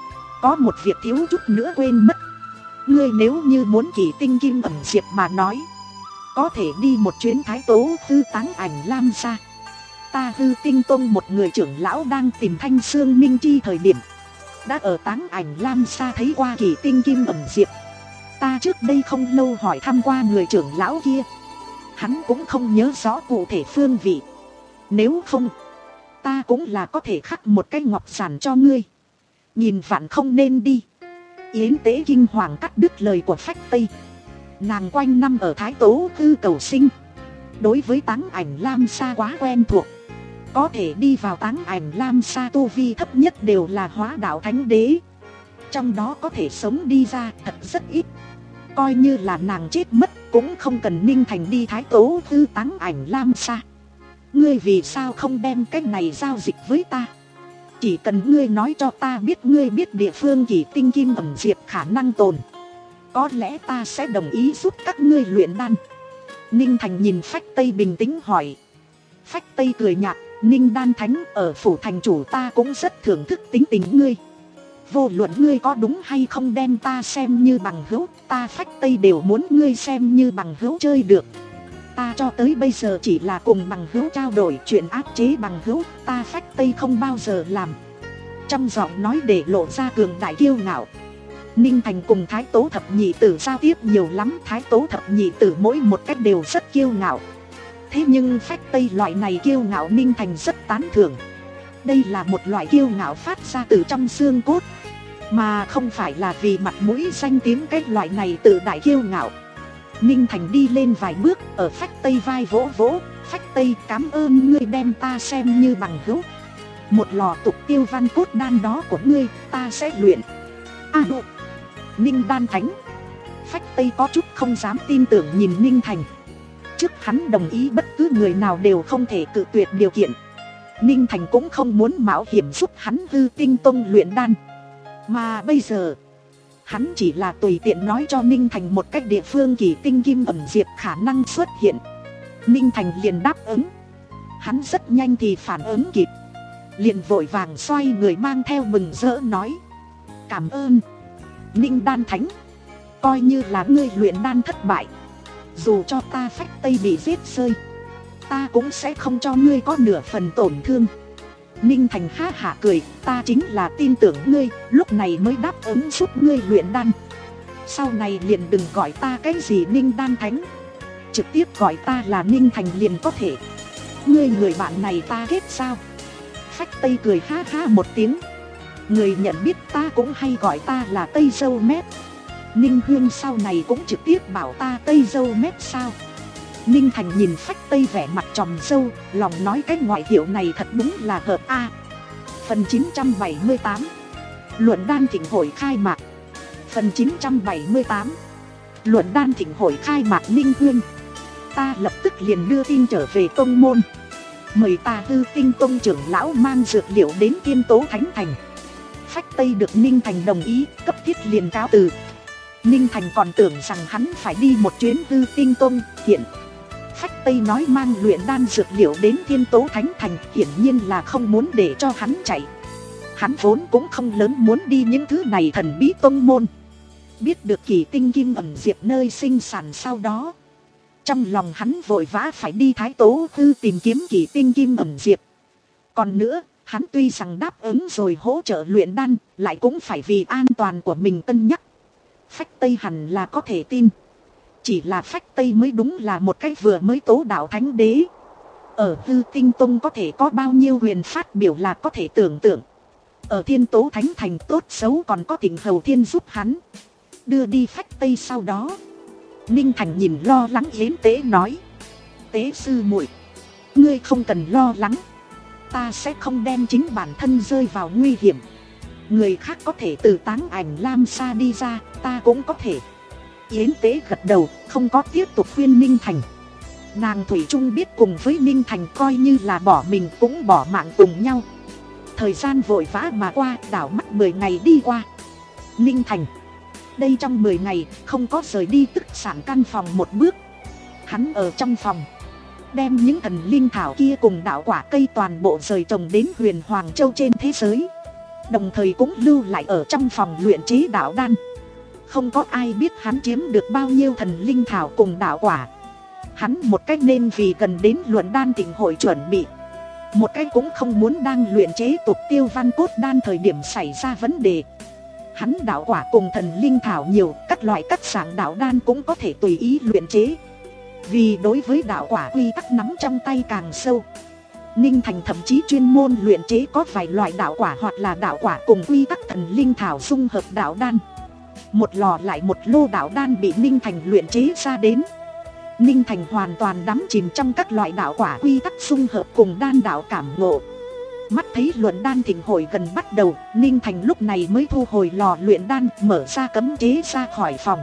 có một việc thiếu chút nữa quên mất. Ngươi nếu như muốn Kỳ Tinh Kim ẩn diệp mà nói, có thể đi một chuyến Thái Tố Tư Táng Ảnh Lam ra. ta Hư Tinh Tông một người trưởng lão đang tìm Thanh Xương Minh Chi thời điểm, đã ở Táng Ảnh Lam Sa thấy qua Kỳ Tinh Kim ẩn diệp. Ta trước đây không lâu hỏi thăm qua người trưởng lão kia, hắn cũng không nhớ rõ cụ thể phương vị. Nếu không, ta cũng là có thể khắc một cái ngọc giản cho ngươi. Nhìn vạn không nên đi. Yến Tế kinh hoàng cắt đứt lời của Phách Tây. Nàng quanh năm ở Thái Tố Tư cầu sinh, đối với Táng Ảnh Lam Sa quá quen thuộc. Có thể đi vào Táng Ảnh Lam Sa tu vi thấp nhất đều là hóa đạo thánh đế, trong đó có thể sống đi ra thật rất ít. Coi như là nàng chết mất cũng không cần Ninh Thành đi Thái Tố Tư Táng Ảnh Lam Sa. Ngươi vì sao không đem cái này giao dịch với ta? Chỉ cần ngươi nói cho ta biết ngươi biết địa phương Kỳ Tinh Kim ẩn diệp khả năng tồn, có lẽ ta sẽ đồng ý giúp các ngươi luyện đan. Ninh Thành nhìn Phách Tây bình tĩnh hỏi. Phách Tây cười nhạt, Ninh Đan Thánh, ở phủ thành chủ ta cũng rất thưởng thức tính tình ngươi. Vô luận ngươi có đúng hay không đem ta xem như bằng hữu, ta Phách Tây đều muốn ngươi xem như bằng hữu chơi được. Ta cho tới bây giờ chỉ là cùng bằng hữu trao đổi, chuyện áp chế bằng hữu ta Phách Tây không bao giờ làm. Trong giọng nói để lộ ra cường đại kiêu ngạo. Ninh Thành cùng Thái Tố Thập Nhị Tử giao tiếp nhiều lắm, Thái Tố Thập Nhị Tử mỗi một cách đều rất kiêu ngạo. Thế nhưng Phách Tây loại này kiêu ngạo Ninh Thành rất tán thưởng. Đây là một loại kiêu ngạo phát ra từ trong xương cốt, mà không phải là vì mặt mũi danh tiếng cái loại này tự đại kiêu ngạo. Ninh Thành đi lên vài bước, ở Phách Tây vai vỗ vỗ. Phách Tây, cảm ơn ngươi đem ta xem như bằng hữu. Một lò tục tiêu văn cốt đan đó của ngươi, ta sẽ luyện. A à, Ninh Đan Thánh. Phách Tây có chút không dám tin tưởng nhìn Ninh Thành. Trước hắn đồng ý bất cứ người nào đều không thể cự tuyệt điều kiện. Ninh Thành cũng không muốn mạo hiểm giúp hắn Hư Tinh Tông luyện đan. Mà bây giờ, hắn chỉ là tùy tiện nói cho Ninh Thành một cách địa phương Kỳ Tinh Kim ẩn diệp khả năng xuất hiện. Ninh Thành liền đáp ứng. Hắn rất nhanh thì phản ứng kịp, liền vội vàng xoay người mang theo mừng rỡ nói. Cảm ơn Ninh Đan Thánh, coi như là ngươi luyện đan thất bại, dù cho ta Phách Tây bị giết rơi, ta cũng sẽ không cho ngươi có nửa phần tổn thương. Ninh Thành ha hả cười, ta chính là tin tưởng ngươi, lúc này mới đáp ứng giúp ngươi luyện đan. Sau này liền đừng gọi ta cái gì Ninh Đan Thánh, trực tiếp gọi ta là Ninh Thành liền có thể. Ngươi người bạn này ta kết sao? Phách Tây cười ha ha một tiếng. Người nhận biết ta cũng hay gọi ta là Tây Dâu Mép. Ninh Huyên sau này cũng trực tiếp bảo ta Tây Dâu Mép sao? Ninh Thành nhìn Phách Tây vẻ mặt tròm dâu, lòng nói cái ngoại hiệu này thật đúng là hợp a. Phần chín trăm bảy mươi tám, Luận đan thịnh hội khai mạc. Phần chín trăm bảy mươi tám, Luận đan thịnh hội khai mạc. Ninh Huyên, ta lập tức liền đưa tin trở về tông môn, mời ta Hư Tinh Tông trưởng lão mang dược liệu đến Thiên Tố Thánh Thành. Phách Tây được Ninh Thành đồng ý, cấp thiết liền cáo từ. Ninh Thành còn tưởng rằng hắn phải đi một chuyến Hư Tinh Tông, hiện Phách Tây nói mang luyện đan dược liệu đến Thiên Tố Thánh Thành, hiển nhiên là không muốn để cho hắn chạy. Hắn vốn cũng không lớn muốn đi những thứ này thần bí tông môn. Biết được Kỳ Tinh Kim ẩn diệp nơi sinh sản sau đó, trong lòng hắn vội vã phải đi Thái Tố Tư tìm kiếm Kỳ Tinh Kim ẩn diệp. Còn nữa, hắn tuy rằng đáp ứng rồi hỗ trợ luyện đan, lại cũng phải vì an toàn của mình cân nhắc. Phách Tây hẳn là có thể tin. Chỉ là Phách Tây mới đúng là một cái vừa mới tố đạo thánh đế. Ở Hư Tinh Tông có thể có bao nhiêu huyền phát biểu là có thể tưởng tượng. Ở Thiên Tố Thánh Thành tốt xấu còn có Thịnh Hầu Thiên giúp hắn đưa đi Phách Tây. Sau đó Ninh Thành nhìn lo lắng Yến Tế nói. Tế sư muội, ngươi không cần lo lắng, ta sẽ không đem chính bản thân rơi vào nguy hiểm. Người khác có thể từ Táng Ảnh Lam Sa đi ra, ta cũng có thể. Yến Tế gật đầu, không có tiếp tục khuyên Ninh Thành. Nàng thủy chung biết cùng với Ninh Thành coi như là bỏ mình cũng bỏ mạng cùng nhau. Thời gian vội vã mà qua, đảo mắt mười ngày đi qua. Ninh Thành đây trong mười ngày không có rời đi tức sản căn phòng một bước. Hắn ở trong phòng đem những thần linh thảo kia cùng đạo quả cây toàn bộ rời trồng đến Huyền Hoàng Châu trên thế giới, đồng thời cũng lưu lại ở trong phòng luyện chế đạo đan. Không có ai biết hắn chiếm được bao nhiêu thần linh thảo cùng đạo quả. Hắn một cách nên vì gần đến luận đan thịnh hội chuẩn bị. một cái cũng không muốn đang luyện chế tục tiêu văn cốt đan thời điểm xảy ra vấn đề. Hắn đạo quả cùng thần linh thảo nhiều, các loại các dạng đạo đan cũng có thể tùy ý luyện chế. Vì đối với đạo quả quy tắc nắm trong tay càng sâu, Ninh Thành thậm chí chuyên môn luyện chế có vài loại đạo quả hoặc là đạo quả cùng quy tắc thần linh thảo dung hợp đạo đan. Một lò lại một lô đạo đan bị Ninh Thành luyện chế ra đến. Ninh Thành hoàn toàn đắm chìm trong các loại đạo quả quy tắc dung hợp cùng đan đạo cảm ngộ. Mắt thấy luận đan thịnh hội gần bắt đầu, Ninh Thành lúc này mới thu hồi lò luyện đan, mở ra cấm chế ra khỏi phòng.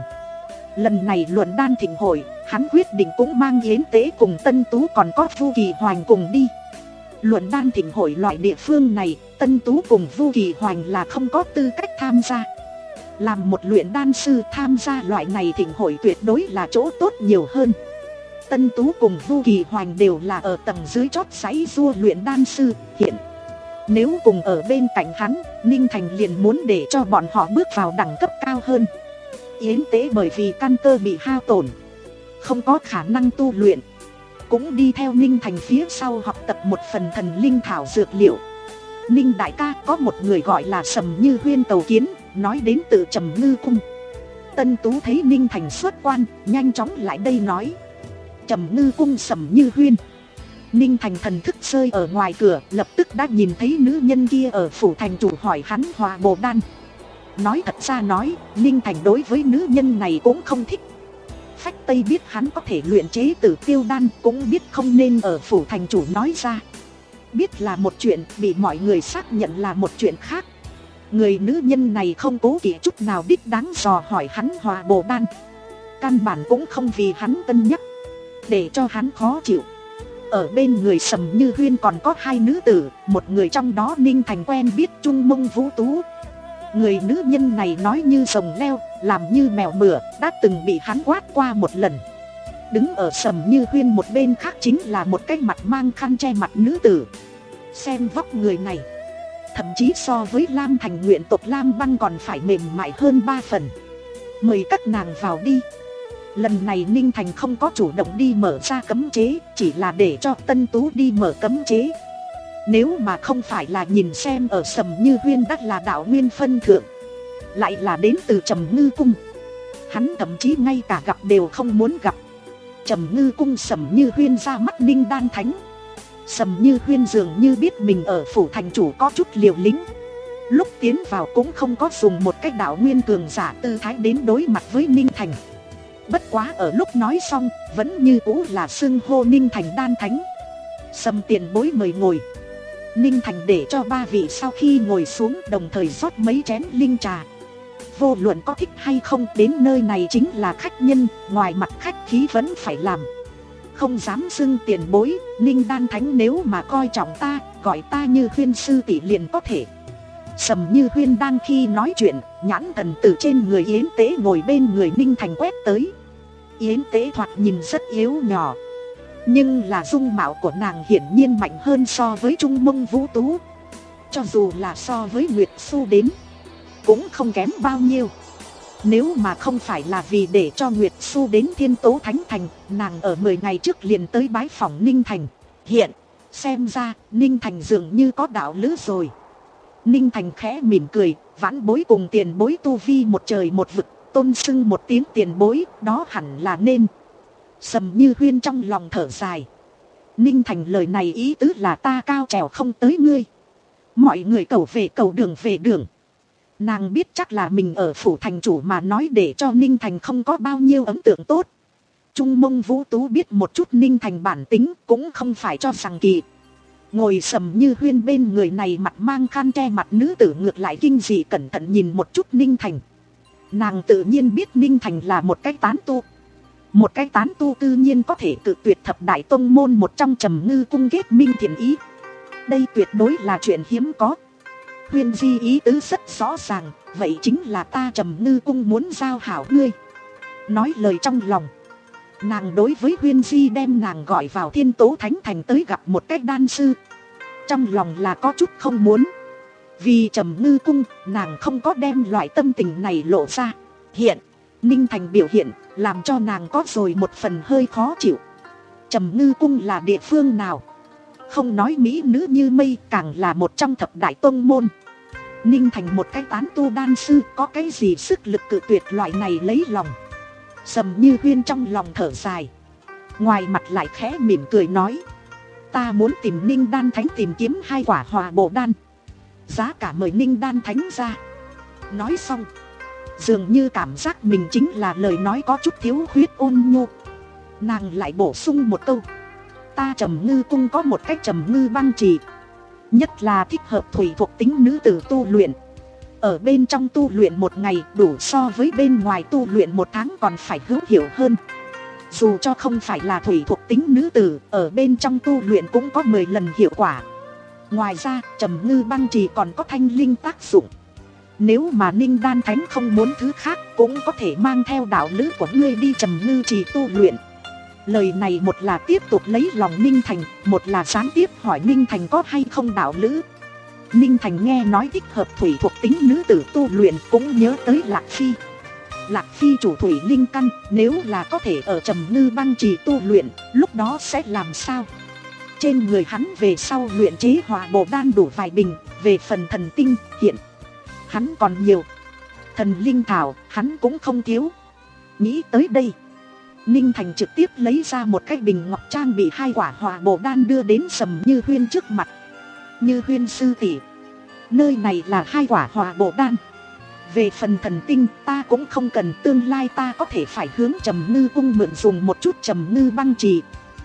Lần này luận đan thịnh hội, hắn quyết định cũng mang Yến Tế cùng Tân Tú còn có Vu Kỳ Hoành cùng đi. Luận đan thịnh hội loại địa phương này, Tân Tú cùng Vu Kỳ Hoành là không có tư cách tham gia. Làm một luyện đan sư tham gia loại này thịnh hội tuyệt đối là chỗ tốt nhiều hơn. Tân Tú cùng Vu Kỳ Hoành đều là ở tầng dưới chót giãy giụa luyện đan sư. Hiện nếu cùng ở bên cạnh hắn, Ninh Thành liền muốn để cho bọn họ bước vào đẳng cấp cao hơn. Yến Tế bởi vì căn cơ bị hao tổn, không có khả năng tu luyện, cũng đi theo Ninh Thành phía sau học tập một phần thần linh thảo dược liệu. Ninh đại ca, có một người gọi là Sầm Như Huyên cầu kiến, nói đến từ Trầm Ngư Cung. Tân Tú thấy Ninh Thành xuất quan, nhanh chóng lại đây nói: Trầm Ngư Cung Sầm Như Huyên. Ninh Thành thần thức rơi ở ngoài cửa, lập tức đã nhìn thấy nữ nhân kia ở phủ thành chủ hỏi hắn hòa bồ đan. Nói thật ra nói, Ninh Thành đối với nữ nhân này cũng không thích. Phách Tây biết hắn có thể luyện chế tử tiêu đan, cũng biết không nên ở phủ thành chủ nói ra. Biết là một chuyện, bị mọi người xác nhận là một chuyện khác. Người nữ nhân này không cố kỵ chút nào đích đáng dò hỏi hắn hòa bồ đan. Căn bản cũng không vì hắn cân nhắc, để cho hắn khó chịu. Ở bên người Sầm Như Huyên còn có hai nữ tử, một người trong đó Ninh Thành quen biết Trung Mông Vũ Tú. Người nữ nhân này nói như rồng leo, làm như mèo mửa, đã từng bị hắn quát qua một lần. Đứng ở Sầm Như Huyên một bên khác chính là một cái mặt mang khăn che mặt nữ tử. Xem vóc người này, thậm chí so với Lam Thành nguyện tộc Lam Băng còn phải mềm mại hơn ba phần. Mời các nàng vào đi. Lần này Ninh Thành không có chủ động đi mở ra cấm chế, chỉ là để cho Tân Tú đi mở cấm chế. Nếu mà không phải là nhìn xem ở Sầm Như Huyên đắt là đạo nguyên phân thượng, lại là đến từ Trầm Ngư Cung, hắn thậm chí ngay cả gặp đều không muốn gặp. Trầm Ngư Cung Sầm Như Huyên ra mắt Ninh Đan Thánh. Sầm Như Huyên dường như biết mình ở phủ thành chủ có chút liều lĩnh, lúc tiến vào cũng không có dùng một cách đạo nguyên cường giả tư thái đến đối mặt với Ninh Thành. Bất quá ở lúc nói xong, vẫn như cũ là xưng hô Ninh Thành Đan Thánh. Sầm tiền bối mời ngồi. Ninh Thành để cho ba vị sau khi ngồi xuống đồng thời rót mấy chén linh trà. Vô luận có thích hay không, đến nơi này chính là khách nhân, ngoài mặt khách khí vẫn phải làm. Không dám xưng tiền bối, Ninh Đan Thánh nếu mà coi trọng ta, gọi ta Như Huyên sư tỷ liền có thể. Sầm Như Huyên đang khi nói chuyện, nhãn thần từ trên người Yến Tế ngồi bên người Ninh Thành quét tới. Yến Tế thoạt nhìn rất yếu nhỏ, nhưng là dung mạo của nàng hiển nhiên mạnh hơn so với Trung Mông Vũ Tú. Cho dù là so với Nguyệt Xu đến, cũng không kém bao nhiêu. Nếu mà không phải là vì để cho Nguyệt Xu đến Thiên Tố Thánh Thành, nàng ở mười ngày trước liền tới bái phỏng Ninh Thành. Hiện, xem ra, Ninh Thành dường như có đạo lữ rồi. Ninh Thành khẽ mỉm cười, vãn bối cùng tiền bối tu vi một trời một vực, tôn xưng một tiếng tiền bối, đó hẳn là nên. Sầm Như Huyên trong lòng thở dài. Ninh Thành lời này ý tứ là ta cao trèo không tới ngươi. Mọi người cầu về cầu đường về đường. Nàng biết chắc là mình ở phủ thành chủ mà nói để cho Ninh Thành không có bao nhiêu ấn tượng tốt. Trung Mông Vũ Tú biết một chút Ninh Thành bản tính, cũng không phải cho rằng kỳ. Ngồi Sầm Như Huyên bên người này mặt mang khăn che mặt nữ tử ngược lại kinh dị cẩn thận nhìn một chút Ninh Thành. Nàng tự nhiên biết Ninh Thành là một cái tán tu. Một cái tán tu tự nhiên có thể cự tuyệt thập đại tông môn một trong Trầm Ngư Cung kết minh thiện ý. Đây tuyệt đối là chuyện hiếm có. Huyên di ý tứ rất rõ ràng, vậy chính là ta Trầm Ngư Cung muốn giao hảo ngươi. Nói lời trong lòng, nàng đối với Huyên di đem nàng gọi vào Thiên Tố Thánh Thành tới gặp một cách đan sư, trong lòng là có chút không muốn. Vì Trầm Ngư Cung, nàng không có đem loại tâm tình này lộ ra. Hiện, Ninh Thành biểu hiện, làm cho nàng có rồi một phần hơi khó chịu. Trầm Ngư Cung là địa phương nào? không nói mỹ nữ như mây, càng là một trong thập đại tông môn. Ninh Thành một cái tán tu đan sư, có cái gì sức lực cự tuyệt loại này lấy lòng. Sầm Như Huyên trong lòng thở dài, ngoài mặt lại khẽ mỉm cười nói, ta muốn tìm Ninh Đan Thánh tìm kiếm hai quả Hòa Bộ Đan, giá cả mời Ninh Đan Thánh ra. Nói xong, dường như cảm giác mình chính là lời nói có chút thiếu huyết ôn nhu, nàng lại bổ sung một câu, ta Trầm Ngư cung có một cách Trầm Ngư băng trì, nhất là thích hợp thủy thuộc tính nữ tử tu luyện. Ở bên trong tu luyện một ngày đủ so với bên ngoài tu luyện một tháng còn phải hữu hiệu hơn. Dù cho không phải là thủy thuộc tính nữ tử, ở bên trong tu luyện cũng có mười lần hiệu quả. Ngoài ra, Trầm Ngư băng trì còn có thanh linh tác dụng. Nếu mà Ninh Đan Thánh không muốn thứ khác, cũng có thể mang theo đạo lữ của ngươi đi Trầm Ngư trì tu luyện. Lời này một là tiếp tục lấy lòng Ninh Thành, một là gián tiếp hỏi Ninh Thành có hay không đạo lữ. Ninh Thành nghe nói thích hợp thủy thuộc tính nữ tử tu luyện, cũng nhớ tới Lạc Phi. Lạc Phi chủ thủy linh căn, nếu là có thể ở Trầm Ngư băng trì tu luyện, lúc đó sẽ làm sao? Trên người hắn về sau luyện chế Hòa Bộ Đan đủ vài bình, về phần thần tinh, hiện hắn còn nhiều. Thần linh thảo, hắn cũng không thiếu. Nghĩ tới đây, Ninh Thành trực tiếp lấy ra một cái bình ngọc trang bị hai quả Hòa Bộ Đan đưa đến Sầm Như Huyên trước mặt. Như Huyên sư tỷ, nơi này là hai quả Hòa Bộ Đan. Về phần thần tinh, ta cũng không cần, tương lai ta có thể phải hướng Trầm Ngư cung mượn dùng một chút Trầm Ngư băng trì.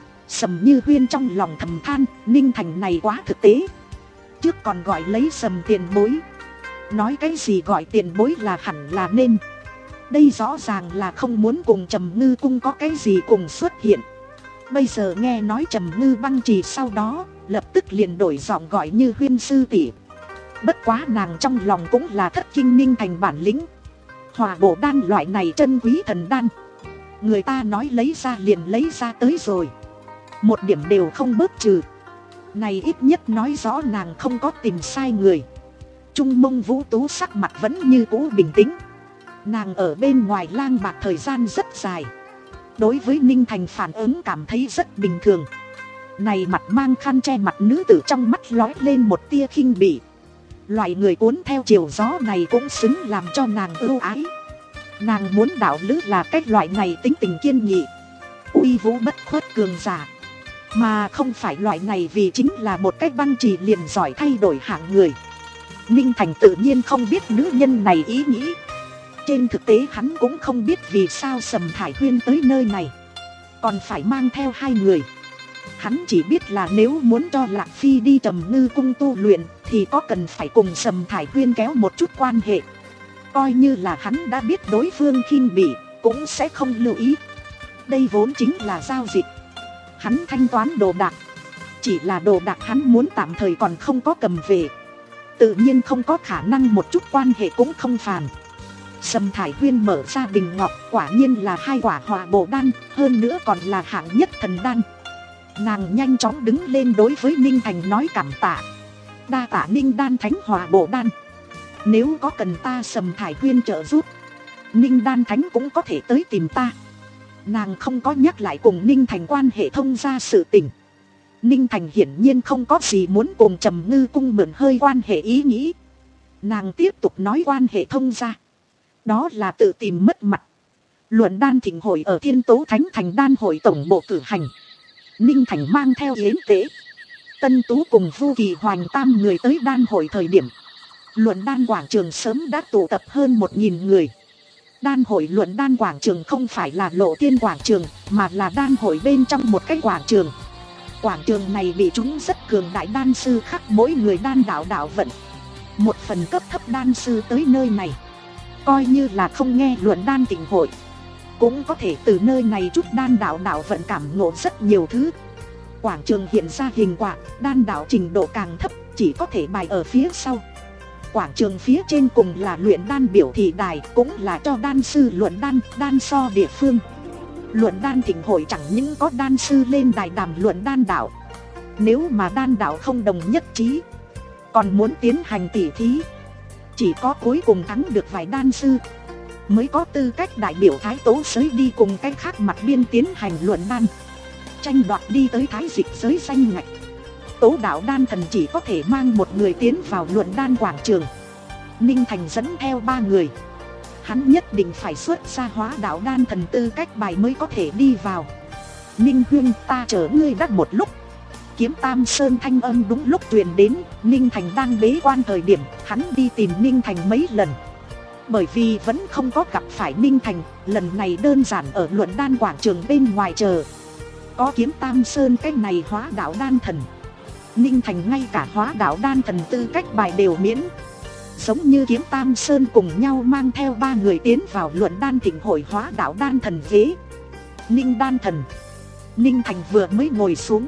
Sầm Như Huyên trong lòng thầm than, Ninh Thành này quá thực tế. Trước còn gọi lấy Sầm tiền bối, nói cái gì gọi tiền bối là hẳn là nên. Đây rõ ràng là không muốn cùng Trầm Ngư cung có cái gì cùng xuất hiện. Bây giờ nghe nói Trầm Ngư băng trì, sau đó lập tức liền đổi giọng gọi Như Huyên sư tỷ. Bất quá nàng trong lòng cũng là thất kinh Ninh Thành bản lĩnh. Hòa Bộ Đan loại này chân quý thần đan, người ta nói lấy ra liền lấy ra tới rồi, một điểm đều không bớt trừ. Này ít nhất nói rõ nàng không có tìm sai người. Trung Mông Vũ Tú sắc mặt vẫn như cũ bình tĩnh. Nàng ở bên ngoài lang bạc thời gian rất dài, đối với Ninh Thành phản ứng cảm thấy rất bình thường. Này mặt mang khăn che mặt nữ tử trong mắt lóe lên một tia khinh bỉ. Loại người cuốn theo chiều gió này cũng xứng làm cho nàng ưu ái. Nàng muốn đạo lữ là cách loại này tính tình kiên nghị, uy vũ bất khuất cường giả, mà không phải loại này vì chính là một cách băng trì liền giỏi thay đổi hạng người. Ninh Thành tự nhiên không biết nữ nhân này ý nghĩ. Trên thực tế hắn cũng không biết vì sao Sầm Thải Huyên tới nơi này còn phải mang theo hai người. Hắn chỉ biết là nếu muốn cho Lạc Phi đi Trầm Ngư cung tu luyện thì có cần phải cùng Sầm Thải Huyên kéo một chút quan hệ. Coi như là hắn đã biết đối phương khinh bỉ, cũng sẽ không lưu ý. Đây vốn chính là giao dịch. Hắn thanh toán đồ đạc, chỉ là đồ đạc hắn muốn tạm thời còn không có cầm về, tự nhiên không có khả năng một chút quan hệ cũng không phàn. Sầm Thải Huyên mở ra bình ngọc, quả nhiên là hai quả Hòa Bộ Đan, hơn nữa còn là hạng nhất thần đan. Nàng nhanh chóng đứng lên đối với Ninh Thành nói cảm tạ, đa tạ Ninh Đan Thánh Hòa Bộ Đan. Nếu có cần ta Sầm Thải Huyên trợ giúp, Ninh Đan Thánh cũng có thể tới tìm ta. Nàng không có nhắc lại cùng Ninh Thành quan hệ thông gia sự tình. Ninh Thành hiển nhiên không có gì muốn cùng Trầm Ngư cung mượn hơi quan hệ ý nghĩ. Nàng tiếp tục nói quan hệ thông gia, đó là tự tìm mất mặt. Luận đan thịnh hội ở Thiên Tố Thánh Thành đan hội tổng bộ cử hành. Ninh Thành mang theo Yến Tế, Tân Tú cùng Vu Kỳ Hoành tam người tới đan hội thời điểm, luận đan quảng trường sớm đã tụ tập hơn một nghìn người. Đan hội luận đan quảng trường không phải là Lộ Thiên quảng trường, mà là đan hội bên trong một cái quảng trường. Quảng trường này bị chúng rất cường đại đan sư khắc mỗi người đan đạo đạo vận. Một phần cấp thấp đan sư tới nơi này, coi như là không nghe luận đan thịnh hội, cũng có thể từ nơi này chút đan đạo đạo vận cảm ngộ rất nhiều thứ. Quảng trường hiện ra hình quạt, đan đạo trình độ càng thấp chỉ có thể bày ở phía sau. Quảng trường phía trên cùng là luyện đan biểu thị đài, cũng là cho đan sư luận đan, đan so địa phương. Luận đan thịnh hội chẳng những có đan sư lên đài đàm luận đan đạo, nếu mà đan đạo không đồng nhất trí, còn muốn tiến hành tỉ thí, chỉ có cuối cùng thắng được vài đan sư mới có tư cách đại biểu Thái Tố giới đi cùng cách khác mặt biên tiến hành luận đan, tranh đoạt đi tới Thái Dịch giới danh ngạch. tố đạo đan thần chỉ có thể mang một người tiến vào luận đan quảng trường. Ninh Thành dẫn theo ba người, hắn nhất định phải xuất ra hóa đạo đan thần tư cách bài mới có thể đi vào. Ninh huynh, ta chờ ngươi đã một lúc. Kiếm Tam Sơn thanh âm đúng lúc truyền đến. Ninh Thành đang bế quan thời điểm, hắn đi tìm Ninh Thành mấy lần, bởi vì vẫn không có gặp phải Ninh Thành. Lần này đơn giản ở luận đan quảng trường bên ngoài chờ. Có Kiếm Tam Sơn cái này hóa đạo đan thần, Ninh Thành ngay cả hóa đạo đan thần tư cách bài đều miễn. Giống như Kiếm Tam Sơn cùng nhau mang theo ba người tiến vào luận đan thịnh hội hóa đạo đan thần ghế. Ninh đan thần. Ninh Thành vừa mới ngồi xuống,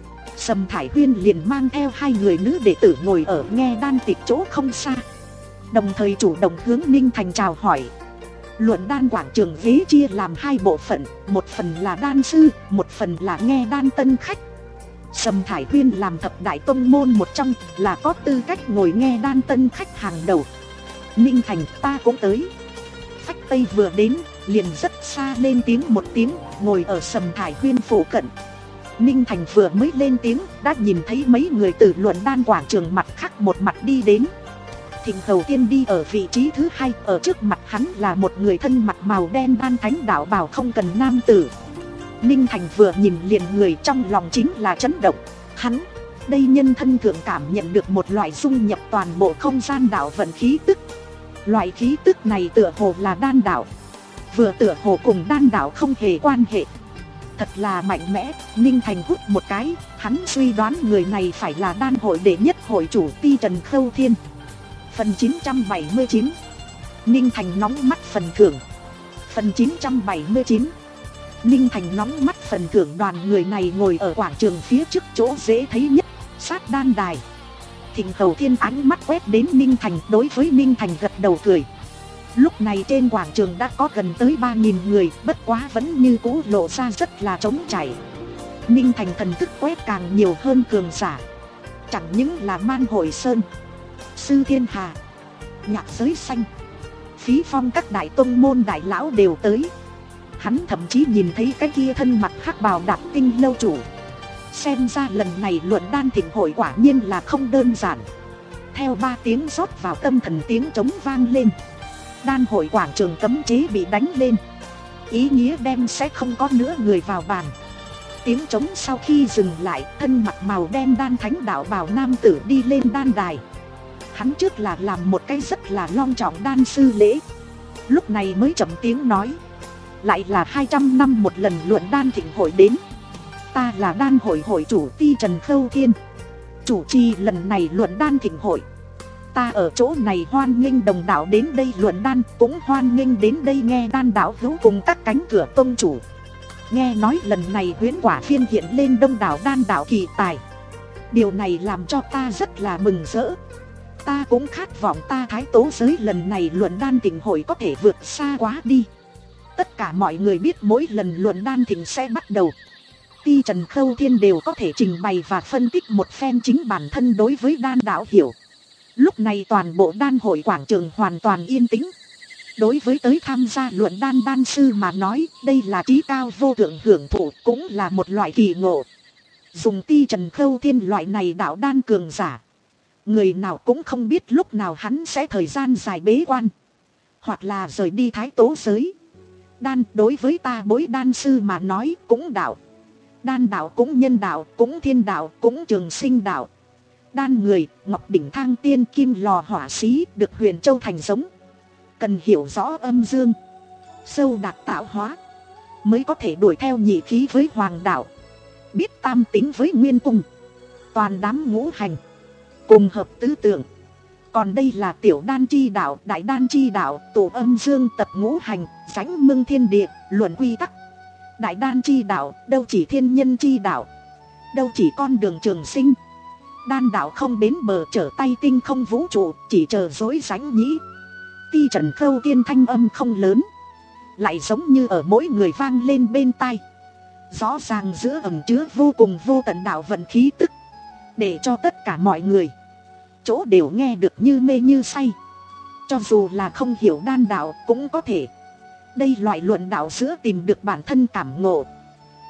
Sầm Thải Huyên liền mang theo hai người nữ đệ tử ngồi ở nghe đan tịch chỗ không xa, đồng thời chủ động hướng Ninh Thành chào hỏi. Luận đan quảng trường ghế chia làm hai bộ phận, một phần là đan sư, một phần là nghe đan tân khách. Sầm Thải Huyên làm thập đại tông môn một trong, là có tư cách ngồi nghe đan tân khách hàng đầu. Ninh Thành, ta cũng tới. Phách Tây vừa đến, liền rất xa lên tiếng một tiếng, ngồi ở Sầm Thải Huyên phụ cận. Ninh Thành vừa mới lên tiếng, đã nhìn thấy mấy người từ luận đan quảng trường mặt khác một mặt đi đến. Thịnh Hầu Tiên đi ở vị trí thứ hai, ở trước mặt hắn là một người thân mặt màu đen đan thánh đạo bào không cần nam tử. Ninh Thành vừa nhìn liền người trong lòng chính là chấn động. Hắn, đây nhân thân thượng cảm nhận được một loại dung nhập toàn bộ không gian đạo vận khí tức. Loại khí tức này tựa hồ là đan đạo, vừa tựa hồ cùng đan đạo không hề quan hệ. Thật là mạnh mẽ. Ninh Thành hút một cái, hắn suy đoán người này phải là đan hội đệ nhất hội chủ Ti Trần Khâu Thiên. Phần chín trăm bảy mươi chín. Ninh Thành nóng mắt phần thưởng. Phần chín trăm bảy mươi chín. Ninh Thành nóng mắt phần thưởng. Đoàn người này ngồi ở quảng trường phía trước chỗ dễ thấy nhất, sát đan đài. Thịnh Hầu Thiên ánh mắt quét đến Ninh Thành, đối với Ninh Thành gật đầu cười. Lúc này trên quảng trường đã có gần tới ba nghìn người, bất quá vẫn như cũ lộ ra rất là trống trải. Ninh Thành thần thức quét càng nhiều hơn cường giả. Chẳng những là Man Hội Sơn, Sư Thiên Hà, Nhạc Giới Xanh, Phí Phong các đại tông môn đại lão đều tới. Hắn thậm chí nhìn thấy cái kia thân mặc hắc bào Đạp Tinh lâu chủ. Xem ra lần này luận đan thịnh hội quả nhiên là không đơn giản. Theo ba tiếng rót vào tâm thần tiếng trống vang lên, đan hội quảng trường cấm chế bị đánh lên, ý nghĩa đem sẽ không có nữa người vào bàn. Tiếng trống sau khi dừng lại, thân mặc màu đen đan thánh đạo bào nam tử đi lên đan đài. Hắn trước là làm một cái rất là long trọng đan sư lễ, lúc này mới chậm tiếng nói: lại là hai trăm năm một lần luận đan thịnh hội đến. Ta là đan hội hội chủ Ti Trần Khâu Thiên, chủ trì lần này luận đan thịnh hội. Ta ở chỗ này hoan nghênh đồng đạo đến đây luận đan, cũng hoan nghênh đến đây nghe đan đạo hữu cùng các cánh cửa tông chủ. Nghe nói lần này huyễn quả phiên hiện lên đông đảo đan đạo kỳ tài, điều này làm cho ta rất là mừng rỡ. Ta cũng khát vọng ta Thái Tố giới lần này luận đan thịnh hội có thể vượt xa quá đi. Tất cả mọi người biết mỗi lần luận đan thịnh sẽ bắt đầu, Ti Trần Khâu Thiên đều có thể trình bày và phân tích một phen chính bản thân đối với đan đạo hiểu. Lúc này toàn bộ đan hội quảng trường hoàn toàn yên tĩnh. Đối với tới tham gia luận đan đan sư mà nói, đây là trí cao vô thượng hưởng thụ, cũng là một loại kỳ ngộ. Dùng Ti Trần Khâu Thiên loại này đạo đan cường giả, người nào cũng không biết lúc nào hắn sẽ thời gian dài bế quan, hoặc là rời đi Thái Tố giới. Đan đối với ta bối đan sư mà nói cũng đạo. Đan đạo cũng nhân đạo, cũng thiên đạo, cũng trường sinh đạo. Đan người, ngọc đỉnh thang tiên kim lò hỏa sĩ, được Huyền Châu thành giống. Cần hiểu rõ âm dương, sâu đạt tạo hóa, mới có thể đuổi theo nhị khí với hoàng đạo, biết tam tính với nguyên cung, toàn đám ngũ hành, cùng hợp tứ tượng. Còn đây là tiểu đan chi đạo, đại đan chi đạo, tổ âm dương tập ngũ hành, sánh mưng thiên địa, luận quy tắc. Đại đan chi đạo, đâu chỉ thiên nhân chi đạo, đâu chỉ con đường trường sinh. Đan đạo không bến bờ, trở tay tinh không vũ trụ, chỉ chờ dối rãnh nhĩ. Ti Trần Khâu Thiên thanh âm không lớn, lại giống như ở mỗi người vang lên bên tai. Rõ ràng giữa ẩn chứa vô cùng vô tận đạo vận khí tức, để cho tất cả mọi người chỗ đều nghe được như mê như say. Cho dù là không hiểu đan đạo cũng có thể đây loại luận đạo giữa tìm được bản thân cảm ngộ.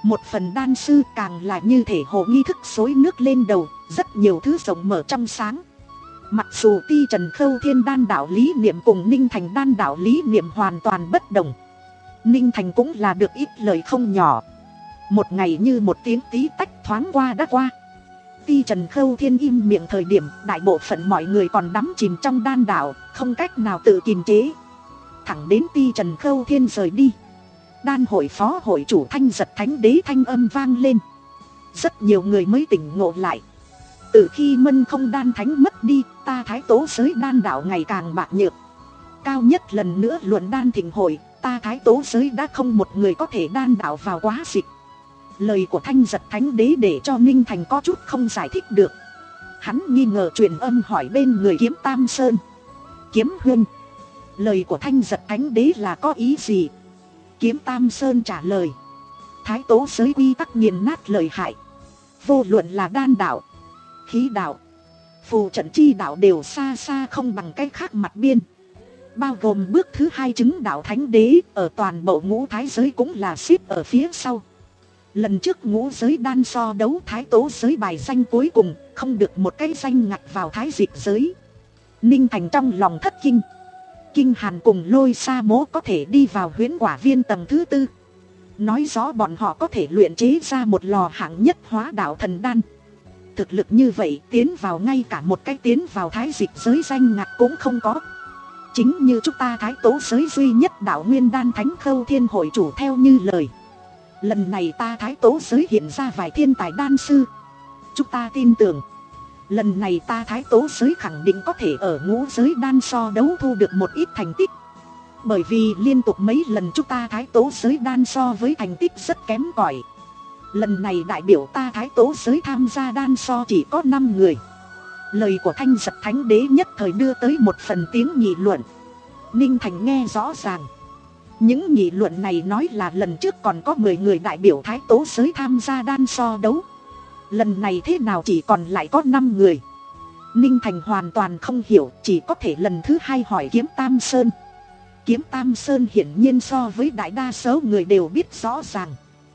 Một phần đan sư càng là như thể hồ nghi thức xối nước lên đầu, rất nhiều thứ rộng mở trong sáng. Mặc dù Ti Trần Khâu Thiên đan đạo lý niệm cùng Ninh Thành đan đạo lý niệm hoàn toàn bất đồng, Ninh Thành cũng là được ít lời không nhỏ. Một ngày như một tiếng tí tách thoáng qua đã qua. Ti Trần Khâu Thiên im miệng thời điểm đại bộ phận mọi người còn đắm chìm trong đan đạo, không cách nào tự kiềm chế. Thẳng đến Ti Trần Khâu Thiên rời đi, đan hội phó hội chủ Thanh Giật Thánh Đế thanh âm vang lên. Rất nhiều người mới tỉnh ngộ lại. Từ khi Mân Không đan thánh mất đi, ta Thái Tố giới đan đạo ngày càng bạc nhược. Cao nhất lần nữa luận đan thịnh hội, ta Thái Tố giới đã không một người có thể đan đạo vào quá dịch. Lời của Thanh Giật Thánh Đế để cho Ninh Thành có chút không giải thích được. Hắn nghi ngờ truyền âm hỏi bên người Kiếm Tam Sơn. Kiếm huynh, lời của Thanh Giật Thánh Đế là có ý gì? Kiếm Tam Sơn trả lời. Thái Tố giới quy tắc nghiền nát lời hại. Vô luận là đan đạo, khí đạo, phù trận chi đạo đều xa xa không bằng cái khác mặt biên. Bao gồm bước thứ hai chứng đạo Thánh Đế, ở toàn bộ ngũ thái giới cũng là xếp ở phía sau. Lần trước ngũ giới đan so đấu Thái Tố giới bài danh cuối cùng, không được một cái danh ngạch vào Thái Dịch giới. Ninh Thành trong lòng thất kinh. Kinh Hàn cùng Lôi Sa Mố có thể đi vào huyễn quả viên tầng thứ tư, nói rõ bọn họ có thể luyện chế ra một lò hạng nhất hóa đạo thần đan. Thực lực như vậy tiến vào ngay cả một cái tiến vào Thái Dịch giới danh ngạch cũng không có. Chính như chúng ta Thái Tố giới duy nhất đạo nguyên đan Thánh Khâu Thiên hội chủ theo như lời. Lần này ta Thái Tố giới hiện ra vài thiên tài đan sư. Chúng ta tin tưởng lần này ta Thái Tố giới khẳng định có thể ở ngũ giới đan so đấu thu được một ít thành tích. Bởi vì liên tục mấy lần chúng ta Thái Tố giới đan so với thành tích rất kém cỏi. Lần này đại biểu ta Thái Tố giới tham gia đan so chỉ có năm người. Lời của Thanh Giật Thánh Đế nhất thời đưa tới một phần tiếng nghị luận. Ninh Thành nghe rõ ràng. Những nghị luận này nói là lần trước còn có mười người đại biểu Thái Tố giới tham gia đan so đấu. Lần này thế nào chỉ còn lại có năm người. Ninh Thành hoàn toàn không hiểu, chỉ có thể lần thứ hai hỏi Kiếm Tam Sơn. Kiếm Tam Sơn hiển nhiên so với đại đa số người đều biết rõ ràng.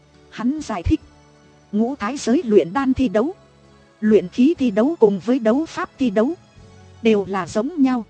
Hắn giải thích. Ngũ thái giới luyện đan thi đấu, luyện khí thi đấu cùng với đấu pháp thi đấu đều là giống nhau.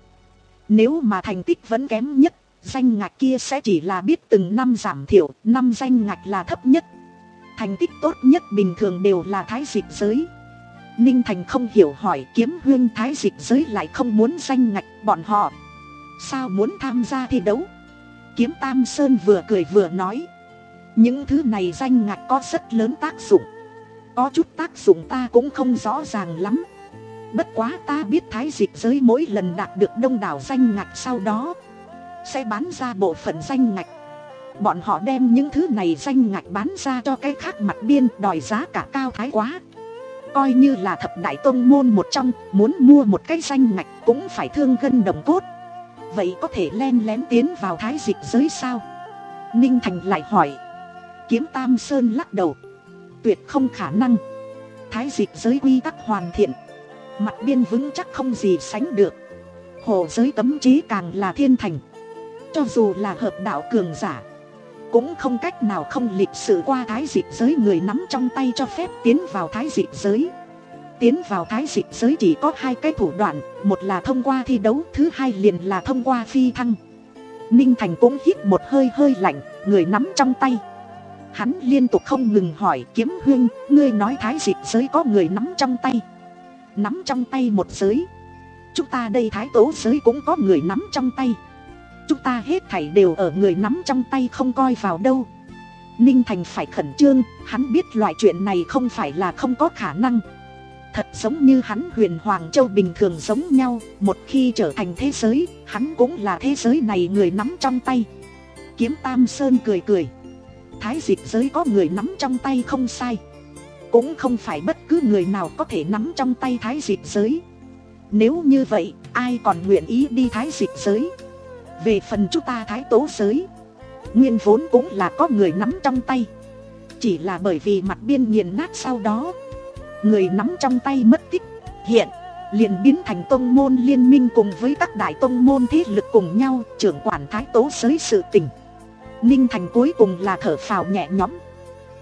Nếu mà thành tích vẫn kém nhất, danh ngạch kia sẽ chỉ là biết từng năm giảm thiểu, năm danh ngạch là thấp nhất. Thành tích tốt nhất bình thường đều là Thái Dịch giới. Ninh Thành không hiểu hỏi Kiếm huynh, Thái Dịch giới lại không muốn danh ngạch, bọn họ sao muốn tham gia thi đấu? Kiếm Tam Sơn vừa cười vừa nói. Những thứ này danh ngạch có rất lớn tác dụng. Có chút tác dụng ta cũng không rõ ràng lắm. Bất quá ta biết Thái Dịch giới mỗi lần đạt được đông đảo danh ngạch sau đó sẽ bán ra bộ phận danh ngạch. Bọn họ đem những thứ này danh ngạch bán ra cho cái khác mặt biên, đòi giá cả cao thái quá. Coi như là thập đại tông môn một trong, muốn mua một cái danh ngạch cũng phải thương gân đồng cốt. Vậy có thể len lén tiến vào Thái Dịch giới sao? Ninh Thành lại hỏi. Kiếm Tam Sơn lắc đầu. Tuyệt không khả năng. Thái Dịch giới quy tắc hoàn thiện, mặt biên vững chắc không gì sánh được. Hồ giới cấm chế càng là thiên thành. Cho dù là hợp đạo cường giả cũng không cách nào không lịch sự qua Thái Dịch giới người nắm trong tay cho phép tiến vào Thái Dịch giới. Tiến vào Thái Dịch giới chỉ có hai cái thủ đoạn, một là thông qua thi đấu, thứ hai liền là thông qua phi thăng. Ninh Thành cũng hít một hơi hơi lạnh, người nắm trong tay. Hắn liên tục không ngừng hỏi Kiếm huynh, ngươi nói Thái Dịch giới có người nắm trong tay. Nắm trong tay một giới. Chúng ta đây Thái Tố giới cũng có người nắm trong tay. Chúng ta hết thảy đều ở người nắm trong tay không coi vào đâu. Ninh Thành phải khẩn trương, hắn biết loại chuyện này không phải là không có khả năng. Thật giống như hắn Huyền Hoàng Châu bình thường giống nhau, một khi trở thành thế giới, hắn cũng là thế giới này người nắm trong tay. Kiếm Tam Sơn cười cười. Thái Dịch giới có người nắm trong tay không sai. Cũng không phải bất cứ người nào có thể nắm trong tay Thái Dịch giới. Nếu như vậy, ai còn nguyện ý đi Thái Dịch giới? Về phần chúng ta Thái Tố giới, nguyên vốn cũng là có người nắm trong tay. Chỉ là bởi vì mặt biên nghiền nát sau đó, người nắm trong tay mất tích. Hiện liền biến thành tông môn liên minh cùng với các đại tông môn thế lực cùng nhau trưởng quản Thái Tố giới sự tình. Ninh Thành cuối cùng là thở phào nhẹ nhõm.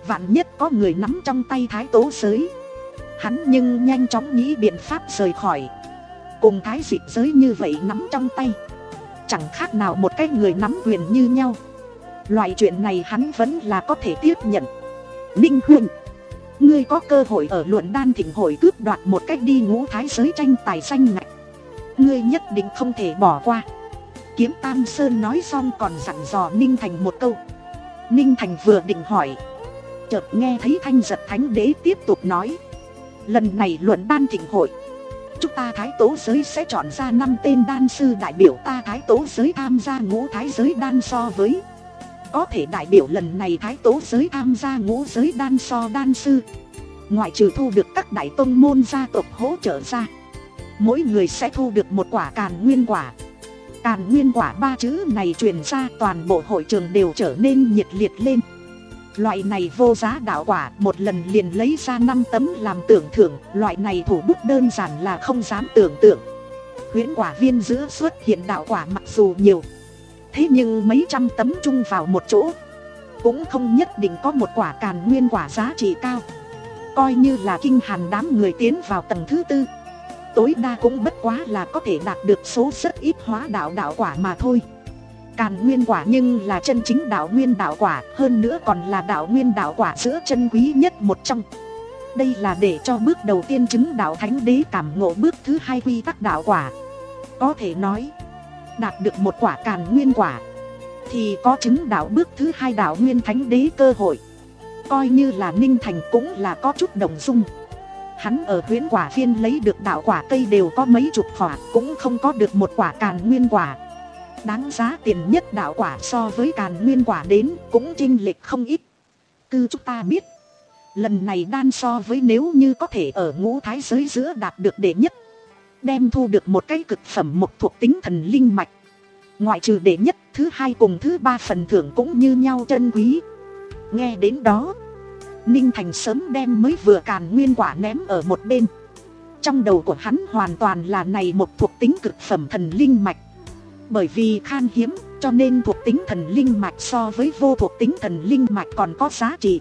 Vạn nhất có người nắm trong tay thái tố giới. Hắn nhưng nhanh chóng nghĩ biện pháp rời khỏi. Cùng thái dịch giới như vậy nắm trong tay, chẳng khác nào một cái người nắm quyền như nhau. Loại chuyện này hắn vẫn là có thể tiếp nhận. Ninh Huynh, ngươi có cơ hội ở luận đan thịnh hội cướp đoạt một cách đi ngũ thái giới tranh tài danh ngạch, ngươi nhất định không thể bỏ qua. Kiếm Tam Sơn nói xong còn dặn dò Ninh Thành một câu. Ninh Thành vừa định hỏi, chợt nghe thấy Thanh Giật Thánh Đế tiếp tục nói, lần này luận đan thịnh hội, chúng ta thái tố giới sẽ chọn ra năm tên đan sư đại biểu ta thái tố giới tham gia ngũ thái giới đan so với. Có thể đại biểu lần này thái tố giới tham gia ngũ giới đan so đan sư, ngoại trừ thu được các đại tông môn gia tộc hỗ trợ ra, mỗi người sẽ thu được một quả càn nguyên quả. Càn nguyên quả ba chữ này truyền ra, toàn bộ hội trường đều trở nên nhiệt liệt lên. Loại này vô giá đạo quả một lần liền lấy ra năm tấm làm tưởng thưởng, loại này thủ bút đơn giản là không dám tưởng tượng. Huyễn quả viên giữa xuất hiện đạo quả mặc dù nhiều, thế nhưng mấy trăm tấm chung vào một chỗ cũng không nhất định có một quả càn nguyên quả giá trị cao. Coi như là kinh hàn đám người tiến vào tầng thứ tư, tối đa cũng bất quá là có thể đạt được số rất ít hóa đạo đạo quả mà thôi. Càn nguyên quả nhưng là chân chính đạo nguyên đạo quả, hơn nữa còn là đạo nguyên đạo quả giữa chân quý nhất một trong. Đây là để cho bước đầu tiên chứng đạo thánh đế cảm ngộ bước thứ hai quy tắc đạo quả. Có thể nói, đạt được một quả càn nguyên quả thì có chứng đạo bước thứ hai đạo nguyên thánh đế cơ hội. Coi như là Ninh Thành cũng là có chút đồng dung. Hắn ở huyễn quả viên lấy được đạo quả cây đều có mấy chục quả, cũng không có được một quả càn nguyên quả. Đáng giá tiền nhất đạo quả so với càn nguyên quả đến cũng chênh lệch không ít. Cứ chúng ta biết, lần này đan so với nếu như có thể ở ngũ thái giới giữa đạt được đệ nhất, đem thu được một cái cực phẩm một thuộc tính thần linh mạch. Ngoại trừ đệ nhất, thứ hai cùng thứ ba phần thưởng cũng như nhau chân quý. Nghe đến đó, Ninh Thành sớm đem mới vừa càn nguyên quả ném ở một bên. Trong đầu của hắn hoàn toàn là này một thuộc tính cực phẩm thần linh mạch. Bởi vì khan hiếm, cho nên thuộc tính thần linh mạch so với vô thuộc tính thần linh mạch còn có giá trị.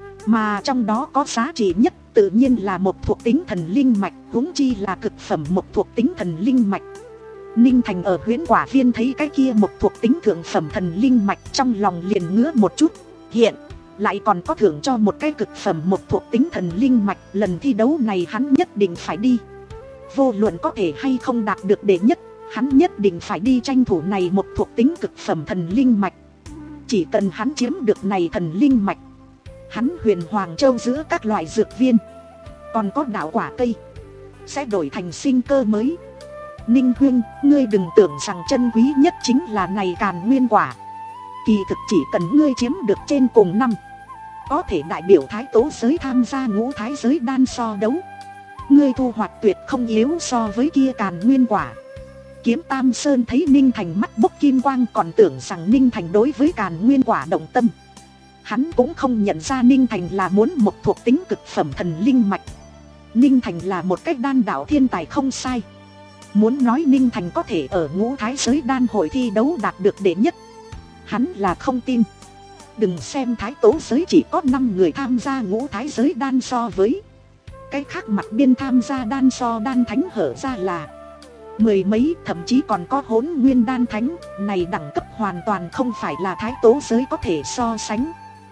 Mà trong đó có giá trị nhất tự nhiên là một thuộc tính thần linh mạch, huống chi là cực phẩm một thuộc tính thần linh mạch. Ninh Thành ở huyễn quả viên thấy cái kia một thuộc tính thượng phẩm thần linh mạch, trong lòng liền ngứa một chút. Hiện lại còn có thưởng cho một cái cực phẩm một thuộc tính thần linh mạch, lần thi đấu này hắn nhất định phải đi. Vô luận có thể hay không đạt được đệ nhất, hắn nhất định phải đi tranh thủ này một thuộc tính cực phẩm thần linh mạch. Chỉ cần hắn chiếm được này thần linh mạch, hắn huyền Hoàng Châu giữa các loại dược viên, còn có đạo quả cây, sẽ đổi thành sinh cơ mới. Ninh Huynh, ngươi đừng tưởng rằng chân quý nhất chính là này càn nguyên quả. Kỳ thực chỉ cần ngươi chiếm được trên cùng năm, có thể đại biểu thái tố giới tham gia ngũ thái giới đan so đấu, ngươi thu hoạch tuyệt không yếu so với kia càn nguyên quả. Kiếm Tam Sơn thấy Ninh Thành mắt bốc kim quang, còn tưởng rằng Ninh Thành đối với càn nguyên quả động tâm. Hắn cũng không nhận ra Ninh Thành là muốn một thuộc tính cực phẩm thần linh mạch. Ninh Thành là một cách đan đạo thiên tài không sai. Muốn nói Ninh Thành có thể ở ngũ thái giới đan hội thi đấu đạt được đệ nhất, hắn là không tin. Đừng xem thái tố giới chỉ có năm người tham gia ngũ thái giới đan so với, cái khác mặt biên tham gia đan so đan thánh hở ra là mười mấy, thậm chí còn có hỗn nguyên đan thánh. Này đẳng cấp hoàn toàn không phải là thái tố giới có thể so sánh.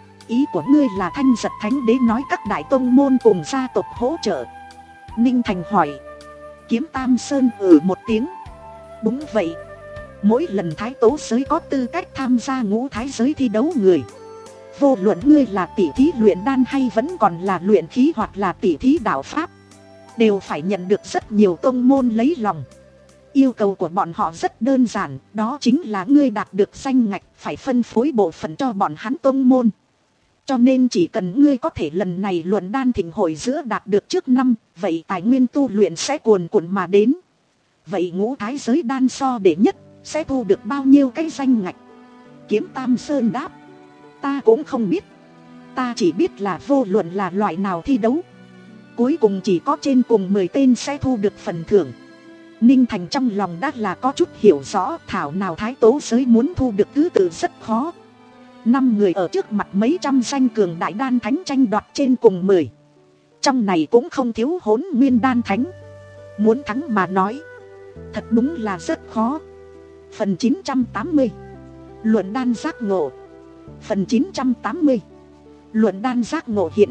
Ý của ngươi là Thanh Giật Thánh Đế nói các đại tông môn cùng gia tộc hỗ trợ? Ninh Thành hỏi. Kiếm Tam Sơn ừ một tiếng. Đúng vậy. Mỗi lần thái tố giới có tư cách tham gia ngũ thái giới thi đấu người, vô luận ngươi là tỷ thí luyện đan hay vẫn còn là luyện khí hoặc là tỷ thí đạo pháp, đều phải nhận được rất nhiều tông môn lấy lòng. Yêu cầu của bọn họ rất đơn giản, đó chính là ngươi đạt được danh ngạch phải phân phối bộ phận cho bọn hắn tông môn. Cho nên chỉ cần ngươi có thể lần này luận đan thịnh hội giữa đạt được trước năm, vậy tài nguyên tu luyện sẽ cuồn cuộn mà đến. Vậy ngũ thái giới đan so đệ nhất sẽ thu được bao nhiêu cái danh ngạch? Kiếm Tam Sơn đáp. Ta cũng không biết. Ta chỉ biết là vô luận là loại nào thi đấu, cuối cùng chỉ có trên cùng mười tên sẽ thu được phần thưởng. Ninh Thành trong lòng đã là có chút hiểu rõ, thảo nào thái tố giới muốn thu được thứ tự rất khó. Năm người ở trước mặt mấy trăm danh cường đại đan thánh tranh đoạt trên cùng mười. Trong này cũng không thiếu hỗn nguyên đan thánh. Muốn thắng mà nói, thật đúng là rất khó. Phần chín trăm tám mươi. Luận đan giác ngộ. Phần chín trăm tám mươi. Luận đan giác ngộ hiện.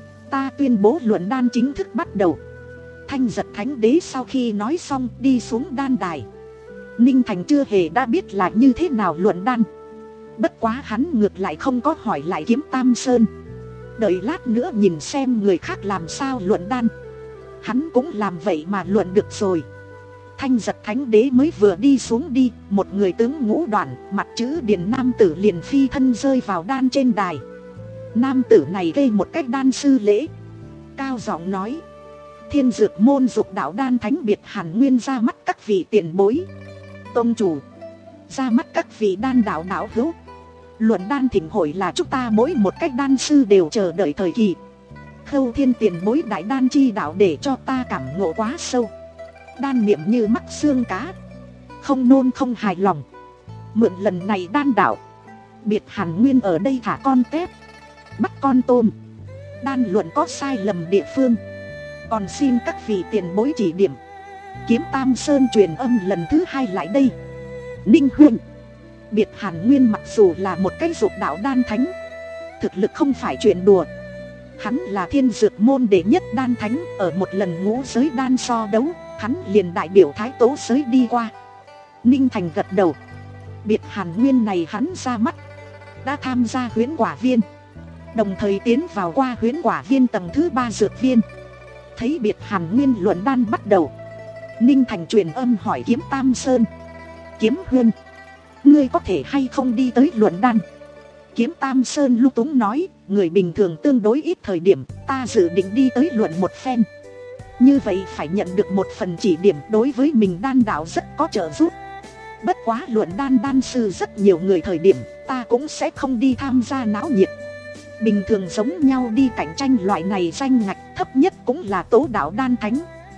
Ta tuyên bố luận đan chính thức bắt đầu. Thanh Giật Thánh Đế sau khi nói xong đi xuống đan đài. Ninh Thành chưa hề đã biết là như thế nào luận đan. Bất quá hắn ngược lại không có hỏi lại Kiếm Tam Sơn. Đợi lát nữa nhìn xem người khác làm sao luận đan. Hắn cũng làm vậy mà luận được rồi. Thanh Giật Thánh Đế mới vừa đi xuống đi, một người tướng ngũ đoạn, mặt chữ điền nam tử liền phi thân rơi vào đan trên đài. Nam tử này gây một cách đan sư lễ, cao giọng nói: Thiên Dược môn dục đạo đan thánh Biệt Hàn Nguyên ra mắt các vị tiền bối. Tông chủ, ra mắt các vị đan đạo đạo hữu. Luận đan thỉnh hội là chúng ta mỗi một cách đan sư đều chờ đợi thời kỳ. Khâu Thiên tiền bối đại đan chi đạo để cho ta cảm ngộ quá sâu. Đan niệm như mắc xương cá, không nôn không hài lòng. Mượn lần này đan đạo, Biệt Hàn Nguyên ở đây thả con tép, bắt con tôm. Đan luận có sai lầm địa phương, còn xin các vị tiền bối chỉ điểm. Kiếm Tam Sơn truyền âm lần thứ hai lại đây: Ninh huynh, Biệt Hàn Nguyên mặc dù là một cái dục đạo đan thánh, thực lực không phải chuyện đùa. Hắn là Thiên Dược môn đệ nhất đan thánh. Ở một lần ngũ giới đan so đấu, hắn liền đại biểu Thái Tố giới đi qua. Ninh Thành gật đầu. Biệt Hàn Nguyên này hắn ra mắt, đã tham gia huyễn quả viên, đồng thời tiến vào qua huyễn quả viên tầng thứ ba dược viên. Thấy Biệt Hàn Nguyên luận đan bắt đầu, Ninh Thành truyền âm hỏi Kiếm Tam Sơn: Kiếm huynh, ngươi có thể hay không đi tới luận đan? Kiếm Tam Sơn lung túng nói: người bình thường tương đối ít thời điểm, ta dự định đi tới luận một phen. Như vậy phải nhận được một phần chỉ điểm, đối với mình đan đạo rất có trợ giúp. Bất quá luận đan đan sư rất nhiều người thời điểm, ta cũng sẽ không đi tham gia náo nhiệt. Bình thường giống nhau đi cạnh tranh loại này danh ngạch thấp nhất cũng là tố đạo đan thánh.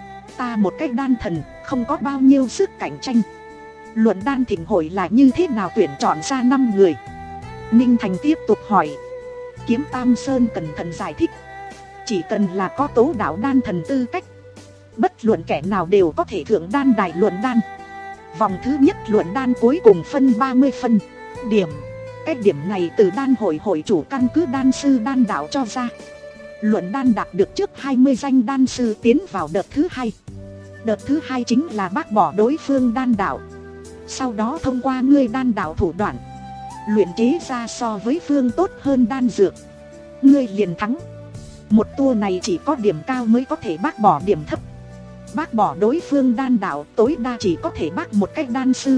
Ta một cái đan thần, không có bao nhiêu sức cạnh tranh. Luận đan thỉnh hội là như thế nào tuyển chọn ra năm người? Ninh Thành tiếp tục hỏi. Kiếm Tam Sơn cẩn thận giải thích: chỉ cần là có tố đạo đan thần tư cách, bất luận kẻ nào đều có thể thượng đan đài luận đan. Vòng thứ nhất luận đan cuối cùng phân ba mươi phân điểm. Cái điểm này từ đan hội hội chủ căn cứ đan sư đan đạo cho ra. Luận đan đạt được trước hai mươi danh đan sư tiến vào đợt thứ hai. Đợt thứ hai chính là bác bỏ đối phương đan đạo, sau đó thông qua ngươi đan đạo thủ đoạn, luyện chế ra so với phương tốt hơn đan dược, ngươi liền thắng. Một tour này chỉ có điểm cao mới có thể bác bỏ điểm thấp. Bác bỏ đối phương đan đạo tối đa chỉ có thể bác một cách đan sư.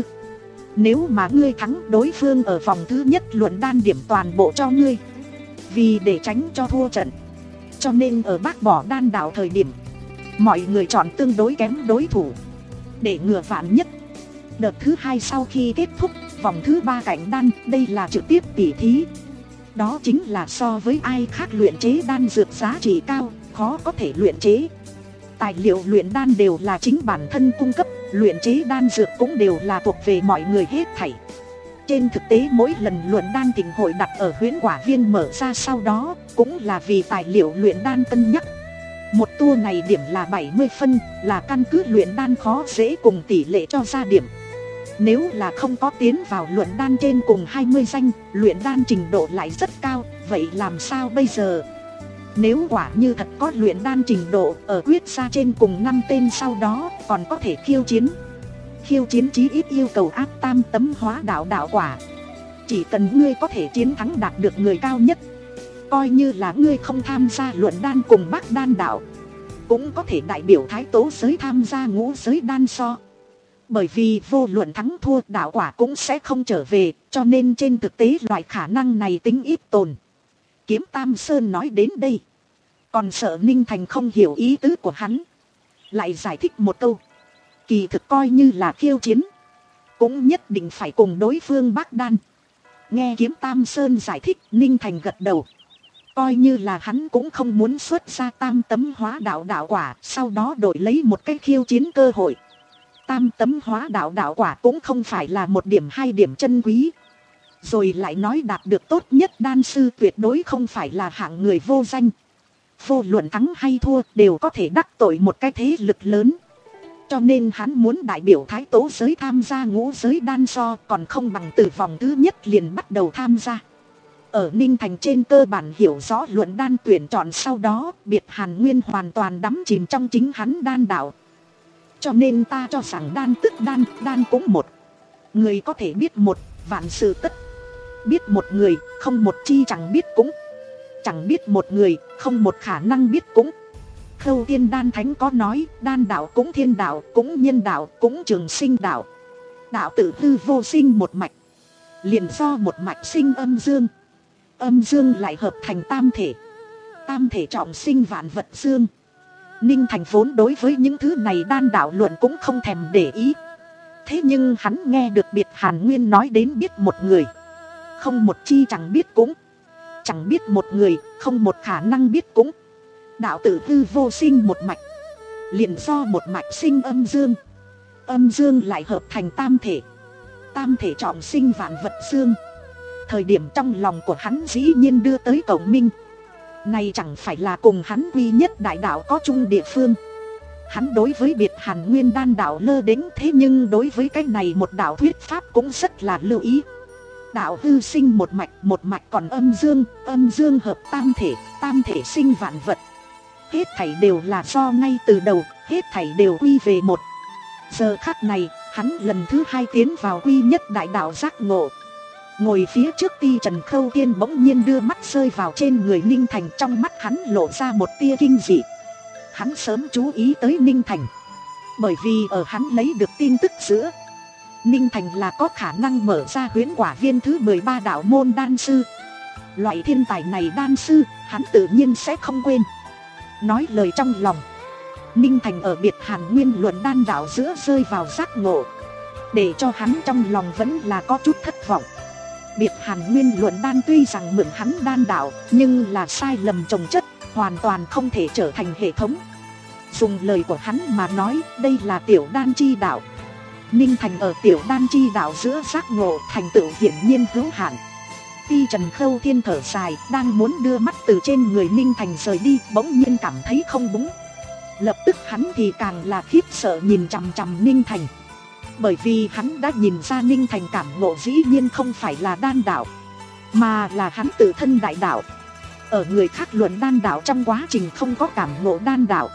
Nếu mà ngươi thắng đối phương ở vòng thứ nhất luận đan điểm toàn bộ cho ngươi. Vì để tránh cho thua trận, cho nên ở bác bỏ đan đạo thời điểm, mọi người chọn tương đối kém đối thủ, để ngừa vạn nhất. Đợt thứ hai sau khi kết thúc, vòng thứ ba cạnh đan, đây là trực tiếp tỉ thí. Đó chính là so với ai khác luyện chế đan dược giá trị cao, khó có thể luyện chế. Tài liệu luyện đan đều là chính bản thân cung cấp, luyện chế đan dược cũng đều là thuộc về mọi người hết thảy. Trên thực tế mỗi lần luận đan thịnh hội đặt ở huyễn quả viên mở ra sau đó, cũng là vì tài liệu luyện đan cân nhắc. Một tour này điểm là bảy mươi phân, là căn cứ luyện đan khó dễ cùng tỷ lệ cho ra điểm. Nếu là không có tiến vào luận đan trên cùng hai mươi danh, luyện đan trình độ lại rất cao, vậy làm sao bây giờ? Nếu quả như thật có luyện đan trình độ, ở quyết ra trên cùng năm tên sau đó, còn có thể khiêu chiến. Khiêu chiến chí ít yêu cầu áp tam tấm hóa đạo đạo quả. Chỉ cần ngươi có thể chiến thắng đạt được người cao nhất, coi như là ngươi không tham gia luận đan cùng bác đan đạo, cũng có thể đại biểu Thái Tố giới tham gia ngũ giới đan so. Bởi vì vô luận thắng thua đạo quả cũng sẽ không trở về, cho nên trên thực tế loại khả năng này tính ít tồn. Kiếm Tam Sơn nói đến đây, còn sợ Ninh Thành không hiểu ý tứ của hắn, lại giải thích một câu. Kỳ thực coi như là khiêu chiến, cũng nhất định phải cùng đối phương bác đan. Nghe Kiếm Tam Sơn giải thích, Ninh Thành gật đầu. Coi như là hắn cũng không muốn xuất ra tam tấm hóa đạo đạo quả, sau đó đổi lấy một cái khiêu chiến cơ hội. Tam tấm hóa đạo đạo quả cũng không phải là một điểm hai điểm chân quý. Rồi lại nói đạt được tốt nhất đan sư tuyệt đối không phải là hạng người vô danh. Vô luận thắng hay thua đều có thể đắc tội một cái thế lực lớn. Cho nên hắn muốn đại biểu Thái Tố giới tham gia ngũ giới đan so, còn không bằng từ vòng thứ nhất liền bắt đầu tham gia. Ở Ninh Thành trên cơ bản hiểu rõ luận đan tuyển chọn sau đó, Biệt Hàn Nguyên hoàn toàn đắm chìm trong chính hắn đan đạo. Cho nên ta cho rằng đan tức đan, đan cũng một. Người có thể biết một, vạn sự tất. Biết một người, không một chi chẳng biết cũng. Chẳng biết một người, không một khả năng biết cũng. Khâu Tiên Đan Thánh có nói, đan đạo cũng thiên đạo, cũng nhân đạo, cũng trường sinh đạo. Đạo tự hư vô sinh một mạch. Liền do một mạch sinh âm dương. Âm dương lại hợp thành tam thể. Tam thể trọng sinh vạn vật dương. Ninh Thành vốn đối với những thứ này đan đạo luận cũng không thèm để ý. Thế nhưng hắn nghe được Biệt Hàn Nguyên nói đến biết một người, không một chi chẳng biết cũng. Chẳng biết một người, không một khả năng biết cũng. Đạo tử hư vô sinh một mạch. Liền do một mạch sinh âm dương. Âm dương lại hợp thành tam thể. Tam thể trọng sinh vạn vật dương. Thời điểm trong lòng của hắn dĩ nhiên đưa tới Cổng Minh. Này chẳng phải là cùng hắn quy nhất đại đạo có chung địa phương. Hắn đối với Biệt Hàn Nguyên đan đạo lơ đễnh, thế nhưng đối với cái này một đạo thuyết pháp cũng rất là lưu ý. Đạo hư sinh một mạch, một mạch còn âm dương, âm dương hợp tam thể, tam thể sinh vạn vật. Hết thảy đều là do ngay từ đầu, hết thảy đều quy về một. Giờ khắc này, hắn lần thứ hai tiến vào quy nhất đại đạo giác ngộ. Ngồi phía trước Ti Trần Khâu Tiên bỗng nhiên đưa mắt rơi vào trên người Ninh Thành, trong mắt hắn lộ ra một tia kinh dị. Hắn sớm chú ý tới Ninh Thành, bởi vì ở hắn lấy được tin tức giữa Ninh Thành là có khả năng mở ra huyễn quả viên thứ mười ba đạo môn đan sư. Loại thiên tài này đan sư, hắn tự nhiên sẽ không quên. Nói lời trong lòng, Ninh Thành ở Biệt Hàn Nguyên luận đan đạo giữa rơi vào giác ngộ, để cho hắn trong lòng vẫn là có chút thất vọng. Biệt Hàn Nguyên luận đan tuy rằng mượn hắn đan đạo, nhưng là sai lầm chồng chất, hoàn toàn không thể trở thành hệ thống. Dùng lời của hắn mà nói, đây là tiểu đan chi đạo. Ninh Thành ở tiểu đan chi đạo giữa giác ngộ thành tựu hiển nhiên hữu hạn. Ti Trần Khâu Thiên thở dài, đang muốn đưa mắt từ trên người Ninh Thành rời đi, bỗng nhiên cảm thấy không đúng. Lập tức hắn thì càng là khiếp sợ nhìn chằm chằm Ninh Thành. Bởi vì hắn đã nhìn ra Ninh Thành cảm ngộ dĩ nhiên không phải là đan đạo, mà là hắn tự thân đại đạo. Ở người khác luận đan đạo trong quá trình không có cảm ngộ đan đạo,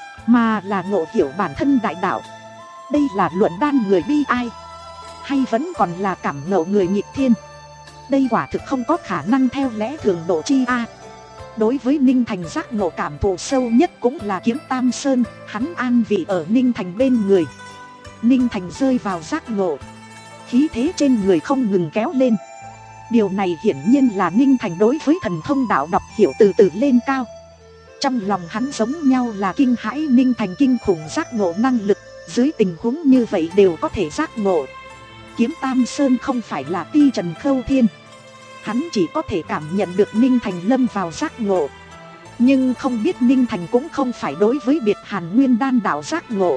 mà là ngộ hiểu bản thân đại đạo. Đây là luận đan người bi ai, hay vẫn còn là cảm ngộ người nghịch thiên? Đây quả thực không có khả năng theo lẽ thường độ chi a. Đối với Ninh Thành giác ngộ cảm thụ sâu nhất cũng là Kiếm Tam Sơn, hắn an vị ở Ninh Thành bên người. Ninh Thành rơi vào giác ngộ, khí thế trên người không ngừng kéo lên. Điều này hiển nhiên là Ninh Thành đối với thần thông đạo đọc hiểu từ từ lên cao. Trong lòng hắn giống nhau là kinh hãi Ninh Thành kinh khủng giác ngộ năng lực, dưới tình huống như vậy đều có thể giác ngộ. Kiếm Tam Sơn không phải là Ti Trần Khâu Thiên, hắn chỉ có thể cảm nhận được Ninh Thành lâm vào giác ngộ, nhưng không biết Ninh Thành cũng không phải đối với Biệt Hàn Nguyên đan đạo giác ngộ,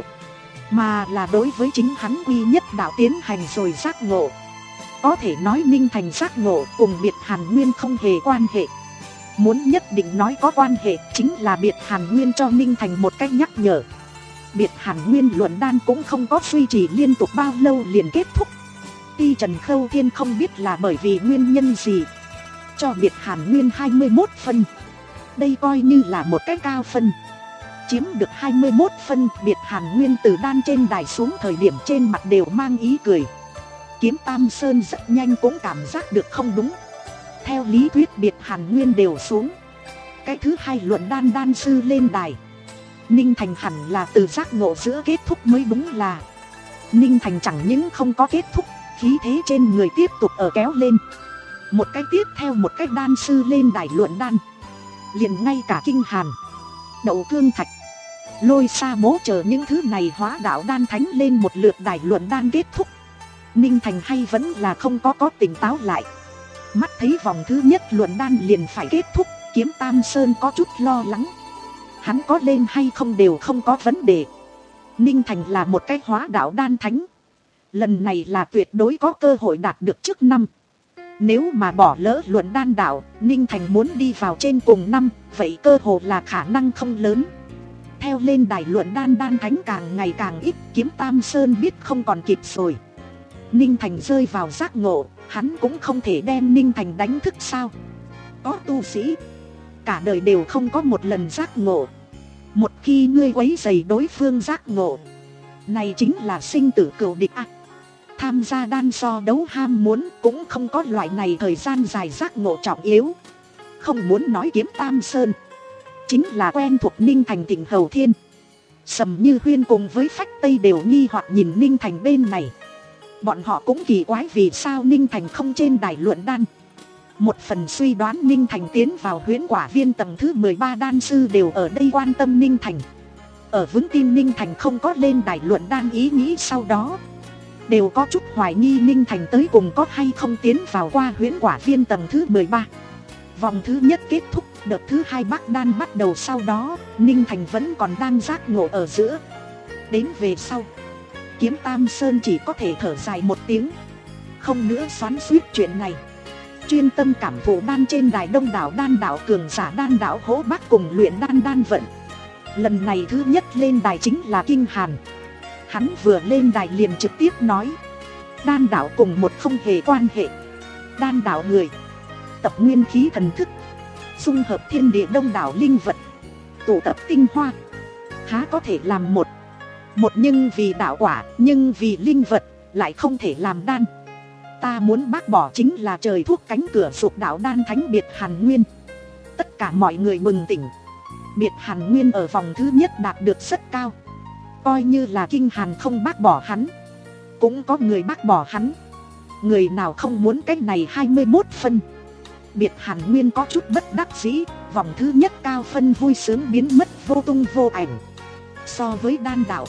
mà là đối với chính hắn quy nhất đạo tiến hành rồi giác ngộ. Có thể nói Ninh Thành giác ngộ cùng Biệt Hàn Nguyên không hề quan hệ. Muốn nhất định nói có quan hệ, chính là Biệt Hàn Nguyên cho Ninh Thành một cách nhắc nhở. Biệt Hàn Nguyên luận đan cũng không có duy trì liên tục bao lâu liền kết thúc. Ti Trần Khâu Thiên không biết là bởi vì nguyên nhân gì, cho Biệt Hàn Nguyên hai mươi mốt phân. Đây coi như là một cái cao phân. Chiếm được hai mươi mốt phân, Biệt Hàn Nguyên từ đan trên đài xuống thời điểm trên mặt đều mang ý cười. Kiếm Tam Sơn rất nhanh cũng cảm giác được không đúng. Theo lý thuyết Biệt Hàn Nguyên đều xuống, cái thứ hai luận đan đan sư lên đài, Ninh Thành hẳn là từ giác ngộ giữa kết thúc mới đúng là. Ninh Thành chẳng những không có kết thúc, khí thế trên người tiếp tục ở kéo lên. Một cái tiếp theo một cái đan sư lên đài luận đan, liền ngay cả Kinh Hàn, Đậu Cương Thạch, Lôi Sa Bố chờ những thứ này hóa đạo đan thánh lên một lượt đài luận đan kết thúc. Ninh Thành hay vẫn là không có có tỉnh táo lại. Mắt thấy vòng thứ nhất luận đan liền phải kết thúc, Kiếm Tam Sơn có chút lo lắng. Hắn có lên hay không đều không có vấn đề. Ninh Thành là một cái hóa đạo đan thánh, lần này là tuyệt đối có cơ hội đạt được trước năm. Nếu mà bỏ lỡ luận đan đạo, Ninh Thành muốn đi vào trên cùng năm, vậy cơ hồ là khả năng không lớn. Theo lên đài luận đan đan thánh càng ngày càng ít, Kiếm Tam Sơn biết không còn kịp rồi. Ninh Thành rơi vào giác ngộ, hắn cũng không thể đem Ninh Thành đánh thức sao. Có tu sĩ cả đời đều không có một lần giác ngộ. Một khi ngươi quấy rầy đối phương giác ngộ, này chính là sinh tử cừu địch à. Tham gia đan so đấu ham muốn cũng không có loại này thời gian dài giác ngộ trọng yếu. Không muốn nói Kiếm Tam Sơn, chính là quen thuộc Ninh Thành Thịnh Hầu Thiên, Sầm Như Huyên cùng với Phách Tây đều nghi hoặc nhìn Ninh Thành bên này. Bọn họ cũng kỳ quái vì sao Ninh Thành không trên đài luận đan. Một phần suy đoán Ninh Thành tiến vào huyễn quả viên tầng thứ mười ba đan sư đều ở đây quan tâm Ninh Thành. Ở vững tin Ninh Thành không có lên đài luận đan ý nghĩ sau đó, đều có chút hoài nghi Ninh Thành tới cùng có hay không tiến vào qua huyễn quả viên tầng thứ mười ba. Vòng thứ nhất kết thúc, đợt thứ hai Bắc đan bắt đầu sau đó, Ninh Thành vẫn còn đang giác ngộ ở giữa. Đến về sau, Kiếm Tam Sơn chỉ có thể thở dài một tiếng, không nữa xoắn xuýt chuyện này, chuyên tâm cảm thụ đan trên đài đông đảo đan đạo cường giả đan đạo hỗ bác cùng luyện đan đan vận. Lần này thứ nhất lên đài chính là Kinh Hàn. Hắn vừa lên đài liền trực tiếp nói, đan đạo cùng một không hề quan hệ. Đan đạo người tập nguyên khí thần thức, dung hợp thiên địa đông đảo linh vật, tụ tập tinh hoa, há có thể làm một. Một nhưng vì đạo quả, nhưng vì linh vật, lại không thể làm đan. Ta muốn bác bỏ chính là trời thuốc cánh cửa sụp đạo đan thánh Biệt Hàn Nguyên. Tất cả mọi người bừng tỉnh. Biệt Hàn Nguyên ở vòng thứ nhất đạt được rất cao. Coi như là Kinh Hàn không bác bỏ hắn, cũng có người bác bỏ hắn. Người nào không muốn cái này hai mươi mốt phân. Biệt Hàn Nguyên có chút bất đắc dĩ, vòng thứ nhất cao phân vui sướng biến mất vô tung vô ảnh. So với đan đạo,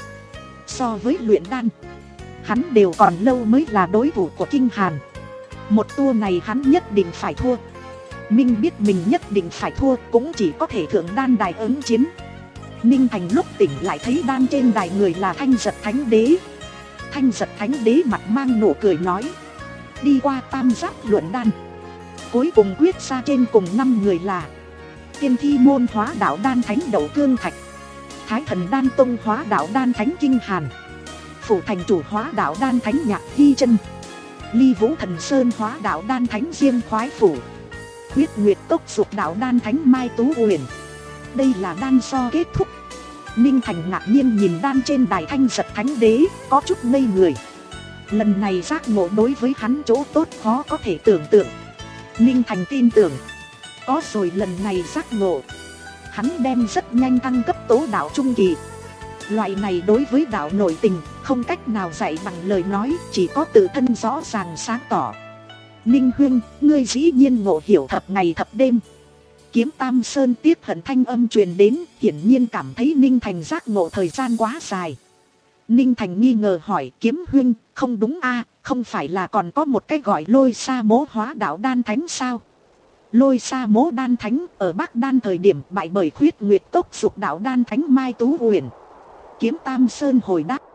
so với luyện đan, hắn đều còn lâu mới là đối thủ của Kinh Hàn. Một tour này hắn nhất định phải thua. Minh biết mình nhất định phải thua, cũng chỉ có thể thượng đan đài ứng chiến. Ninh Thành lúc tỉnh lại thấy đan trên đài người là Thanh Giật Thánh Đế. Thanh Giật Thánh Đế mặt mang nụ cười nói, đi qua tam giác luận đan, cuối cùng quyết ra trên cùng năm người là Tiên Thi Môn hóa đạo đan thánh Đậu Cương Thạch, Thái Thần Đan Tông hóa đạo đan thánh Kinh Hàn, Phủ Thành Chủ hóa đạo đan thánh Nhạc Hy Chân, Ly Vũ Thần Sơn hóa đạo đan thánh Diêm Khoái Phủ, Huyết Nguyệt Cốc dục đạo đan thánh Mai Tú Huyền. Đây là đan so kết thúc. Ninh Thành ngạc nhiên nhìn đan trên đài Thanh Giật Thánh Đế, có chút ngây người. Lần này giác ngộ đối với hắn chỗ tốt khó có thể tưởng tượng. Ninh Thành tin tưởng, có rồi lần này giác ngộ, hắn đem rất nhanh thăng cấp tố đạo trung kỳ. Loại này đối với đạo nội tình, không cách nào dạy bằng lời nói, chỉ có tự thân rõ ràng sáng tỏ. Ninh Huyên, ngươi dĩ nhiên ngộ hiểu thập ngày thập đêm. Kiếm Tam Sơn tiếc hận thanh âm truyền đến, hiển nhiên cảm thấy Ninh Thành giác ngộ thời gian quá dài. Ninh Thành nghi ngờ hỏi, Kiếm Huyên, không đúng a, không phải là còn có một cái gọi Lôi Sa Mố hóa đạo đan thánh sao? Lôi Sa Mố đan thánh ở Bắc Đan thời điểm bại bởi Khuyết Nguyệt Cốc dục đạo đan thánh Mai Tú Huyền. Kiếm Tam Sơn hồi đáp,